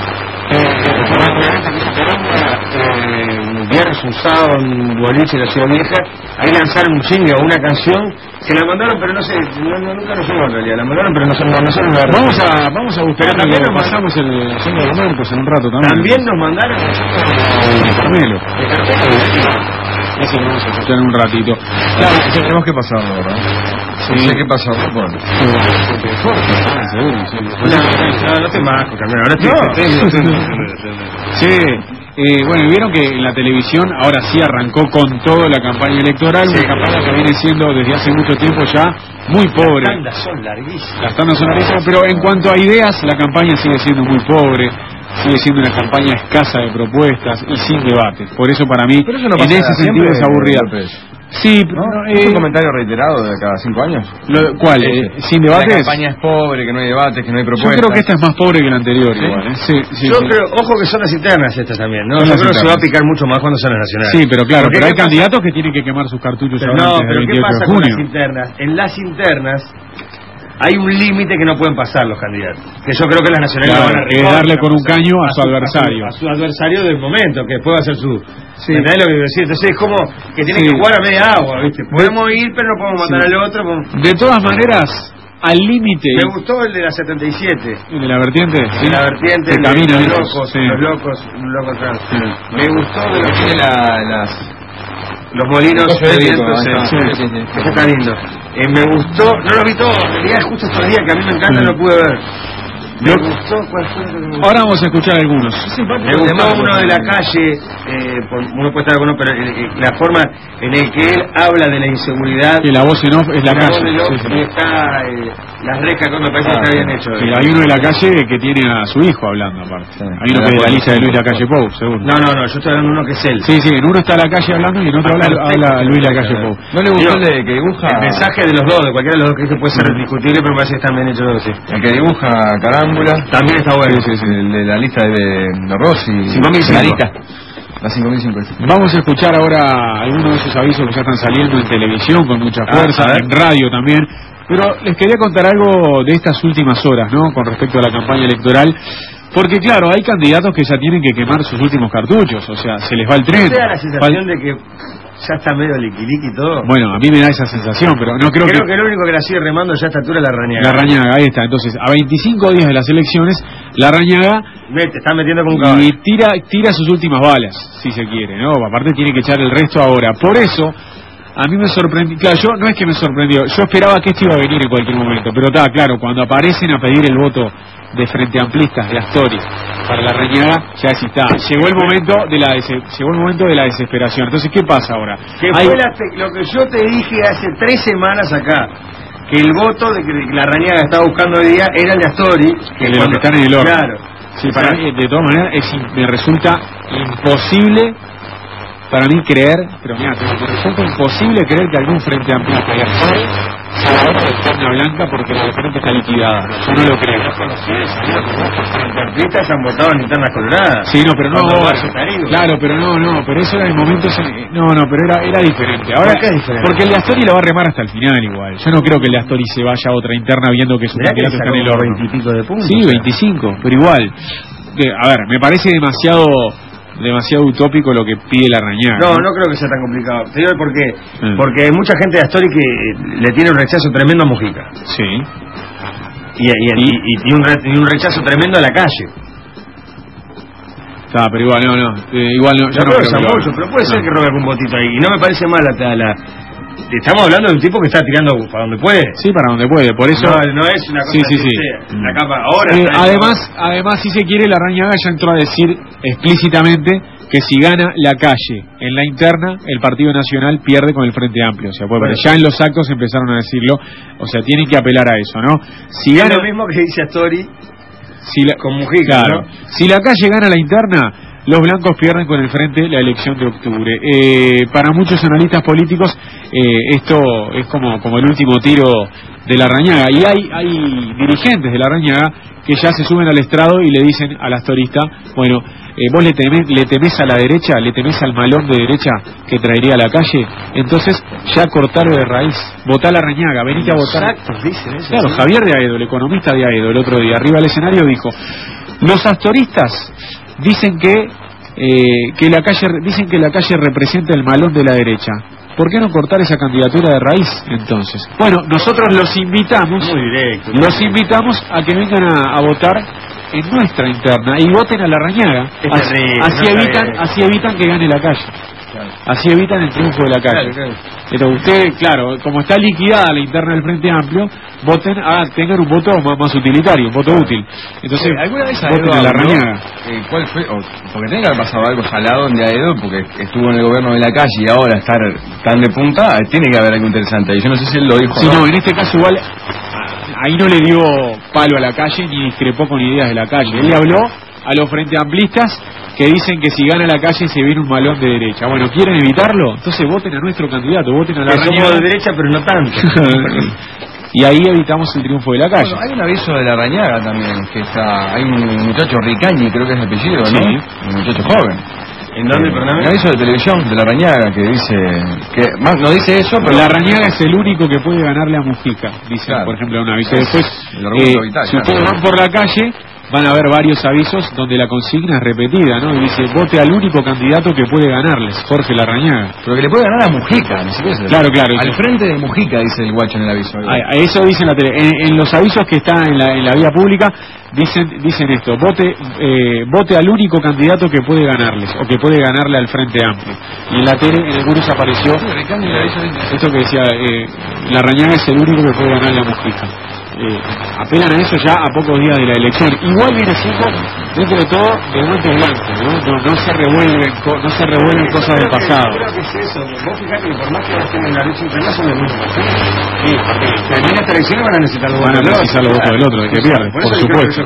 viernes, un sábado, en boliche de la Ciudad Vieja, ahí lanzaron un chingue o una canción, que la mandaron, pero no sé, nunca nos llegó en realidad, la mandaron, pero nosotros la Vamos a buscar, también nos pasamos el Haciendo Argumentos en un rato también. También nos mandaron Carmelo. Eso lo vamos a escuchar en un ratito. Claro, tenemos que pasar ahora. Sí, sé qué pasó. Bueno. No te majo, Carmelo. Ahora sí. Bueno, vieron que en la televisión ahora sí arrancó con todo la campaña electoral, una campaña que viene siendo desde hace mucho tiempo ya muy pobre. Las tandas son larguísimas. Las tandas son larguísimas, pero en cuanto a ideas, la campaña sigue siendo muy pobre. sigue siendo una campaña escasa de propuestas y sin debate. Por eso para mí, pero eso no pasa en ese sentido es aburrida. Sí, ¿no? ¿Es un comentario reiterado de cada 5 años? ¿Cuál? ¿Sin debates? La campaña es pobre, que no hay debates, que no hay propuestas. Yo creo que esta es más pobre que la anterior, ¿sí? Igual, ¿eh? Yo creo, ojo que son las internas estas también, ¿no? Yo creo que se va a picar mucho más cuando son las nacionales. Sí, pero claro, pero hay candidatos que tienen que quemar sus cartuchos ahora antes del 28 de junio. No, pero ¿qué pasa con las internas? En las internas hay un límite que no pueden pasar los candidatos. Que yo creo que las nacionales claro, van a es darle con un caño a su adversario. A su adversario del momento, que después va a ser su... Sí. ¿Entendés lo que quiero decir? Entonces es como que tienen que jugar a media agua, ¿viste? Podemos ir, pero no podemos matar al otro. De todas maneras, al límite... Me gustó el de la 77. ¿El de la vertiente? Sí. De la vertiente, de camina, los locos trans. Sí. Me gustó de lo que tiene los molinos de viento. Eso está lindo. Me gustó, no lo vi todo, en realidad justo estos días que a mí me encanta, no pude ver. Me gustó, ¿cuál fue el que me gustó? Ahora vamos a escuchar algunos. Me gustó uno de la calle, uno puede estar con uno, pero la forma en la que él habla de la inseguridad. Y la voz en off es la calle. Y está las recas, me parece que está bien hecho. Y hay uno de la calle que tiene a su hijo hablando, aparte. Hay uno que es de la lista de Luis Lacalle Pou, seguro. No, yo estoy hablando de uno que es él. Sí, en uno está la calle hablando y en otro habla Luis Lacalle Pou. ¿No le gustó el de que dibuja? El mensaje de los dos, de cualquiera de los dos, que puede ser discutible, pero me parece que están bien hechos los dos, sí. El que dibuja Carámbula. También está bueno. Sí, el de la lista de Rossi. 5.005. La 5.005. Vamos a escuchar ahora algunos de esos avisos que ya están saliendo en televisión con mucha fuerza, en radio también. Pero les quería contar algo de estas últimas horas, ¿no? Con respecto a la campaña electoral. Porque claro, hay candidatos que ya tienen que quemar sus últimos cartuchos, o sea, se les va el tren. ¿No te da la sensación de que ya está medio liquiliqui y todo? Bueno, a mí me da esa sensación, pero no creo que lo único que la sigue remando ya a esta altura es Larrañaga. Larrañaga, ahí está. Entonces, a 25 días de las elecciones, Larrañaga te está metiendo con un caballo. Y tira sus últimas balas, si se quiere, ¿no? Aparte tiene que echar el resto ahora. Por eso, a mí me sorprendió, claro, yo no es que me sorprendió, yo esperaba que esto iba a venir en cualquier momento, pero está claro, cuando aparecen a pedir el voto de Frente Amplistas de Astori para Larrañaga, ya sí está. Llegó el momento de la desesperación. Entonces, ¿qué pasa ahora? Que fue lo que yo te dije hace 3 semanas acá, que el voto de que Larrañaga estaba buscando hoy día era el de Astori, que le están en el orden. Claro. Sí, para mí, de todas maneras, me resulta imposible para mí creer, pero mira, me resulta imposible creer que algún Frente Amplista y Astori a la hora de Terna Blanca porque la frente está liquidada. Yo no lo creo. Frente Amplistas han votado en internas coloradas. Sí, no, pero no. Claro, pero pero eso era en momentos. Pero era diferente. Ahora, ¿por qué es diferente? Porque el de Astori lo va a remar hasta el final igual. Yo no creo que el de Astori se vaya a otra interna viendo que su candidato está en el orden. 20 y pico de puntos. Sí, 25, pero igual. A ver, me parece demasiado utópico lo que pide Larrañaga. No creo que sea tan complicado. Te digo por qué. Porque hay mucha gente de Astori que le tiene un rechazo tremendo a Mujica. Sí. Y un rechazo tremendo a la calle. Pero igual no. Yo creo que mucho, pero puede ser que robe algún votito ahí. Y no me parece mal estamos hablando de un tipo que está tirando para donde puede. Sí, para donde puede, por eso... No es una cosa la capa ahora... Además, si se quiere, Larrañaga ya entró a decir explícitamente que si gana la calle en la interna, el Partido Nacional pierde con el Frente Amplio. O sea, ya en los actos empezaron a decirlo, o sea, tienen que apelar a eso, ¿no? Si gana, es lo mismo que dice Astori con Mujica, claro, ¿no? Si la calle gana la interna, los blancos pierden con el Frente la elección de octubre. Para muchos analistas políticos esto es como el último tiro de Larrañaga, y hay dirigentes de Larrañaga que ya se suben al estrado y le dicen al astorista, bueno, vos le temés a la derecha, le temés al malón de derecha que traería a la calle, entonces ya cortalo de raíz, votá a Larrañaga, venite a votar. Dicen eso, claro, ¿sí? Javier de Aedo, el economista de Aedo, el otro día arriba del escenario dijo, los astoristas dicen que la calle representa el malón de la derecha. ¿Por qué no cortar esa candidatura de raíz entonces? Bueno, nosotros los invitamos a que vengan a votar en nuestra interna y voten a Larrañaga. Así evitan que gane la calle. Claro. Así evitan el triunfo de la calle. Claro. Pero usted, claro, como está liquidada la interna del Frente Amplio, tengan un voto más utilitario, un voto útil. Entonces, ¿alguna vez voten a Larrañaga? ¿Cuál fue? Porque tiene que haber pasado algo salado en Aedo, porque estuvo en el gobierno de la calle y ahora estar tan de punta, tiene que haber algo interesante. Y yo no sé si él lo dijo. Sí, no, en este caso igual, ahí no le dio palo a la calle ni discrepó con ideas de la calle. Él le habló a los frente amplistas que dicen que si gana la calle se viene un malón de derecha. Bueno, ¿quieren evitarlo? Entonces voten a nuestro candidato, voten a Larrañaga. Somos de derecha, pero no tanto. Y ahí evitamos el triunfo de la calle. Bueno, hay un aviso de Larrañaga también, que está, hay un muchacho Ricañi, creo que es el apellido, ¿no? Sí. Un muchacho joven. ¿En dónde, perdón? Un aviso de televisión de Larrañaga que dice, que más no dice eso, pero Larrañaga es el único que puede ganarle a Mujica, dice, claro, por ejemplo, un aviso. Después, si ustedes van por la calle, van a ver varios avisos donde la consigna es repetida, ¿no? Y dice, vote al único candidato que puede ganarles, Jorge Larrañaga. Pero que le puede ganar a Mujica, ni siquiera. Claro. Al frente de Mujica, dice el guacho en el aviso. Eso dice en la tele. En los avisos que están en la vía pública, dicen esto, vote al único candidato que puede ganarles, o que puede ganarle al Frente Amplio. Y en la tele, en algunos apareció esto que decía, Larrañaga es el único que puede ganarle a Mujica. Apelan a eso ya a pocos días de la elección. Igual viene siendo, dentro de todo, de guantes blancos, ¿no? No se revuelven cosas del pasado. Yo creo que es eso. Vos fijate que por más que estén en la lucha interna son los mismos. Sí, porque en estas elecciones van a necesitar los votos del otro, de que pierde, por supuesto.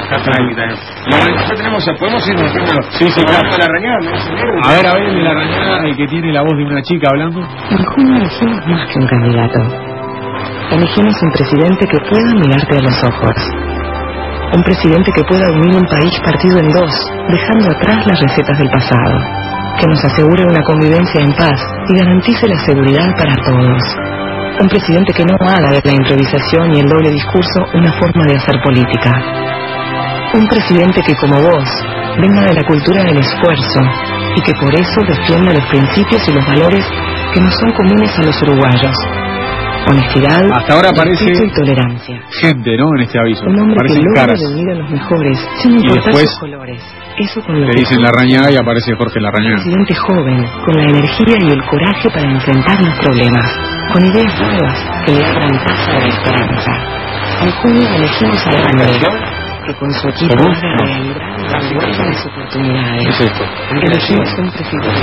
Podemos ir diciendo. Sí, claro. A ver, el de Larrañaga, el que tiene la voz de una chica hablando. En junio elegimos más que un candidato. Elegimos un presidente que pueda mirarte a los ojos. Un presidente que pueda unir un país partido en dos, dejando atrás las recetas del pasado. Que nos asegure una convivencia en paz y garantice la seguridad para todos. Un presidente que no haga de la improvisación y el doble discurso una forma de hacer política. Un presidente que, como vos, venga de la cultura del esfuerzo y que por eso defienda los principios y los valores que nos son comunes a los uruguayos. Honestidad, hasta ahora parece y tolerancia. Gente, ¿no? En este aviso. Un hombre parecen que logra caras. reunir a los mejores, sin importar sus colores. Eso con lo le dicen Larrañaga y aparece Jorge Larrañaga. Un presidente joven, con la energía y el coraje para enfrentar los problemas, con ideas nuevas que le abran paso a la esperanza. En junio elegimos a Larrañaga, que con su equipo haga realidad las oportunidades. ¿Qué es esto? Elegimos un presidente.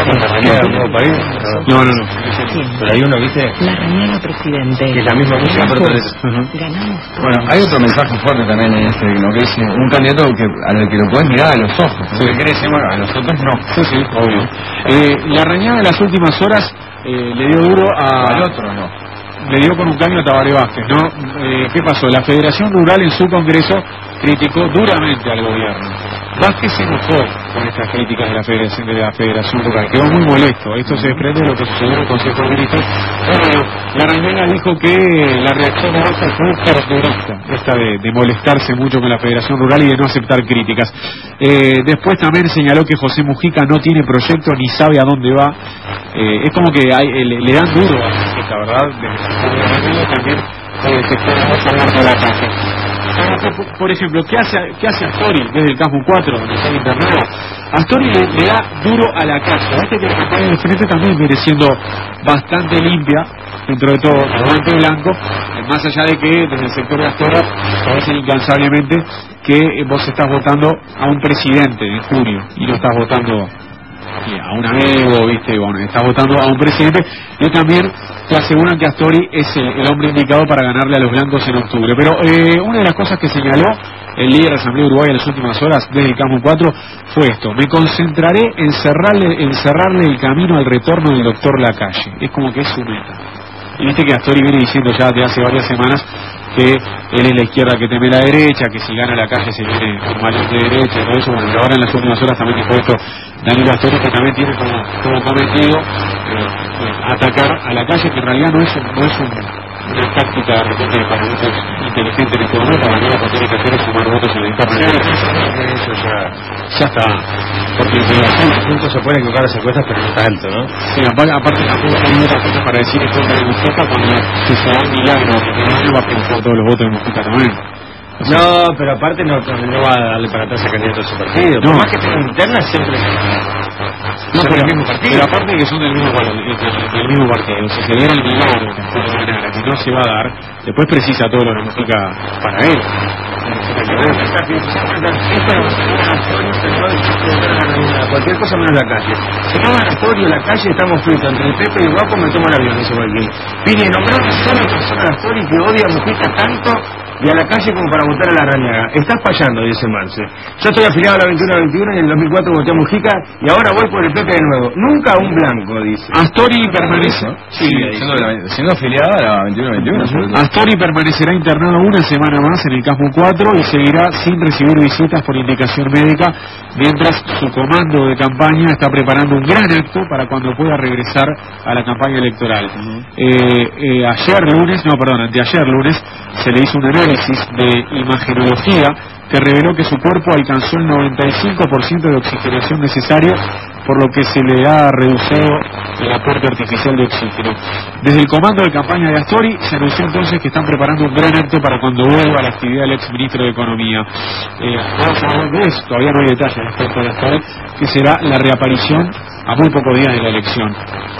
No. Pero hay uno, ¿viste? Larrañaga presidente. Que es la misma música, pero ganamos. Bueno, hay otro mensaje fuerte también en este, ¿no? Que es un candidato al que lo puedes mirar a los ojos. Sí. ¿Qué decir? Bueno, a los otros no. Sí, obvio. Larrañaga en las últimas horas le dio duro al otro, no. Le dio con un caño a Tabaré Vázquez, ¿no? ¿Qué pasó? La Federación Rural en su congreso criticó duramente al gobierno. Vázquez se enojó con estas críticas de la Federación Rural, quedó muy molesto. Esto se desprende de lo que sucedió en el Consejo de Ministros. Larrañaga dijo que la reacción de Vázquez fue característica, esta de molestarse mucho con la Federación Rural y de no aceptar críticas. Después también señaló que José Mujica no tiene proyecto ni sabe a dónde va. Es como que le dan duro a Mujica, ¿verdad? También de la calle. Por ejemplo, ¿qué hace Astori desde el Campus 4, donde está internado? Astori le da duro a la calle. Este que la campaña del frente también viene siendo bastante limpia, dentro de todo, bastante blanco, más allá de que desde el sector de Astorga dicen incansablemente que vos estás votando a un presidente en junio y no estás votando a un amigo, ¿viste? Bueno, estás votando a un presidente. Y también te aseguran que Astori es el hombre indicado para ganarle a los blancos en octubre. Pero una de las cosas que señaló el líder de la Asamblea Uruguaya en las últimas horas desde el Campus 4 fue esto: me concentraré en cerrarle el camino al retorno del doctor Lacalle. Es como que es su meta. Y viste que Astori viene diciendo ya de hace varias semanas que él es la izquierda que teme la derecha, que si gana la calle se viene un malón de derecha y todo eso. Bueno, ahora en las últimas horas también dijo esto Danilo Astori, que también tiene como cometido atacar a la calle, que en realidad no es una táctica de repente de parlamentos inteligente en este momento. La lo que tiene que hacer es sumar votos en la interna. Eso ya está. Porque en punto se pueden equivocar las encuestas, pero no tanto, ¿no? Sí, aparte hay otra cosa para decir en contra de Mujica, cuando se da un milagro que no va a pensar todos los votos de Mujica también. No, pero aparte no va a darle para atrás a candidato a su partido. Por más que tenga interna, siempre son del mismo partido. Pero aparte de que son del mismo partido, si se diera el milagro que no se va a dar, después precisa todo lo que Mujica para él. Cualquier cosa menos la calle. Si no van a Astori la calle, estamos fritos. Entre el Pepe y el Guapo me tomo el avión, dice cualquiera. Viene nombrado solo persona de Astori que odia a Mujica tanto y a la calle como para votar a Larrañaga. Estás fallando, dice Marce. Yo estoy afiliado a la 21-21 y en el 2004 voté a Mujica y ahora voy por el PP de nuevo. Nunca un blanco, dice. Astori permanece... Sí, siendo afiliada a la 21-21. Astori permanecerá internado una semana más en el Casmo 4 y seguirá sin recibir visitas por indicación médica, mientras su comando de campaña está preparando un gran acto para cuando pueda regresar a la campaña electoral. Anteayer lunes se le hizo un análisis de imagenología que reveló que su cuerpo alcanzó el 95% de oxigenación necesario, por lo que se le ha reducido el aporte artificial de oxígeno. Desde el comando de campaña de Astori se anunció entonces que están preparando un gran acto para cuando vuelva a la actividad el exministro de Economía. Vamos a hablar de eso, todavía no hay detalles respecto de Astori, que será la reaparición a muy pocos días de la elección.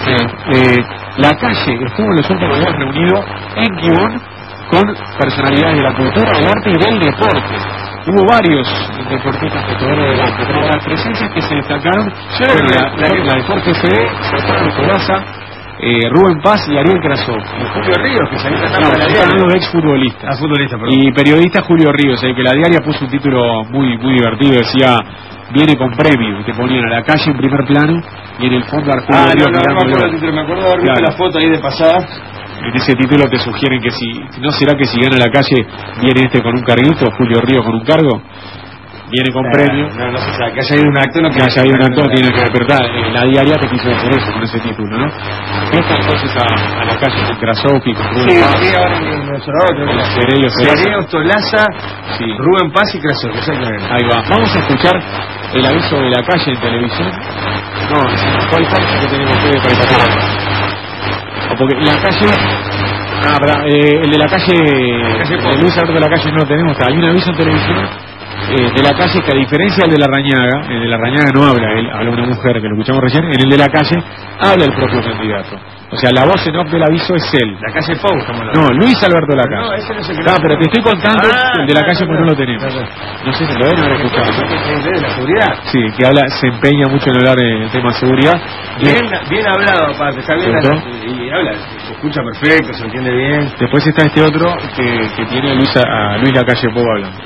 La calle estuvo en los últimos días reunido en Quibón con personalidades de la cultura, del arte y del deporte. Hubo varios deportistas de las presencias que se destacaron, la de Jorge Fede, Sotano Coraza, Rubén Paz y Ariel Krasov. Julio Ríos, que se había tratado de exfutbolistas. Y periodista Julio Ríos, el que la diaria puso un título muy divertido, decía: viene con premio, y te ponían a la calle en primer plano y en el fondo a Julio Ríos. Me acuerdo de haber visto la foto ahí de pasada. En ese título te sugieren que ¿no será que si gana la calle viene con un carguito, Julio Ríos con un cargo? Viene con premio. No se sabe, que haya ido un acto no tiene que despertar. La diaria te quiso decir eso con ese título, ¿no? Esta entonces a la calle con Krasov y con Rubén Paz. Sí, ahora en el observador. Sereo, Tolaza, Rubén Paz y Krasov, exactamente. Ahí va. Vamos a escuchar el aviso de la calle en televisión. No, ¿cuál parte que tenemos que preparar? Porque la calle, el de la calle, el Luis Alberto de la calle no lo tenemos. Hay un aviso en televisión de la calle que, a diferencia del de Larrañaga, el de Larrañaga no habla, habla una mujer que lo escuchamos recién. En el de la calle habla el propio candidato. O sea, la voz en off del aviso es él. La calle Pau, no, Luis Alberto de la calle. No, ese no se pero te estoy contando el de la calle porque no lo tenemos. No sé si lo deben haber escuchado. ¿De la seguridad? Sí, que se empeña mucho en hablar en el tema de seguridad. Bien hablado, aparte, está bien y habla, se escucha perfecto, se entiende bien. Después está este otro que tiene a Luis Lacalle Pou hablando.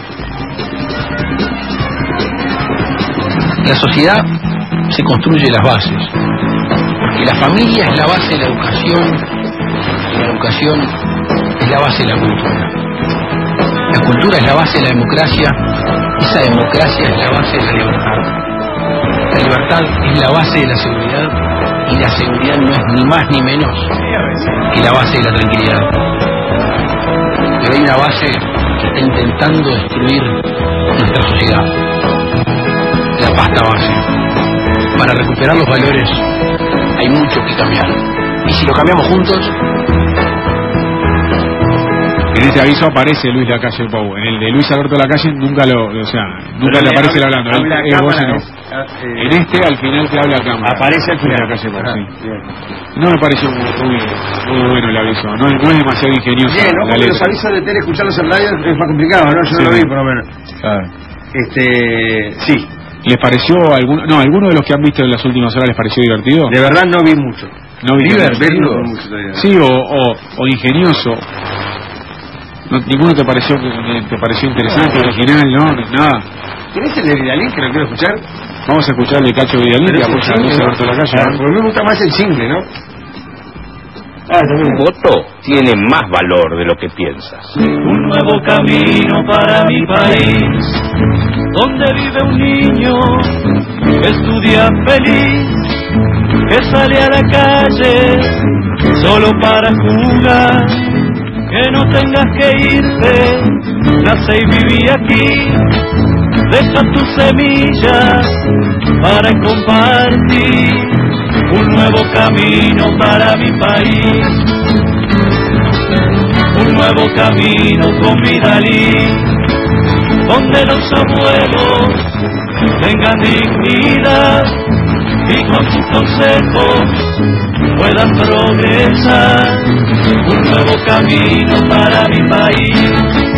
La sociedad se construye de las bases, porque la familia es la base de la educación y la educación es la base de la cultura. La cultura es la base de la democracia, esa democracia es la base de la libertad. La libertad es la base de la seguridad y la seguridad no es ni más ni menos que la base de la tranquilidad. Pero hay una base que está intentando destruir nuestra sociedad, la pasta base. Para recuperar los valores hay mucho que cambiar, y si lo cambiamos juntos. En este aviso aparece Luis Lacalle Pou. En el de Luis Alberto Lacalle nunca nunca le aparece el hablando. En este al final te habla a cámara. Aparece al final. Lacalle Pou, No me pareció muy bueno el aviso. No es demasiado ingenioso. Bien, ¿no? Porque los avisos de tele, escucharlos en radio es más complicado, ¿no? Yo no lo vi, por lo menos. Claro. Sí. ¿Les pareció alguno de los que han visto en las últimas horas les pareció divertido? De verdad no vi mucho. No vi divertido. Sí, o ingenioso. Ninguno te pareció interesante, original, no, nada. ¿Tenés el de Vidalín que lo quiero escuchar? Vamos a escuchar el de Cacho Vidalín, que apoya a Luis Alberto de la Calle. Porque me gusta más el single, ¿no? Un voto tiene más valor de lo que piensas. Un nuevo camino para mi país, donde vive un niño que estudia feliz, que sale a la calle solo para jugar, que no tengas que irte, nace y viví aquí, deja tus semillas para compartir un nuevo camino para mi país, un nuevo camino con Vidalín, donde los abuelos tengan dignidad y con sus consejos puedan progresar. Un nuevo camino para mi país,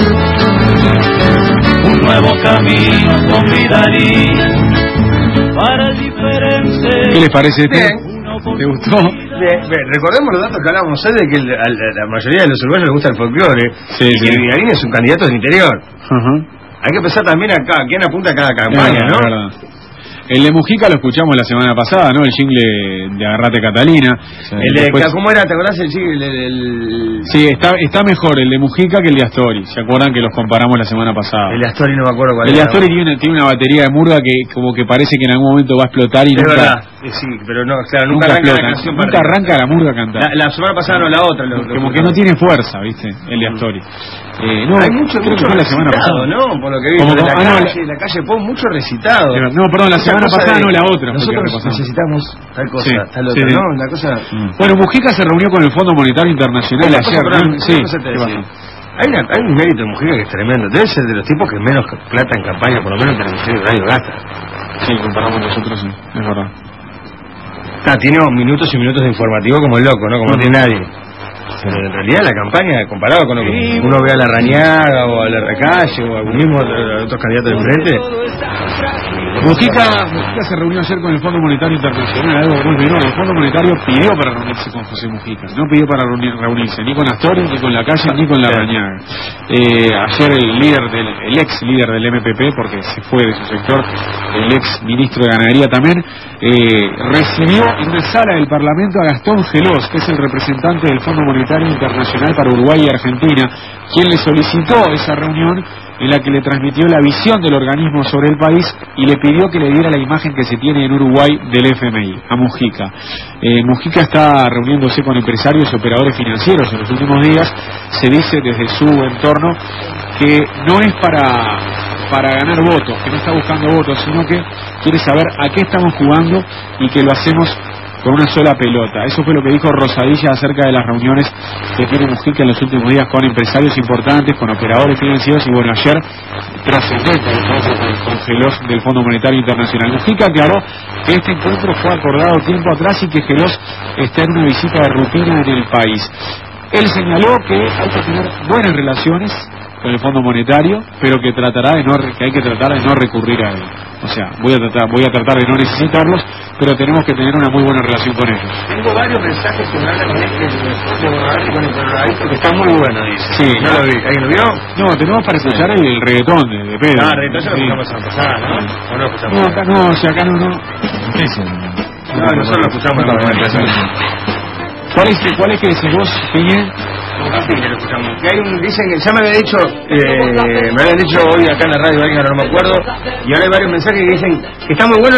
un nuevo camino con Vidalín, para el diferente. ¿Qué les parece? ¿Te gustó? recordemos los datos que hablábamos hoy de que a la mayoría de los uruguayos les gusta el folclore. Sí, y que Villarín es un candidato del interior. Hay que pensar también acá, quién apunta a cada campaña, ¿no? Verdad. El de Mujica lo escuchamos la semana pasada, ¿no? El jingle de Agarrate Catalina. Sí. El de, después... ¿Cómo era? ¿Te acordás el jingle? Sí, está mejor el de Mujica que el de Astori. ¿Se acuerdan que los comparamos la semana pasada? El de Astori no me acuerdo cuál era. El de Astori tiene una batería de murga que como que parece que en algún momento va a explotar y es nunca... verdad. Sí, pero no, claro, nunca arranca explota, la canción. Nunca arranca la murga a cantar. La semana pasada no, la otra. Como que no tiene fuerza, ¿viste? El de Astori. No, hay mucho la semana pasada, ¿no? Por lo que vi. La calle Pon, mucho recitado. No, perdón, la semana pasada no, la otra. Nosotros necesitamos tal cosa, tal otra, ¿no? La cosa... Bueno, Mujica se reunió con el Fondo Monetario Internacional ayer. Hay un mérito de Mujica que es tremendo. Debe ser de los tipos que menos plata en campaña, por lo menos en televisión y radio gasta. Sí, comparamos nosotros, sí, es verdad. Tiene minutos y minutos de informativo como el loco, ¿no? Como no tiene nadie. Pero en realidad la campaña, comparado con lo que uno ve a la Rañaga o a la Recalle o a algún mismo otros candidatos de frente. Mujica se reunió ayer con el Fondo Monetario Internacional. El Fondo Monetario pidió para reunirse con José Mujica, no pidió para reunirse ni con Astori, ni con la Calle, ni con la Rañaga. Ayer el ex líder del MPP, porque se fue de su sector, el ex ministro de Ganadería también, recibió en una sala del Parlamento a Gastón Gelós, que es el representante del Fondo Monetario Internacional para Uruguay y Argentina, quien le solicitó esa reunión en la que le transmitió la visión del organismo sobre el país y le pidió que le diera la imagen que se tiene en Uruguay del FMI, a Mujica. Mujica está reuniéndose con empresarios y operadores financieros en los últimos días. Se dice desde su entorno que no es para ganar votos, que no está buscando votos, sino que quiere saber a qué estamos jugando y que lo hacemos con una sola pelota. Eso fue lo que dijo Rosadilla acerca de las reuniones que tiene Mujica en los últimos días con empresarios importantes, con operadores financieros, y bueno, ayer trascendente con Gelós del Fondo Monetario Internacional. Mujica aclaró que este encuentro fue acordado tiempo atrás y que Gelós está en una visita de rutina en el país. Él señaló que hay que tener buenas relaciones con el Fondo Monetario, pero que hay que tratar de no recurrir a él. O sea, voy a tratar de no necesitarlos, pero tenemos que tener una muy buena relación con ellos. Tengo varios mensajes que me hablan que está muy bueno, dice. Sí, no lo vi. ¿Alguien lo vio? No, tenemos para escuchar el reggaetón de Pedro. Reggaetón ya lo escuchamos a pasar, ¿no? ¿O no escuchamos? No, acá no, si acá no. Nosotros lo escuchamos en ¿Cuál es que decís vos, Piñe? Dicen que ya me habían dicho hoy acá en la radio, alguien no me acuerdo, y ahora hay varios mensajes que dicen que está muy bueno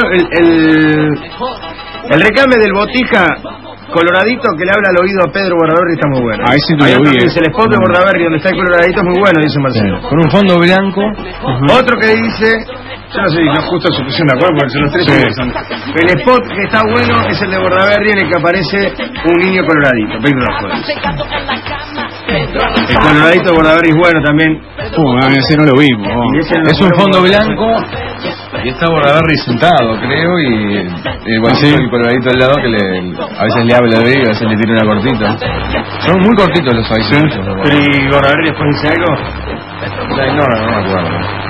el recame del Botija Coloradito que le habla al oído a Pedro Bordaberry, está muy bueno. A ese no lo vi. Dice el spot de Bordaberry donde está el Coloradito es muy bueno, dice Marcelo. Con un fondo blanco. Otro que dice, yo no sé, no justo se pusieron de acuerdo porque son los tres que el spot que está bueno es el de Bordaberry en el que aparece un niño coloradito, Pedro Rojo. El Coloradito de Bordaberry es bueno también. Ese no lo vimos. Es un fondo blanco y está Bordaberry sentado, creo, y el Coloradito al lado que a veces le habla de él, a veces le tira una cortita. Son muy cortitos los avisos. ¿Y Bordaberry después dice algo? No me acuerdo.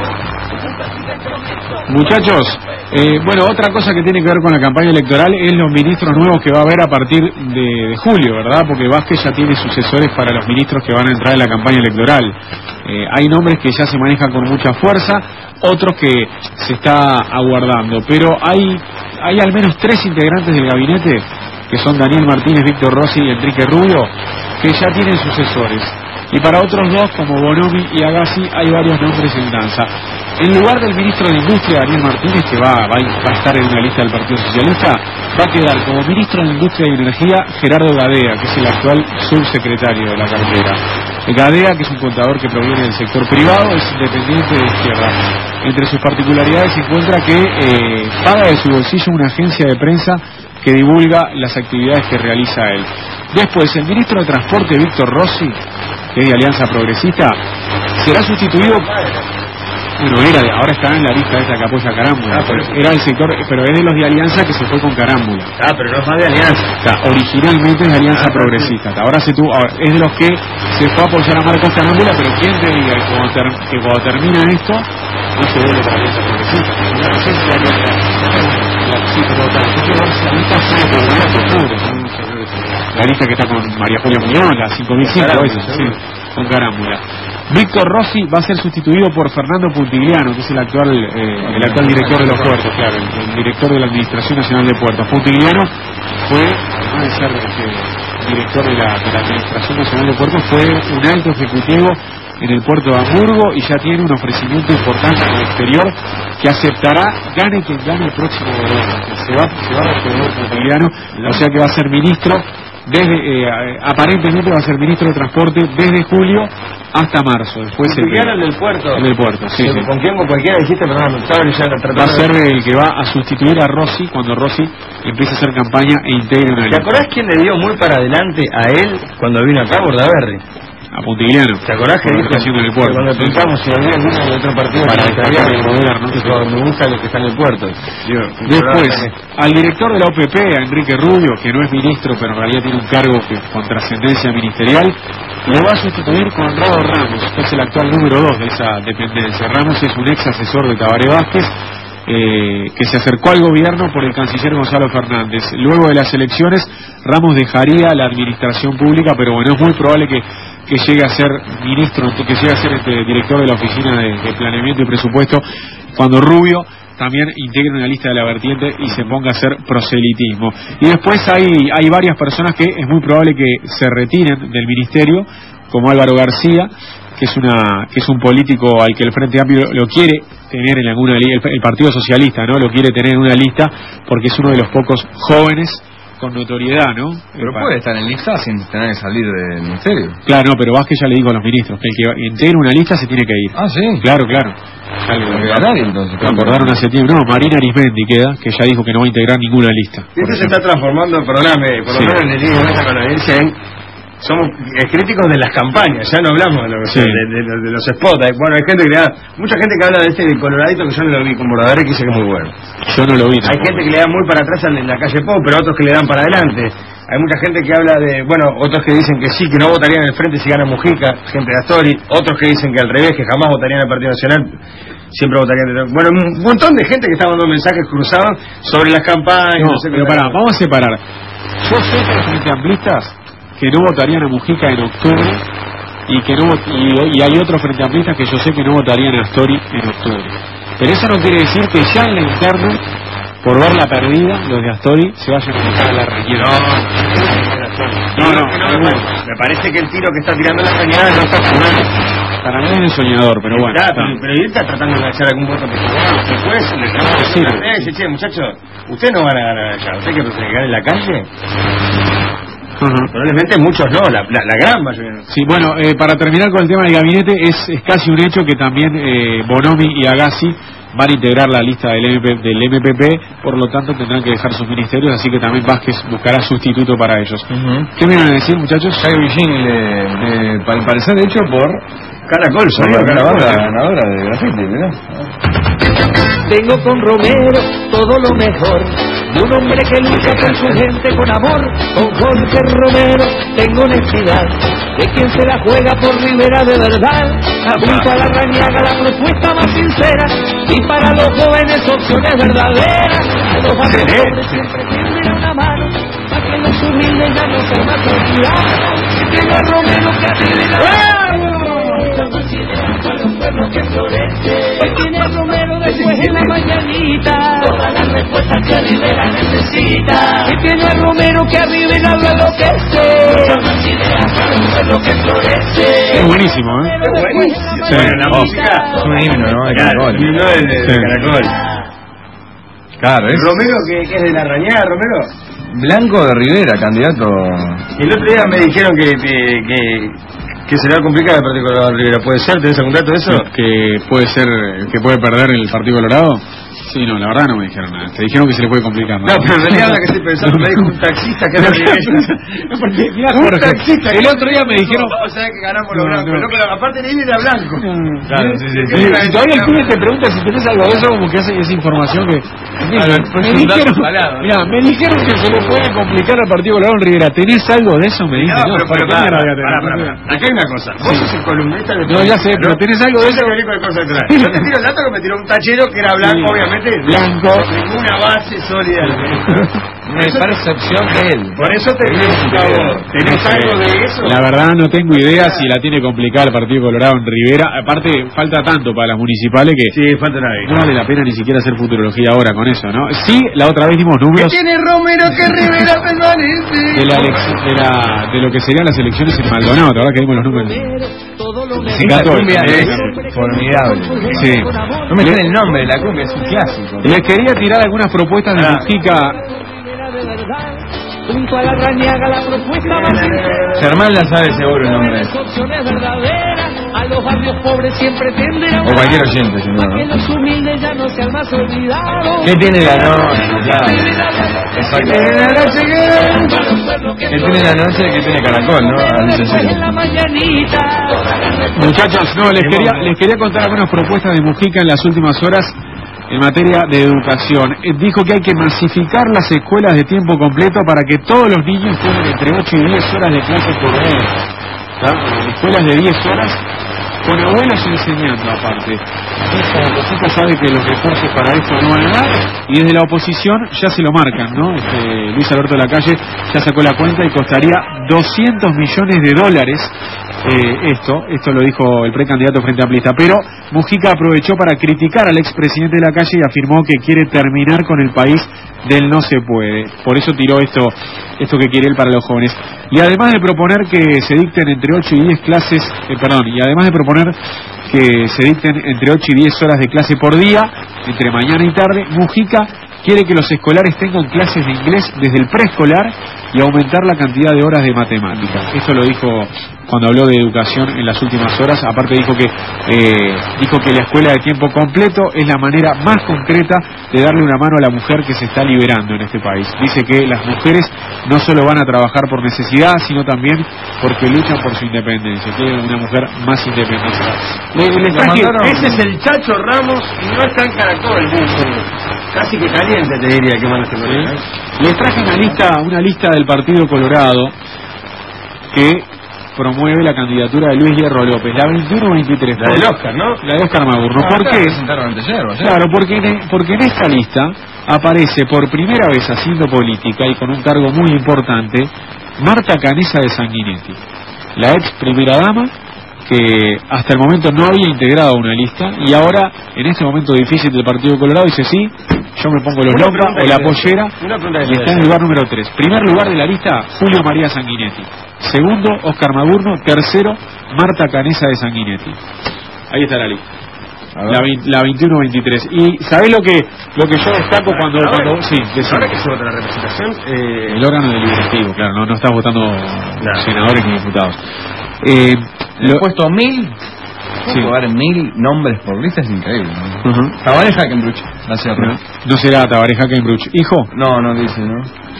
Muchachos, bueno, otra cosa que tiene que ver con la campaña electoral es los ministros nuevos que va a haber a partir de julio, ¿verdad? Porque Vázquez ya tiene sucesores para los ministros que van a entrar en la campaña electoral. Hay nombres que ya se manejan con mucha fuerza, otros que se está aguardando, pero hay al menos 3 integrantes del gabinete, que son Daniel Martínez, Víctor Rossi y Enrique Rubio, que ya tienen sucesores. Y para otros dos, como Bonomi y Agassi, hay varios nombres en danza. En lugar del ministro de Industria, Daniel Martínez, que va a estar en una lista del Partido Socialista, va a quedar como ministro de Industria y Energía Gerardo Gadea, que es el actual subsecretario de la cartera. Gadea, que es un contador que proviene del sector privado, es independiente de izquierda. Entre sus particularidades se encuentra que paga de su bolsillo una agencia de prensa que divulga las actividades que realiza él. Después, el ministro de Transporte, Víctor Rossi, que es de Alianza Progresista, será sustituido. Bueno, ahora está en la lista esta que apoya Carámbula. Era del sector, pero es de los de Alianza que se fue con Carámbula. Pero no es más de Alianza. Originalmente es de Alianza Progresista. Ahora es de los que se fue a apoyar a Marcos Carámbula, pero quién te diga que cuando termina esto no se vuelve para Alianza Progresista. No sé si la la lista que está con María Julia Muñoz, la 5005, eso, sí, con carámbula. Víctor Rossi va a ser sustituido por Fernando Puntigliano, que es el actual director de los puertos, claro, el director de la Administración Nacional de Puertos. Puntigliano fue, además de ser director de la Administración Nacional de Puertos, fue un alto ejecutivo en el puerto de Hamburgo y ya tiene un ofrecimiento importante en el exterior que aceptará, gane quien gane el próximo gobierno. Se va a resolver Puntigliano, o sea que va a ser ministro aparentemente va a ser ministro de Transporte desde julio hasta marzo. Después el del puerto. El del puerto, sí. ¿Con quién? Con cualquiera dijiste, pero no estaba ya tratando. Va a ser el que va a sustituir a Rossi cuando Rossi empiece a hacer campaña e integre una lista. ¿Te acordás quién le dio muy para adelante a él cuando vino acá, Bordaberry? A Puntigliano. ¿Te acordás que dijo haciendo en el puerto? Cuando preguntamos si había alguno de otro partido para cambiar el gobierno, me gusta lo que está en el puerto. Después, al director de la OPP, a Enrique Rubio, que no es ministro, pero en realidad tiene un cargo con trascendencia ministerial, lo va a sustituir con Conrado Ramos, que es el actual número 2 de esa dependencia. Ramos es un ex asesor de Tabaré Vázquez, que se acercó al gobierno por el canciller Gonzalo Fernández. Luego de las elecciones, Ramos dejaría la administración pública, pero bueno, es muy probable que llegue a ser ministro, que llegue a ser director de la Oficina de Planeamiento y Presupuesto, cuando Rubio también integre una lista de la vertiente y se ponga a hacer proselitismo. Y después hay varias personas que es muy probable que se retiren del ministerio, como Álvaro García, que es un político al que el Frente Amplio lo quiere tener en alguna lista, el Partido Socialista, ¿no? Lo quiere tener en una lista porque es uno de los pocos jóvenes con notoriedad, ¿no? Pero puede estar en lista sin tener que salir del ministerio. Claro, no, pero Vázquez ya le dijo a los ministros que el que integre una lista se tiene que ir. Ah, sí. Claro. No queda nadie entonces. Acordaron hace tiempo. No, Marina Arismendi queda, que ya dijo que no va a integrar ninguna lista. Este se está transformando, perdóname, por lo menos en el líder de esta canadiense somos críticos de las campañas, ya no hablamos de los spots. Bueno, hay gente mucha gente que habla de este Coloradito, que yo no lo vi con Bordaberry, que dice que es muy bueno. Yo no lo vi. Hay gente que le da muy para atrás en la calle Pau, pero otros que le dan para adelante. Hay mucha gente que habla de, otros que dicen que sí, que no votarían en el frente si gana Mujica, gente de Astori, otros que dicen que al revés, que jamás votarían en el Partido Nacional, siempre votarían. Bueno, un montón de gente que está mandando mensajes cruzados sobre las campañas. No sé, pero vamos a separar. Yo sé que hay frente amplistas que no votarían a Mujica en octubre y hay otros frente amplistas que yo sé que no votarían a Astori en octubre. Pero eso no quiere decir que ya en la interna, por verla perdida, los de Astori se vayan a dejar a la rellena. No, me parece que el tiro que está tirando la cañada no está jugando. Para mí es un soñador, pero bueno. Pero él está tratando de echar algún voto después le tenemos que decir, che, muchachos, ustedes no van a ganar allá, ustedes que prefieren ganar en la calle. Probablemente muchos no, la gran mayoría. Sí, bueno, para terminar con el tema del gabinete, es casi un hecho que también Bonomi y Agassi van a integrar la lista del MPP, por lo tanto tendrán que dejar sus ministerios, así que también Vázquez buscará sustituto para ellos. ¿Qué me iban a decir, muchachos? Jairo Villini, al parecer hecho por Caracol, la ganadora de Grafiti, ¿verdad? Tengo con Romero todo lo mejor, de un hombre que lucha por su gente con amor. Con Jorge Romero tengo honestidad, de quien se la juega por Rivera de verdad. Junto a la Rañaga la propuesta más sincera, y para los jóvenes opciones verdaderas. A los barrios pobres siempre tienden una mano, para que los humildes ya no sean más olvidados. Tengo a Romero que arriba que florece. Hoy tiene a Romero después en la mañanita todas las respuestas que Rivera necesita. Hoy tiene a Romero que a Rivera lo enloquece. Muchas ideas para un pueblo que florece. Es buenísimo, Es buenísimo. La música es un himno, ¿no? De Caracol. Himno de Caracol. Claro, Romero, que es de la Rañada, Romero. Blanco de Rivera, candidato. El otro día me dijeron que será complicado el Partido Colorado de Rivera. ¿Puede ser? ¿Tenés algún dato de eso? Que puede ser, que puede perder el Partido Colorado. Sí, no, la verdad no me dijeron nada. Te dijeron que se le puede complicar. No, pero en realidad ahora que estoy pensando, me dijo un taxista que era Rivera. Un taxista. El otro día me dijeron... O sea que ganamos los blancos. No, pero aparte de él era blanco. Claro, sí. Todavía el pibe te pregunta si tenés algo de eso, como que hace esa información que... Me dijeron que se le puede complicar al Partido Colorado en Rivera. ¿Tenés algo de eso? Me dicen. No, pero acá hay una cosa. Vos sos el columnista de... No, ya sé, pero ¿tenés algo de eso? Yo te tiro el dato que me tiró un tachero que era blanco, obviamente. Blanco, ninguna base sólida. me parece opción de él. Por eso te digo, ¿tenés algo de eso? La verdad no tengo idea si la tiene complicada el Partido Colorado en Rivera. Aparte, falta tanto para las municipales que sí, falta nadie. No vale la pena ni siquiera hacer futurología ahora con eso, ¿no? Sí, la otra vez dimos números. ¿Qué tiene Romero que Rivera permanece? De lo que serían las elecciones en Maldonado, la verdad que dimos los números. La cumbia es formidable. Sí. No me sé el nombre de la cumbia, es un clásico. Les quería tirar algunas propuestas de Mujica. Junto a la rañaga la propuesta más Germán la sabe seguro el nombre. opciones verdaderas, a los barrios pobres siempre tenderán. O cualquier oyente, sin duda, que los humildes ya no sean más olvidados. ¿Qué tiene la noche? Exacto. ¿Qué tiene la noche? ¿Qué tiene Caracol, no? En la mañanita. Muchachos, no, les quería contar algunas propuestas de Mujica en las últimas horas en materia de educación. Dijo que hay que masificar las escuelas de tiempo completo para que todos los niños tengan entre 8 y 10 horas de clase por día. Escuelas de 10 horas con abuelos enseñando aparte. Mujica sabe que los recursos para esto no van a dar y desde la oposición ya se lo marcan, ¿no? Luis Alberto Lacalle ya sacó la cuenta y costaría $200 millones. Esto lo dijo el precandidato Frente Amplista, pero Mujica aprovechó para criticar al expresidente de Lacalle y afirmó que quiere terminar con el país del no se puede. Por eso tiró esto que quiere él para los jóvenes. Y además de proponer que se dicten entre 8 y 10 clases, y además de proponer que se dicten entre 8 y 10 horas de clase por día, entre mañana y tarde, Mujica quiere que los escolares tengan clases de inglés desde el preescolar y aumentar la cantidad de horas de matemática. Esto lo dijo cuando habló de educación en las últimas horas. Aparte dijo que la escuela de tiempo completo es la manera más concreta de darle una mano a la mujer que se está liberando en este país. Dice que las mujeres no solo van a trabajar por necesidad, sino también porque luchan por su independencia. Quieren una mujer más independiente. Ese es el Chacho Ramos y no está en Caracol. Casi que caliente te diría que van a hacer. Les traje una lista del Partido Colorado que promueve la candidatura de Luis Hierro López, la 21-23. La del Oscar, ¿no? La de Oscar Magurno. ¿Por qué? Claro, porque en esta lista aparece por primera vez haciendo política y con un cargo muy importante Marta Canessa de Sanguinetti, la ex primera dama que hasta el momento no había integrado una lista y ahora en este momento difícil del Partido Colorado dice sí, yo me pongo los locos o la pollera y está en el lugar número 3. Primer lugar de la lista, Julio María Sanguinetti. Segundo, Oscar Magurno. Tercero, Marta Canessa de Sanguinetti. Ahí está la lista. La 21-23. Y ¿sabés lo que yo destaco cuando sí, ahora que se vota la representación? El órgano deliberativo, claro, no está votando senadores ni diputados. Lo he puesto 1000. Sí. Jugar 1000 nombres por lista es increíble, ¿no? Tabaré Hackenbruch. No será Tabaré Hackenbruch. ¿Hijo? No dice, ¿no?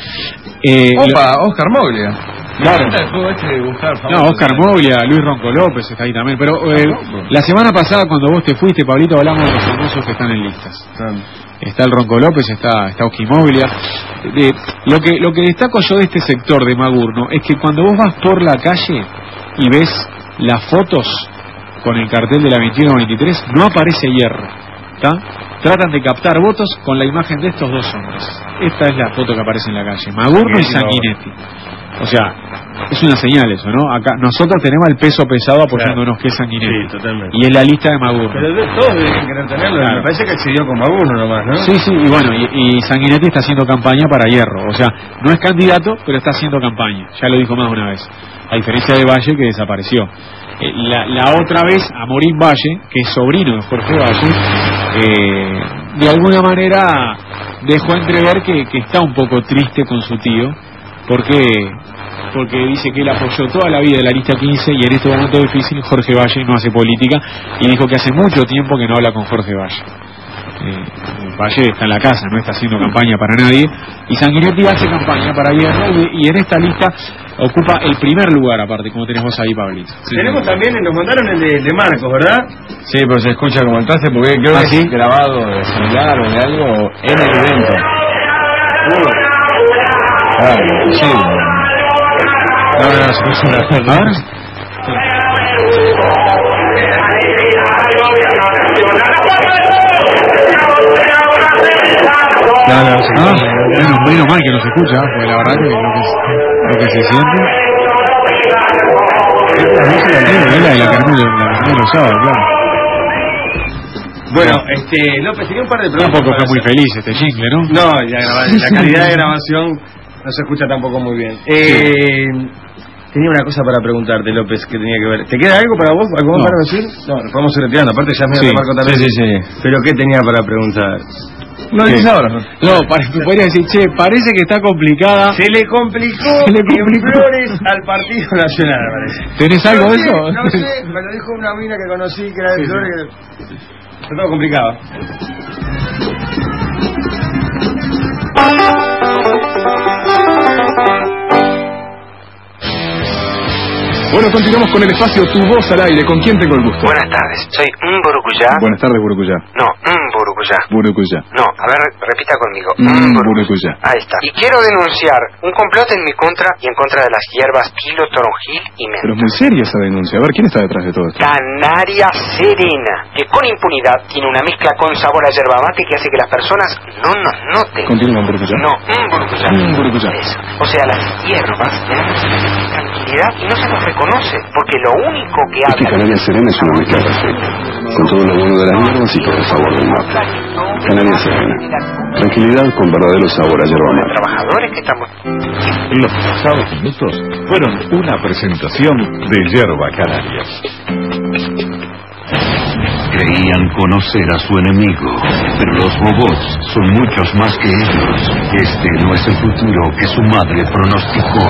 Oscar Moglia. Claro. No, Oscar Moglia, Luis Ronco López está ahí también. Pero la semana pasada cuando vos te fuiste, Pablito, hablamos de los famosos que están en listas. Está el Ronco López, está Oscar Moglia. Lo que destaco yo de este sector de Magurno es que cuando vos vas por la calle y ves las fotos con el cartel de la 21-23, no aparece Hierro, ¿está? Tratan de captar votos con la imagen de estos dos hombres. Esta es la foto que aparece en la calle, Magurno y Sanguinetti. O sea, es una señal eso, ¿no? Acá nosotros tenemos el peso pesado apoyándonos que es Sanguinetti. Sí, totalmente. Y es la lista de Magurno. Pero todos deben querer tenerlo. Claro. Me parece que accedió con Magurno nomás, ¿no? Sí, y bueno, y Sanguinetti está haciendo campaña para Hierro. O sea, no es candidato, pero está haciendo campaña. Ya lo dijo más de una vez. A diferencia de Valle, que desapareció. La otra vez, Amorín Valle, que es sobrino de Jorge Valle, de alguna manera dejó entrever que está un poco triste con su tío, porque dice que él apoyó toda la vida de la lista 15 y en este momento difícil Jorge Valle no hace política y dijo que hace mucho tiempo que no habla con Jorge Valle. Valle está en la casa, no está haciendo campaña para nadie, y Sanguinetti hace campaña para Hierro y en esta lista ocupa el primer lugar, aparte, como tenés vos ahí, Pablito. Sí. Tenemos también, nos mandaron el de Marcos, ¿verdad? Sí, pero se escucha como entonces, porque creo que es grabado de celular o de algo en el evento. Sí. Se puso una Menos mal que no se escucha, porque la verdad que lo que se siente es la de la Carmelo Sábado, claro. Bueno, López, tenía un par de preguntas. Tampoco fue muy feliz este jingle, ¿no? No, la calidad de grabación no se escucha tampoco muy bien. Tenía una cosa para preguntarte, López, que tenía que ver. ¿Te queda algo para vos? ¿Algo para decir? No, nos podemos ir retirando. Aparte ya me Marco también. Sí. ¿Pero qué tenía para preguntar? No dices ahora. No, podría decir, che, parece que está complicada. Se le complicó en Flores al Partido Nacional, parece. ¿Tenés algo de eso? No sé, me lo dijo una mina que conocí que era de Flores. Está todo complicado. Bueno, continuamos con el espacio Tu Voz al Aire. ¿Con quién tengo el gusto? Buenas tardes, soy Burucuyá. Buenas tardes, Burucuyá. No, Burucuyá. Burucuyá. No, a ver, repita conmigo. Burucuyá. Ahí está. Y quiero denunciar un complot en mi contra y en contra de las hierbas kilo, toronjil y menta. Pero es muy seria esa denuncia. A ver, ¿quién está detrás de todo esto? Canaria Serena, que con impunidad tiene una mezcla con sabor a yerba mate que hace que las personas no nos noten. Continúa, Burucuyá. No, Burucuyá. Burucuyá. Eso. O sea, las hierbas tenemos tranquilidad y no se nos reconoce, porque lo único que Es que Canaria Serena es una mezcla perfecta, con todo lo bueno de las hierbas y todo el sabor del mate. Canaria Serena, tranquilidad con verdadero sabor a yerba mate. Trabajadores que estamos... Los pasados minutos fueron una presentación de Yerba Canarias. Creían conocer a su enemigo, pero los robots son muchos más que ellos. Este no es el futuro que su madre pronosticó.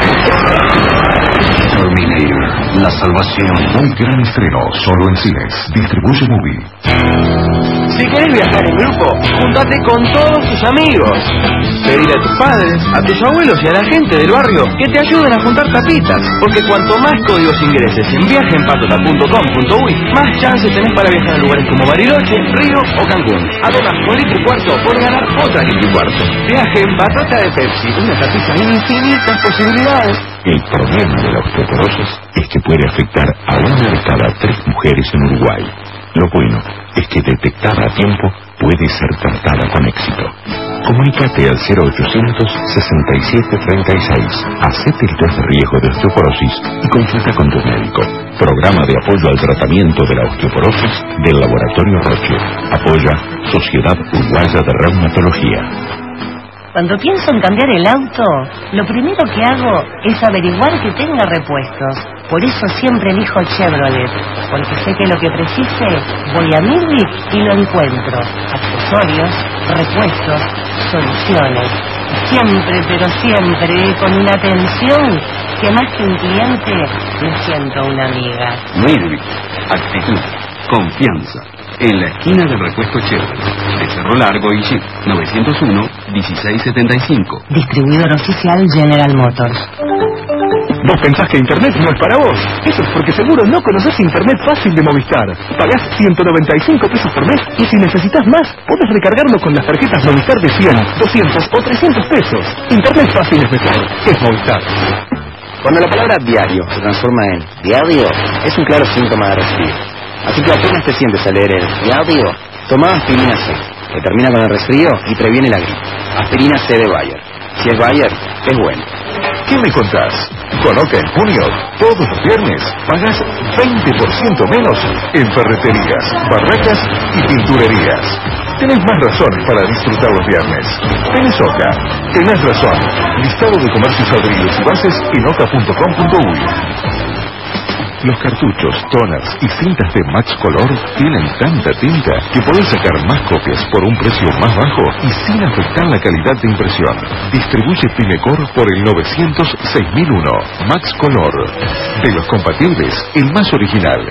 Terminator, la salvación. Un gran estreno, solo en cines. Distribuye Movie. Si querés viajar en grupo, juntate con todos tus amigos. Pedirle a tus padres, a tus abuelos y a la gente del barrio que te ayuden a juntar tapitas. Porque cuanto más códigos ingreses en viajenpatota.com.uy, más chances tenés para viajar a lugares como Bariloche, Río o Cancún. Además, por litro y cuarto podés ganar otra litro y cuarto. Viaje en Patota de Pepsi, una tapita en infinitas posibilidades. El problema de la osteoporosis es que puede afectar a 1 de cada 3 mujeres en Uruguay. Lo bueno es que detectada a tiempo puede ser tratada con éxito. Comunícate al 0800 67 36. Hacete el test de riesgo de osteoporosis y consulta con tu médico. Programa de apoyo al tratamiento de la osteoporosis del Laboratorio Roche. Apoya Sociedad Uruguaya de Reumatología. Cuando pienso en cambiar el auto, lo primero que hago es averiguar que tenga repuestos. Por eso siempre elijo Chevrolet, porque sé que lo que precise, voy a Mirvic y lo encuentro. Accesorios, repuestos, soluciones. Siempre, pero siempre, con una atención que más que un cliente, me siento una amiga. Mirvic, actitud, confianza. En la esquina del repuesto Chevrolet, de Cerro Largo y Jeep, 901-1675. Distribuidor oficial General Motors. ¿Vos pensás que Internet no es para vos? Eso es porque seguro no conocés Internet fácil de Movistar. Pagás 195 pesos por mes y si necesitas más, podés recargarlo con las tarjetas Movistar de 100, 200 o 300 pesos. Internet fácil es mejor. Es Movistar. Cuando la palabra diario se transforma en diario, es un claro síntoma de resfrío. Así que apenas te sientes a leer el diario, toma aspirina C, que termina con el resfrío y previene la gripe. Aspirina C de Bayer. Si es Bayer, es bueno. ¿Qué me contás? Con Oca en junio, todos los viernes, pagás 20% menos en ferreterías, barracas y pinturerías. Tenés más razones para disfrutar los viernes. Tenés Oca. Tenés razón. Listado de comercios ladrillos y bases en oca.com.uy. Los cartuchos, toners y cintas de Max Color tienen tanta tinta que podés sacar más copias por un precio más bajo y sin afectar la calidad de impresión. Distribuye Pinecor por el 900-6001. Max Color. De los compatibles, el más original.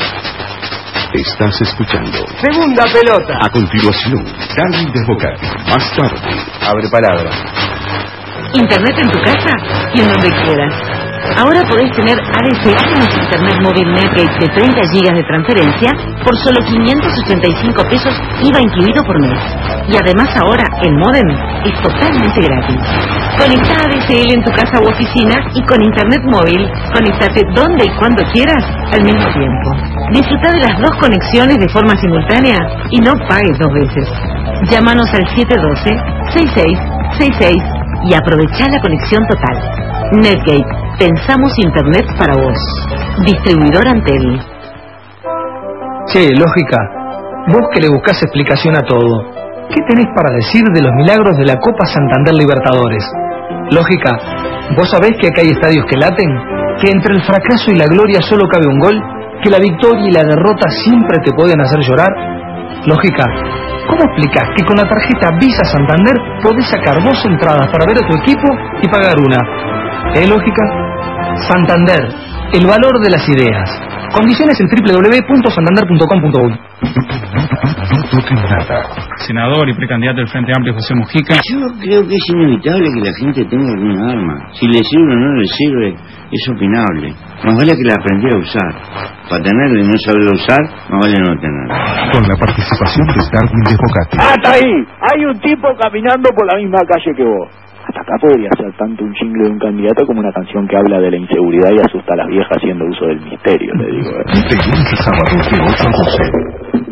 Estás escuchando. Segunda pelota. A continuación, Darwin Desbocati. Más tarde. Abre palabra. Internet en tu casa y en donde quieras. Ahora podés tener ADSL más Internet móvil Netgate de 30 GB de transferencia por solo 585 pesos IVA incluido por mes. Y además ahora el módem es totalmente gratis. Conecta ADSL en tu casa u oficina y con Internet móvil, conéctate donde y cuando quieras al mismo tiempo. Disfruta de las dos conexiones de forma simultánea y no pagues 2 veces. Llámanos al 712-6600. 266 y aprovechá la conexión total. Netgate, pensamos internet para vos. Distribuidor Antel. Che, Lógica, vos que le buscás explicación a todo, ¿qué tenés para decir de los milagros de la Copa Santander Libertadores? Lógica, ¿vos sabés que acá hay estadios que laten? ¿Que entre el fracaso y la gloria solo cabe un gol? ¿Que la victoria y la derrota siempre te pueden hacer llorar? Lógica, ¿cómo explicás que con la tarjeta Visa Santander podés sacar 2 entradas para ver a tu equipo y pagar una? Lógica? Santander, el valor de las ideas. Condiciones en www.santander.com.uy. No toquen nada. Senador y precandidato del Frente Amplio José Mujica. Yo creo que es inevitable que la gente tenga alguna arma. Si le sirve o no le sirve, es opinable. Más vale que la aprendiera a usar. Para tenerla y no saberla usar, más vale no tenerla. Con la participación de Darwin de Bocati. ¡Hasta ahí! Hay un tipo caminando por la misma calle que vos. Hasta acá podría ser tanto un jingle de un candidato como una canción que habla de la inseguridad y asusta a las viejas haciendo uso del misterio, le digo. De lunes a sábado de 8 a 12.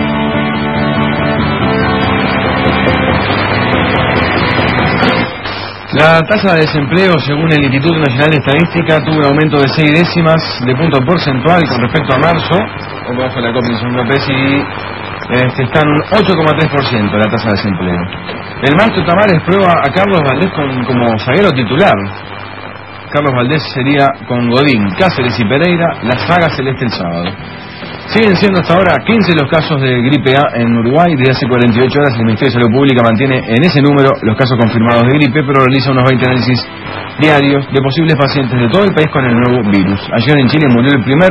La tasa de desempleo, según el Instituto Nacional de Estadística, tuvo un aumento de 6 décimas de punto porcentual con respecto a marzo, como bajo la Comisión López, y está en un 8,3% la tasa de desempleo. El Maestro Tamares prueba a Carlos Valdés como zaguero titular. Carlos Valdés sería con Godín, Cáceres y Pereira, la saga celeste el sábado. Siguen siendo hasta ahora 15 los casos de gripe A en Uruguay. Desde hace 48 horas el Ministerio de Salud Pública mantiene en ese número los casos confirmados de gripe, pero realiza unos 20 análisis diarios de posibles pacientes de todo el país con el nuevo virus. Ayer en Chile murió el primer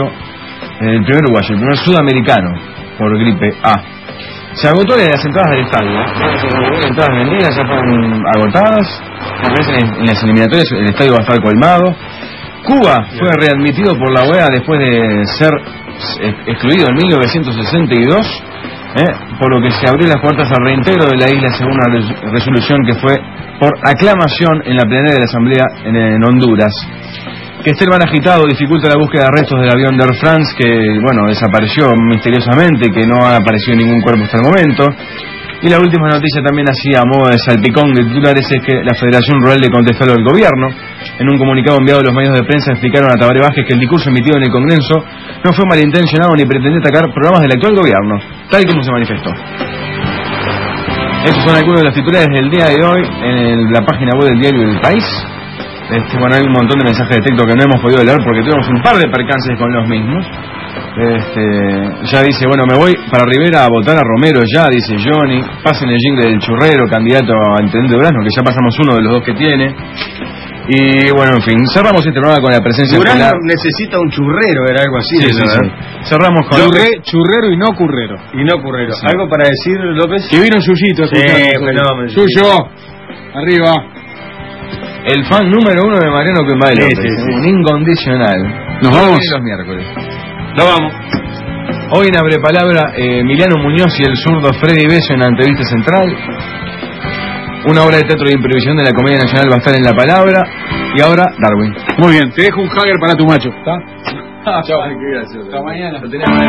sudamericano por gripe A. Se agotó las entradas del estadio. Las entradas vendidas ya fueron agotadas. En las eliminatorias el estadio va a estar colmado. Cuba fue readmitido por la OEA después de ser excluido en 1962, por lo que se abrió las puertas al reintegro de la isla según una resolución que fue por aclamación en la plenaria de la Asamblea en Honduras. Que esté el mar agitado dificulta la búsqueda de restos del avión de Air France que, desapareció misteriosamente, que no ha aparecido ningún cuerpo hasta el momento. Y la última noticia también así a modo de salpicón de titulares es que la Federación Rural le contestó al gobierno. En un comunicado enviado a los medios de prensa explicaron a Tabaré Vázquez que el discurso emitido en el Congreso no fue malintencionado ni pretendía atacar programas del actual gobierno, tal como se manifestó. Estos son algunos de los titulares del día de hoy en la página web del diario El País. Hay un montón de mensajes de texto que no hemos podido leer porque tuvimos un par de percances con los mismos. Ya dice, me voy para Rivera a votar a Romero ya, dice Johnny. Pasen el jingle del churrero, candidato a intendente de Durazno, que ya pasamos uno de los dos que tiene. Y en fin, cerramos este programa con la presencia Durazno necesita un churrero, era algo así. Sí. Cerramos con churrero y no currero. Sí. ¿Algo para decir, López? Que vino Yuyito. Yuyo, arriba. El fan número 1 de Mariano Quembael López, un incondicional. Nos vamos los miércoles. Nos vamos. Hoy en Abre Palabra, Emiliano Muñoz y el zurdo Freddy Beso en la entrevista central. Una obra de teatro de imprevisión de la Comedia Nacional va a estar en La Palabra. Y ahora, Darwin. Muy bien, te dejo un Hager para tu macho. ¿Está? Chao, qué gracioso. Hasta mañana.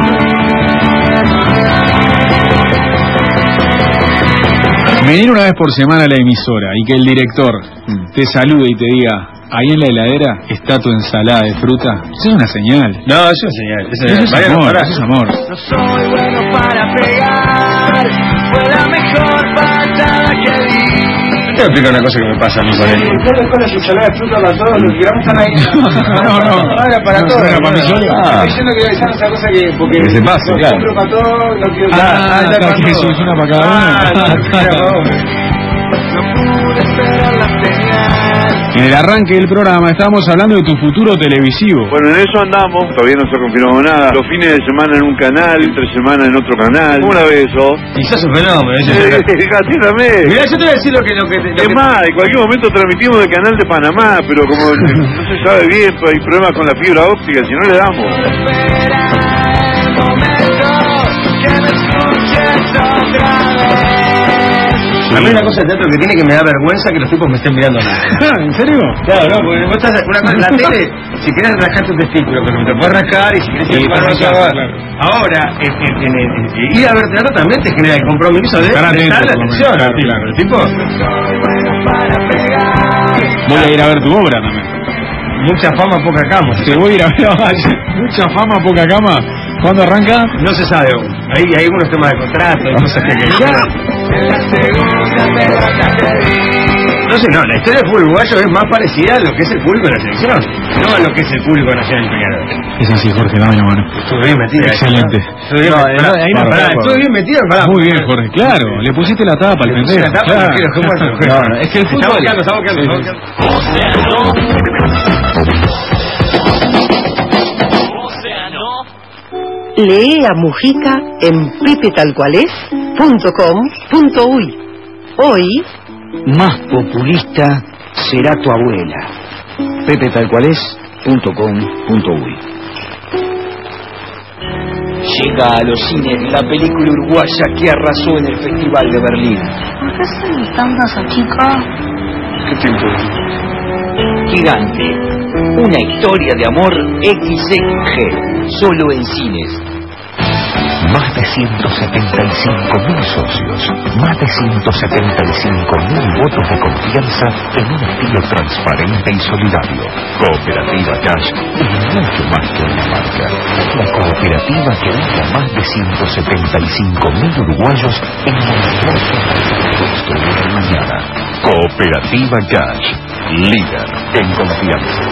Venir una vez por semana a la emisora y que el director te salude y te diga: ahí en la heladera está tu ensalada de fruta. Eso es una señal. No, eso es señal. Eso es amor, eso es amor. No soy bueno para pegar, fue la mejor patada que di. Te voy a explicar una cosa que me pasa a mí con él. Yo le pones ensalada de fruta para todos los que están ahí. No era para todos. Era para mí solo. Estoy diciendo que esa esa cosa que... Porque se pase, claro. Compro para todos, no quiero... que es una para cada uno. No pude esperar la señal. En el arranque del programa estábamos hablando de tu futuro televisivo. Bueno, en eso andamos, todavía no se ha confirmado nada. Los fines de semana en un canal, entre semana en otro canal. ¿Cómo la ves eso? Quizás un fenómeno. Mirá, yo te voy a decir lo que es más, en cualquier momento transmitimos del canal de Panamá, pero como no se sabe bien, pues hay problemas con la fibra óptica, si no le damos. Espera el momento que me escuches otra vez. A mí una cosa de teatro que tiene que me da vergüenza que los tipos me estén mirando nada. ¿En serio? Claro, no, porque vos estás una cosa en la tele, si querés rascar tu testículo, pero te puedes rascar y si querés ir a claro. Ahora, ir a ver teatro también te genera el compromiso de prestar la atención. Claro. El tipo Voy a ir a ver tu obra también. Mucha fama, poca cama. Te voy a ir a ver. Mucha fama, poca cama. ¿Cuándo arranca? No se sabe aún. Hay algunos temas de contrato y cosas que no sé, no, la historia del fútbol uruguayo es más parecida a lo que es el público de la selección, no a lo que es el público nacional de Peñarol. Es así, Jorge, dame la mano. Estuve bien metida. Excelente. Estuve bien metida. Muy bien, Jorge. Claro, le pusiste la tapa al pendejo. Claro. Es que el fútbol... Estamos quedando. Lee a Mujica en pepetalcuales.com.uy. Hoy, más populista será tu abuela. pepetalcuales.com.uy. Llega a los cines la película uruguaya que arrasó en el Festival de Berlín. ¿Por qué se gustando a esa chica? ¿Qué tiempo? Gigante. Una historia de amor XXG. Solo en cines. Más de 175.000 socios, más de 175.000 votos de confianza en un estilo transparente y solidario. Cooperativa Cash es mucho más que una marca. La cooperativa que deja más de 175.000 uruguayos en la mejor de construir el mañana. Cooperativa Cash, líder en confianza.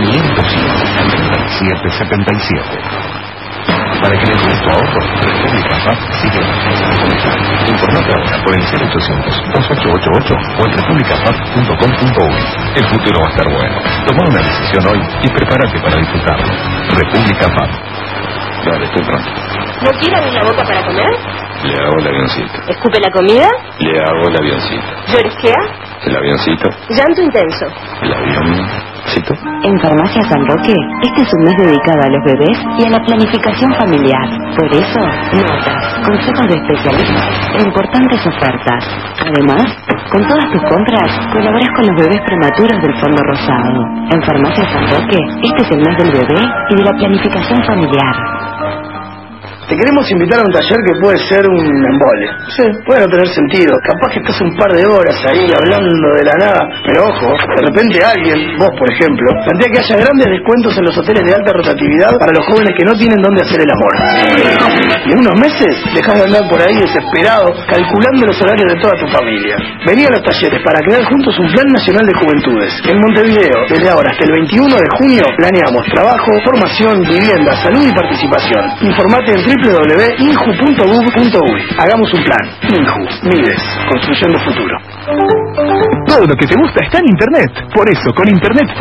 500-7777. Para que les dé tu ahorro, República FAP sigue en Informate ahora por el 0800-2888 o en republicafap.com.uy. El futuro va a estar bueno. Toma una decisión hoy y prepárate para disfrutarlo. República FAP. Dale, estoy pronto. ¿No quiere abrir la boca para comer? Le hago el avioncito. ¿Escupe la comida? Le hago el avioncito. ¿Llorisquea? El avioncito. ¿Llanto intenso? El avioncito. En Farmacia San Roque, este es un mes dedicado a los bebés y a la planificación familiar. Por eso, notas, consejos de especialistas e importantes ofertas. Además, con todas tus compras, colaboras con los bebés prematuros del Fondo Rosado. En Farmacia San Roque, este es el mes del bebé y de la planificación familiar. Te queremos invitar a un taller que puede ser un embole. Sí, puede no tener sentido. Capaz que estás un par de horas ahí hablando de la nada. Pero ojo, de repente alguien, vos por ejemplo, plantea que haya grandes descuentos en los hoteles de alta rotatividad para los jóvenes que no tienen dónde hacer el amor. Y en unos meses dejás de andar por ahí desesperado, calculando los horarios de toda tu familia. Vení a los talleres para crear juntos un plan nacional de juventudes. En Montevideo, desde ahora hasta el 21 de junio, planeamos trabajo, formación, vivienda, salud y participación. Informate en www.inju.gov.uy. Hagamos un plan. Inju, Mides, construyendo futuro. Todo lo que te gusta está en Internet. Por eso, con Internet